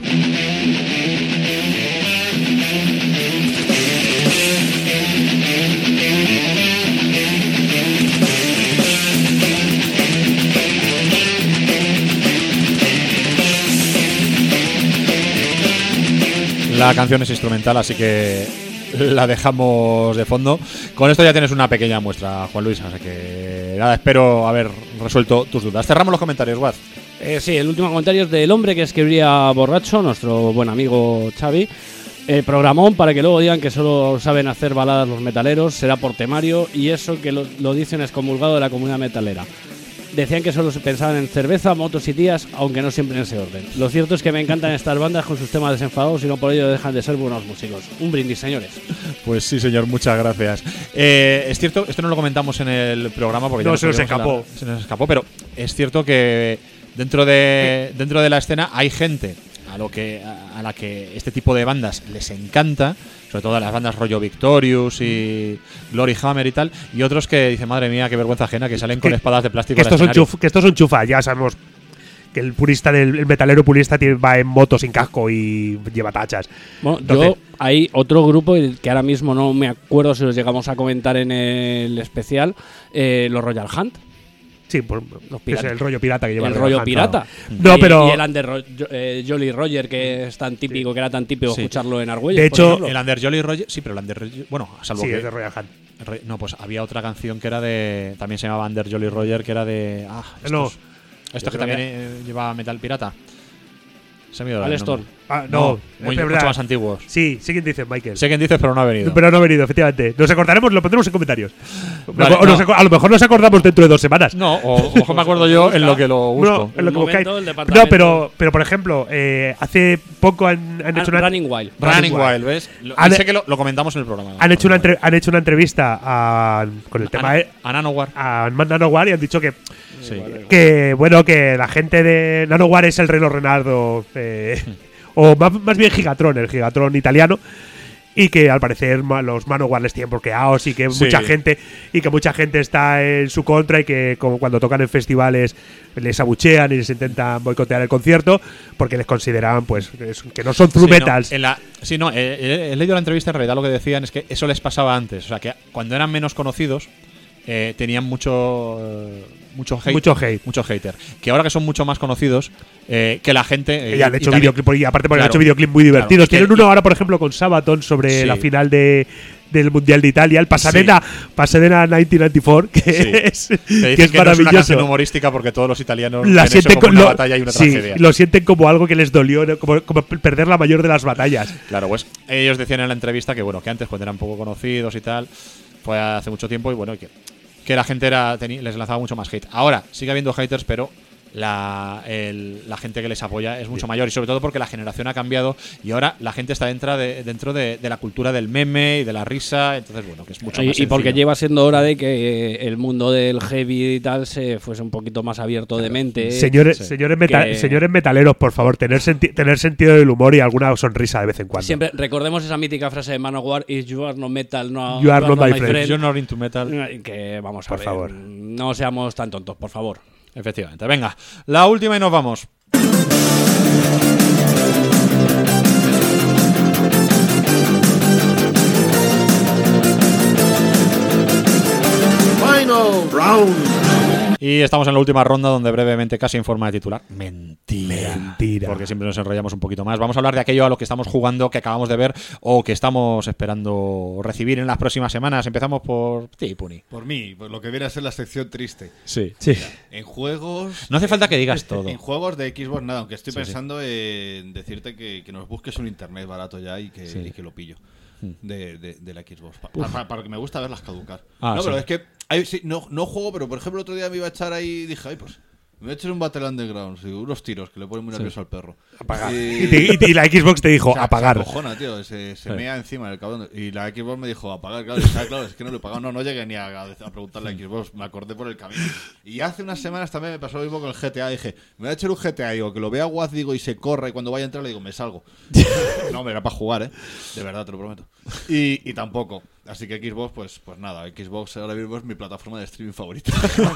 La canción es instrumental, así que la dejamos de fondo. Con esto ya tienes una pequeña muestra, Juan Luis, así que nada, espero haber resuelto tus dudas. Cerramos los comentarios, Guaz. Eh, sí, el último comentario es del hombre que escribiría borracho, nuestro buen amigo Xavi. Eh, programón para que luego digan que solo saben hacer baladas los metaleros, será por temario, y eso que lo, lo dicen excomulgado de la comunidad metalera. Decían que solo se pensaban en cerveza, motos y tías, aunque no siempre en ese orden. Lo cierto es que me encantan estas bandas con sus temas desenfadados y no por ello dejan de ser buenos músicos. Un brindis, señores. Pues sí, señor, muchas gracias. Eh, es cierto, esto no lo comentamos en el programa porque ya No, nos se nos subimos a la- escapó. se nos escapó, pero es cierto que dentro de dentro de la escena hay gente a lo que a, a la que este tipo de bandas les encanta, sobre todo las bandas rollo Victorious y Glory Hammer y tal, y otros que dicen, madre mía, qué vergüenza ajena, que salen con Que- espadas de plástico Que al estos, son escenario. chuf- que estos son chufas, ya sabemos que el purista del el metalero purista tiene, va en moto sin casco y lleva tachas. Bueno, Entonces, yo hay otro grupo que ahora mismo no me acuerdo si los llegamos a comentar en el especial, eh, los Royal Hunt. Sí, por, Los que es piratas. el rollo pirata que lleva el el rollo Hunt, pirata. No, y, pero y el Under Ro- Jo- eh, Jolly Roger, que es tan típico, que era tan típico Sí. escucharlo en Argüelles. De por hecho, ejemplo. El Under Jolly Roger. Sí, pero el Under. Bueno, salvo sí, que. es de Royal Hunt. Re- No, pues había otra canción que era de. También se llamaba Under Jolly Roger, que era de. Ah, estos, No. estos Yo que creo también que- eh, lleva metal pirata. Se me ha ido el Alestorm. nombre. Ah, no, muy, es mucho verdad. más antiguos. Sí, sí que dices, Michael. Sé quién dices, pero no ha venido. Pero no ha venido, efectivamente. Nos acordaremos, lo pondremos en comentarios. Vale, o nos no. aco- a lo mejor nos acordamos dentro de dos semanas. No, o mejor me acuerdo yo en lo que lo busco. No, en lo que Un buscáis. momento, el departamento- No, pero, pero por ejemplo, eh, hace poco han, han Ah, hecho una. Running Wild. Running Wild, ¿ves? Lo- Han- sé que lo, lo comentamos en el programa. Han hecho, una entre- han hecho una entrevista a, con el tema a, de- a Nanowar. a Nanowar y han dicho que, Sí. que bueno, que la gente de Nanowar es el Reno Renardo, eh, o más, más bien Gigatron, el Gigatron italiano. Y que al parecer ma- los Manowar les tienen bloqueados y que Sí. mucha gente y que mucha gente está en su contra y que como cuando tocan en festivales les abuchean y les intentan boicotear el concierto porque les consideran pues es- que no son true Sí, no, metals. en la- sí, no, eh, he, he leído la entrevista, en realidad lo que decían es que eso les pasaba antes. O sea, que cuando eran menos conocidos eh, tenían mucho eh, mucho hate, Mucho hate. mucho hater. Que ahora que son mucho más conocidos, eh, que la gente. eh, Y han y hecho también- videoclip y aparte porque han Claro, hecho videoclip muy divertidos. claro, que- Tienen uno ahora, por ejemplo, con Sabaton sobre Sí. la final de del Mundial de Italia, el Pasadena, Pasadena mil novecientos noventa y cuatro, que Sí. es, Que dicen que es que no es una maravilloso. canción humorística porque todos los italianos La ven eso sienten como co- una lo- batalla y una sí, tragedia. lo sienten como algo que les dolió, ¿no? como, como perder la mayor de las batallas. Claro, pues ellos decían en la entrevista que bueno, que antes cuando eran poco conocidos y tal, fue hace mucho tiempo y bueno, que, que la gente era teni- les lanzaba mucho más hate. Ahora sigue habiendo haters, pero la, el- la gente que les apoya es mucho mayor y sobre todo porque la generación ha cambiado y ahora la gente está dentro de, dentro de, de la cultura del meme y de la risa, entonces bueno, que es mucho Y, más y porque sencillo. lleva siendo hora de que el mundo del heavy y tal se fuese un poquito más abierto de mente. Señores, Sí. señores, meta- Que- señores metaleros, por favor, tener, senti- tener sentido del humor y alguna sonrisa de vez en cuando. Siempre recordemos esa mítica frase de Manowar: If you are no metal, no You are not my friend. You're not into metal. Que vamos a Por ver, favor. no seamos tan tontos, por favor. Efectivamente. Venga, la última y nos vamos. Final round. Y estamos en la última ronda donde brevemente, casi en forma de titular, mentira. Mentira. Porque siempre nos enrollamos un poquito más. Vamos a hablar de aquello a lo que estamos jugando, que acabamos de ver o que estamos esperando recibir en las próximas semanas. Empezamos por ti, Puni. Por mí, por lo que viene a ser la sección triste. Sí. Sí. En juegos. No hace falta que digas todo. En juegos de Xbox, nada, aunque estoy Sí, sí. pensando en decirte que, que nos busques un internet barato ya y que, Sí. y que lo pillo. Hmm. De, de- de la Xbox. Pa- pa- pa- para que me gusta verlas caducar. Ah, no, sí. pero es que hay- sí, no, no juego, pero por ejemplo, el otro día me iba a echar ahí y dije, ay, pues. Me voy a echar un Battle Underground, sí, unos tiros que le ponen muy Sí. nervioso al perro. Apagar. Y, Y, te- y te- y la Xbox te dijo, o sea, apagar. Se acojona, tío, se, se Sí. mea encima del cabrón. Y la Xbox me dijo, apagar, claro. Y dije, claro, es que no lo he pagado. No, no llegué ni a, a preguntarle a Xbox, me acordé por el camino. Y hace unas semanas también me pasó lo mismo con el G T A. Dije, me voy a echar un G T A, digo, que lo vea Guaz, digo, y se corra. Y cuando vaya a entrar le digo, me salgo. No, me era para jugar, ¿eh? De verdad, te lo prometo. Y, y tampoco. Así que Xbox, pues, pues nada, Xbox ahora mismo es mi plataforma de streaming favorita.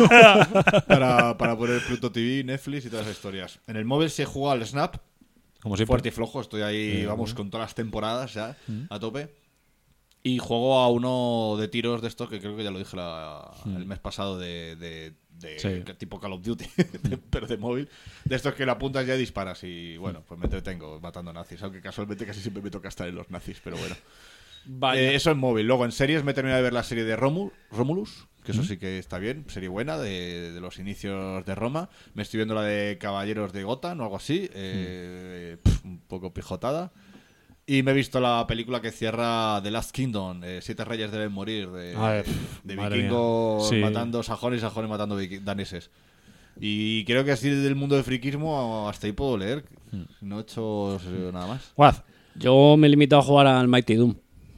para, para poner Pluto T V, Netflix y todas esas historias. En el móvil sí he jugado al Snap. Como siempre. Fuerte y flojo, estoy ahí, Eh, vamos, con todas las temporadas ya, Mm. a tope. Y juego a uno de tiros de estos, que creo que ya lo dije la- Mm. el mes pasado, de, de, de- Sí. que- tipo Call of Duty, de- pero de móvil. De estos que la apuntas ya y disparas. Y bueno, pues me entretengo matando nazis. Aunque casualmente casi siempre me toca estar en los nazis, pero bueno. Vaya. Eh, eso en móvil. Luego en series me he terminado de ver la serie de Romu- Romulus, que eso ¿Mm? sí que está bien, serie buena, de, de los inicios de Roma. Me estoy viendo la de Caballeros de Gotham o algo así, eh, pf, un poco pijotada. Y me he visto la película que cierra The Last Kingdom, eh, Siete Reyes deben morir, de, Ay, de madre vikingos mía. Sí. matando sajones y sajones matando viki- daneses. Y creo que así del mundo del friquismo hasta ahí puedo leer. No he hecho eh, nada más. Guaz. Yo me he limitado a jugar al Mighty Doom.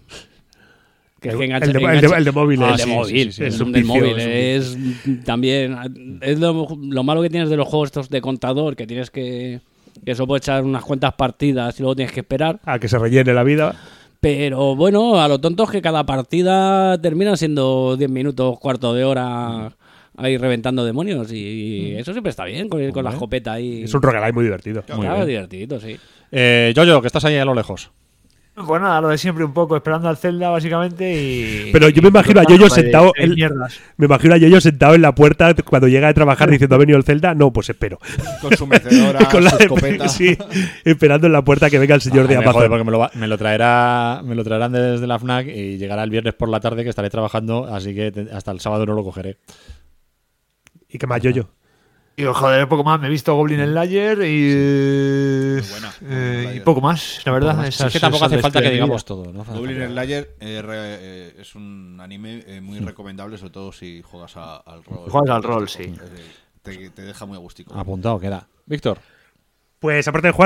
Que es El- que engancha- el de- el engancha- de- el de móvil Ah, es- el de sí, móvil. sí, sí, el es Doom un del vicio, móvil. es un Es también. Es lo, lo malo que tienes de los juegos estos de contador, que tienes que. Que eso puede echar unas cuantas partidas y luego tienes que esperar. A que se rellene la vida. Pero bueno, a lo tonto es que cada partida termina siendo diez minutos, cuarto de hora ahí reventando demonios y, y eso siempre está bien, con, ir con la escopeta ahí. Es un roguelike muy divertido. Muy claro, divertido, sí. Eh, Yoyo, que estás ahí a lo lejos. Pues nada, lo de siempre un poco, esperando al Zelda básicamente y... Pero yo me imagino a Yoyo sentado en, en, mierdas. Me imagino a Yoyo sentado en la puerta cuando llega de trabajar diciendo, ¿ha venido el Zelda? No, pues espero. Con su mecedora, con la su escopeta. Sí, esperando en la puerta que venga el señor Ah, de me Amazon. jode, porque me lo, va- me lo traerá me lo traerán desde la FNAC y llegará el viernes por la tarde que estaré trabajando, así que te- hasta el sábado no lo cogeré. ¿Y qué más, Yoyo? Y joder, un poco más, me he visto Goblin Slayer y... eh, y poco más, la verdad. más. Esas- Es que tampoco hace esas falta que bestias. digamos todo, ¿no? Goblin Slayer eh, re- eh, es un anime eh, muy recomendable, sobre todo si juegas a- al rol. Juegas al rol, sí. Eh, Te, te deja muy agustico. Apuntado queda. Víctor. Pues aparte de jugar...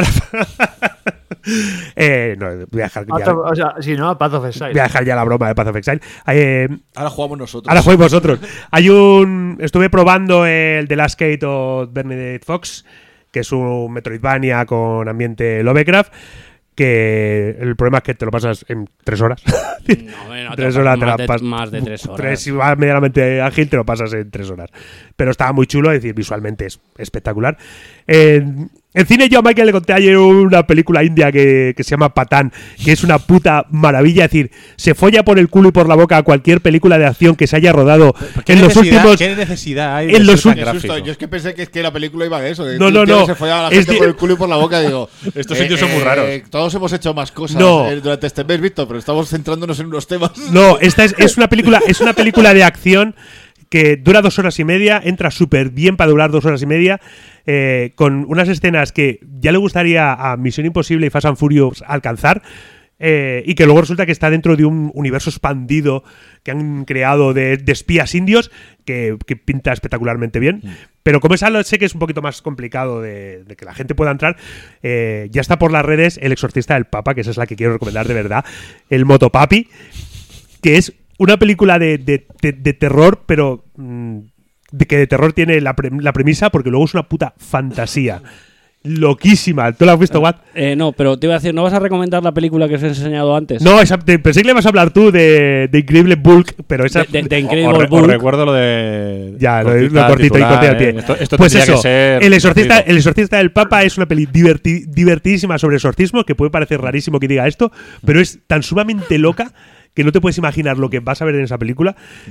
eh, no, voy a dejar, voy a- Path of- o sea, sí, ¿no? Path of Exile. voy a dejar ya la broma de Path of Exile. Eh, Ahora jugamos nosotros. Ahora jugáis vosotros. Hay un. Estuve probando el The Last Gate of Bernadette Fox, que es un Metroidvania con ambiente Lovecraft. Que el problema es que te lo pasas en tres horas. No, no, tres te horas pasas te la más de- pas- más de tres horas. Tres, si vas medianamente ágil, te lo pasas en tres horas. Pero estaba muy chulo, es decir, visualmente es espectacular. En, en cine, yo a Michael le conté ayer una película india que, que se llama Patán, que es una puta maravilla. Es decir, se folla por el culo y por la boca a cualquier película de acción que se haya rodado ¿Qué en los necesidad- últimos. qué necesidad hay de en ser los tan ul- gráfico? Yo es que pensé que, es que la película iba de eso. De No, un no, tío no. que se follaba a la Es gente de- por el culo y por la boca. Digo, Estos sitios son muy raros. Todos hemos hecho más cosas No. eh, durante este mes, Víctor, pero estamos centrándonos en unos temas. No, esta es, es una película, es una película de acción que dura dos horas y media, entra súper bien para durar dos horas y media, eh, con unas escenas que ya le gustaría a Misión Imposible y Fast and Furious alcanzar, eh, y que luego resulta que está dentro de un universo expandido que han creado de, de espías indios, que, que pinta espectacularmente bien. Pero como esa lo sé que es un poquito más complicado de, de que la gente pueda entrar, eh, ya está por las redes El Exorcista del Papa, que esa es la que quiero recomendar de verdad, el Motopapi, que es una película de, de, de, de terror, pero mmm, de que de terror tiene la, pre, la premisa, porque luego es una puta fantasía. Loquísima. ¿Tú la has visto, Watt? Eh, no, pero te iba a decir, ¿no vas a recomendar la película que os he enseñado antes? No, esa, te, pensé que le vas a hablar tú de, de Increíble Bulk, pero esa... De, de, de Incredible Os, re- os Bulk. recuerdo lo de. Ya, lo, cortita, lo cortito titular, y cortito al pie. ¿eh? Esto, esto pues tendría eso, que ser el, exorcista, divertido. el Exorcista del Papa es una peli diverti- divertidísima sobre exorcismo, que puede parecer rarísimo que diga esto, pero es tan sumamente loca que no te puedes imaginar lo que vas a ver en esa película,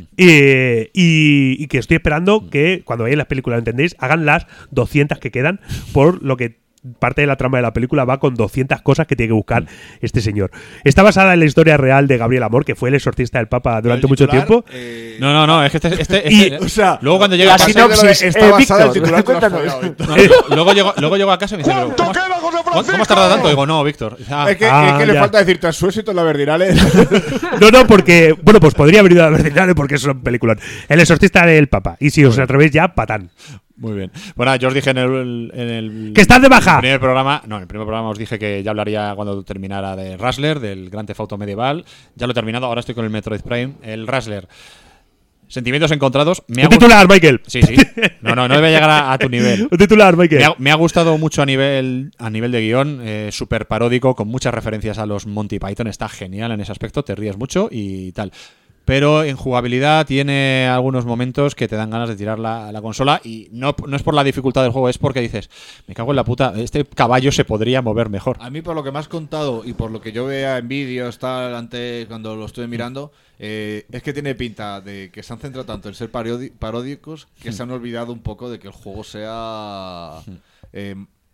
eh, y, y que estoy esperando que cuando veáis las películas, ¿entendéis? Hagan las doscientas que quedan, por lo que parte de la trama de la película va con doscientas cosas que tiene que buscar este señor. Está basada en la historia real de Gabriel Amor, que fue el exorcista del Papa durante mucho tiempo. Eh, No, no, no, es que este. este, Y- este- o sea, luego cuando llega la a casa. sinopsis, está eh, basada en el Víctor, titular que lo has cuéntanos. follado, Víctor. No, luego, llego, luego llego a casa y me dice, pero ¿cómo, has- ¿cómo has tardado tanto? Digo, no, Víctor. Ah, Es que, Ah, es que le ya. falta decir tras su éxito en la Verdinale. No, no, porque. Bueno, pues podría haber ido a ver porque es un peliculón. El exorcista del Papa. Y si os atrevéis ya, patán. Muy bien. Bueno, yo os dije en el, en el ¡Que estás de baja! primer programa, no, en el primer programa os dije que ya hablaría cuando terminara de Rustler, del Grand Theft Auto medieval. Ya lo he terminado, ahora estoy con el Metroid Prime, el Rustler. Sentimientos encontrados. Me ha Un titular, Michael. Sí, sí. No, no, no voy a llegar a, a tu nivel. Un titular, Michael. Me ha, me ha gustado mucho a nivel a nivel de guión, eh, súper paródico, con muchas referencias a los Monty Python. Está genial en ese aspecto, te ríes mucho y tal. Pero en jugabilidad tiene algunos momentos que te dan ganas de tirar la, la consola, y no, no es por la dificultad del juego, es porque dices, me cago en la puta, este caballo se podría mover mejor. A mí, por lo que me has contado y por lo que yo veía en vídeos tal, antes, cuando lo estuve mirando, eh, es que tiene pinta de que se han centrado tanto en ser parodi- paródicos que se han olvidado un poco de que el juego sea... Eh,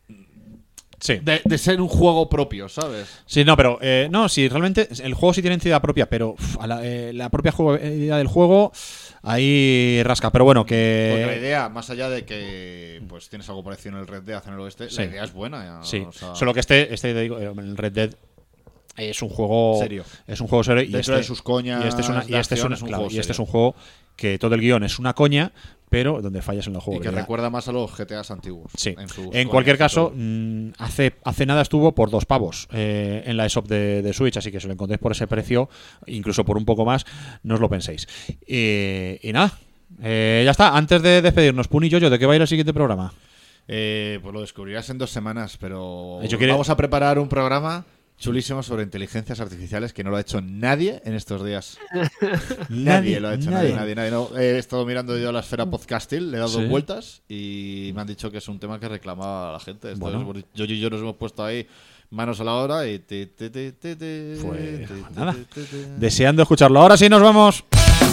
Sí. de, de ser un juego propio, ¿sabes? Sí, no, pero eh, no, sí, realmente el juego sí tiene entidad propia, pero uf, a la, eh, la propia jugabilidad del juego ahí rasca. Pero bueno, Porque la que. idea, más allá de que pues tienes algo parecido en el Red Dead, en el oeste, Sí. la idea es buena. Ya, Sí, o sea, solo que este, este te digo, eh, el Red Dead es un juego Serio. Es un juego serio y Dentro este, de sus coñas y este es una, y de este es acción una- es un claro, juego y este es serio. un juego que todo el guión es una coña, pero donde fallas en el juego. y que ¿verdad? recuerda más a los G T As antiguos. Sí. En, sus En cualquier coñas y caso, todo. mm, hace, hace nada estuvo por dos pavos eh, en la eShop de, de Switch, así que si lo encontréis por ese precio, incluso por un poco más, no os lo penséis. Y, y nada, eh, ya está. Antes de despedirnos, Puni y Yoyo, ¿de qué va a ir el siguiente programa? Eh, pues lo descubrirás en dos semanas, pero Yo quiero- vamos a preparar un programa chulísimo sobre inteligencias artificiales que no lo ha hecho nadie en estos días. nadie, Nadie, lo ha hecho, nadie. nadie, nadie. nadie. No, he estado mirando yo la esfera podcastil, le he dado Sí. dos vueltas y me han dicho que es un tema que reclamaba a la gente. Entonces, Bueno. yo y yo nos hemos puesto ahí manos a la obra y... Te, te, te, te, te, Pues, te, nada. te, te, te. Deseando escucharlo. Ahora sí, nos vamos.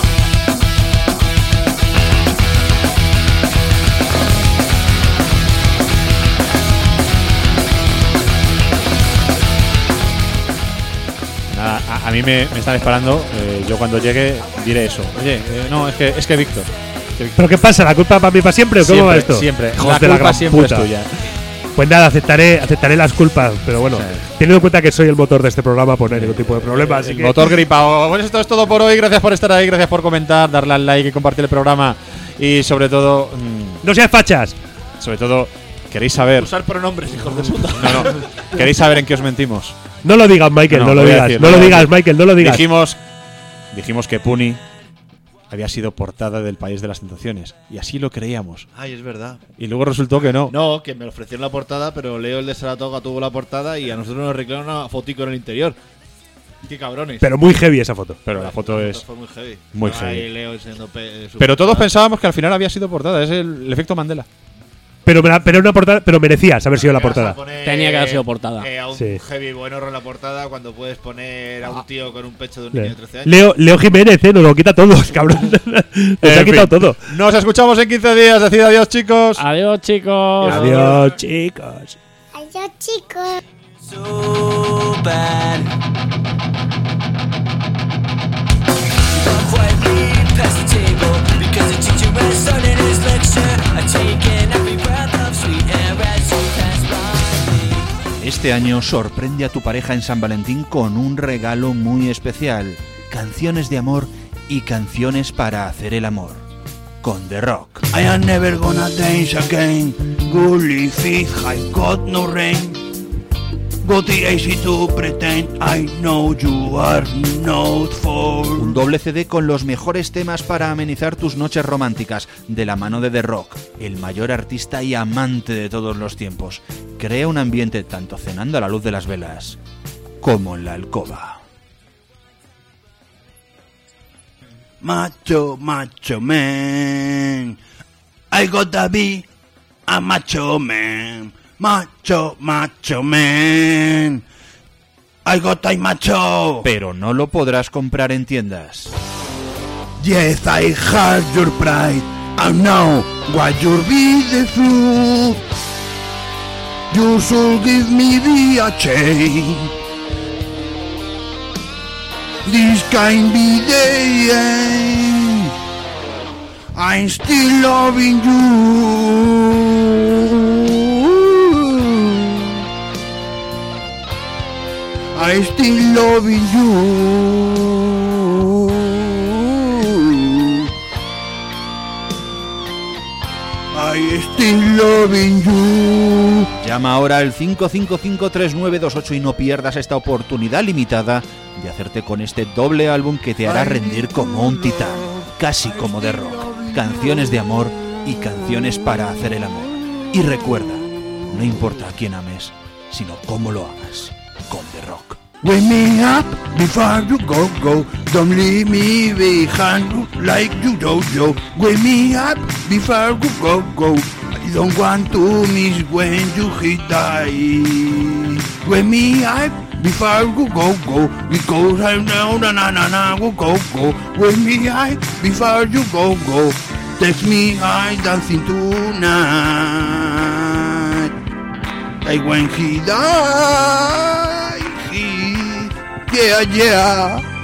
Nada, a, a mí me, me están esperando. eh, yo cuando llegue diré eso. Oye, eh, no, es que, es que Víctor. que Víctor- ¿Pero qué pasa? ¿La culpa para mí para siempre o cómo Siempre, va esto? siempre. Hijos La de la culpa gran siempre puta. es tuya. Pues nada, aceptaré, aceptaré las culpas, pero bueno, teniendo en cuenta que soy el motor de este programa, pues no hay ningún tipo de problema. Así El que motor gripado. Pues esto es todo por hoy. Gracias por estar ahí, gracias por comentar, darle al like y compartir el programa. Y sobre todo, mm, no seas fachas. sobre todo, queréis saber. Usar pronombres, hijos de puta. No, no. ¿Queréis saber en qué os mentimos? No lo digas, Michael, no, lo voy a digas. decir, no lo voy a digas, decir. Michael, no lo digas. Dijimos, dijimos que Puni había sido portada del País de las Tentaciones. Y así lo creíamos. Ay, es verdad. Y luego resultó que no. No, que me ofrecieron la portada, pero Leo el de Saratoga tuvo la portada y a nosotros nos reclamaron una fotico en el interior. Qué cabrones. Pero muy heavy esa foto. Pero la foto es Fue muy heavy. muy Ahí heavy. Leo enseñando pe- eh, su Pero todos portada. pensábamos que al final había sido portada. Es el, el efecto Mandela. Pero, me la- pero una portada, pero merecías haber sido la portada. Tenía que haber sido portada. Eh, a un Sí. heavy buenorro en la portada cuando puedes poner a un tío con un pecho de un Le- niño de trece años. Leo, Leo Jiménez, eh, nos lo quita todo, cabrón. Nos En ha quitado fin. todo. Nos escuchamos en quince días. Decid adiós, chicos. Adiós, chicos. Adiós, chicos. Adiós, chicos. So bad. Quietly past the table because the teacher has started his lecture. I've taken every breath of sweet air as you pass by me. Este año sorprende a tu pareja en San Valentín con un regalo muy especial. Canciones de amor y canciones para hacer el amor. Con The Rock. I am never gonna dance again. Gully feet, I got no rain. Got the A C to pretend I know you are not for. Un doble C D con los mejores temas para amenizar tus noches románticas, de la mano de The Rock, el mayor artista y amante de todos los tiempos. Crea un ambiente tanto cenando a la luz de las velas como en la alcoba. Macho, macho man. I gotta be a macho man. Macho, macho man. I gotta be macho. Pero no lo podrás comprar en tiendas. Yes, I have your pride. And now, what your be the truth? You should give me the a chain. This can be the end. I'm still loving you. I'm still loving you. I still loving you. Llama ahora al cinco cinco cinco tres nueve dos ocho y no pierdas esta oportunidad limitada de hacerte con este doble álbum que te hará rendir como un titán, casi como The Rock. Canciones de amor y canciones para hacer el amor. Y recuerda, no importa a quién ames, sino cómo lo hagas, con The Rock. Wake me up before you go, go. Don't leave me behind like you do, do. Wake me up before you go, go. I don't want to miss when you hit die. Wake me up before you go, go. Because I know na na na na go, go, go. Wake me up before you go, go. Text me I dancing tonight. Like when he died. Yeah, yeah.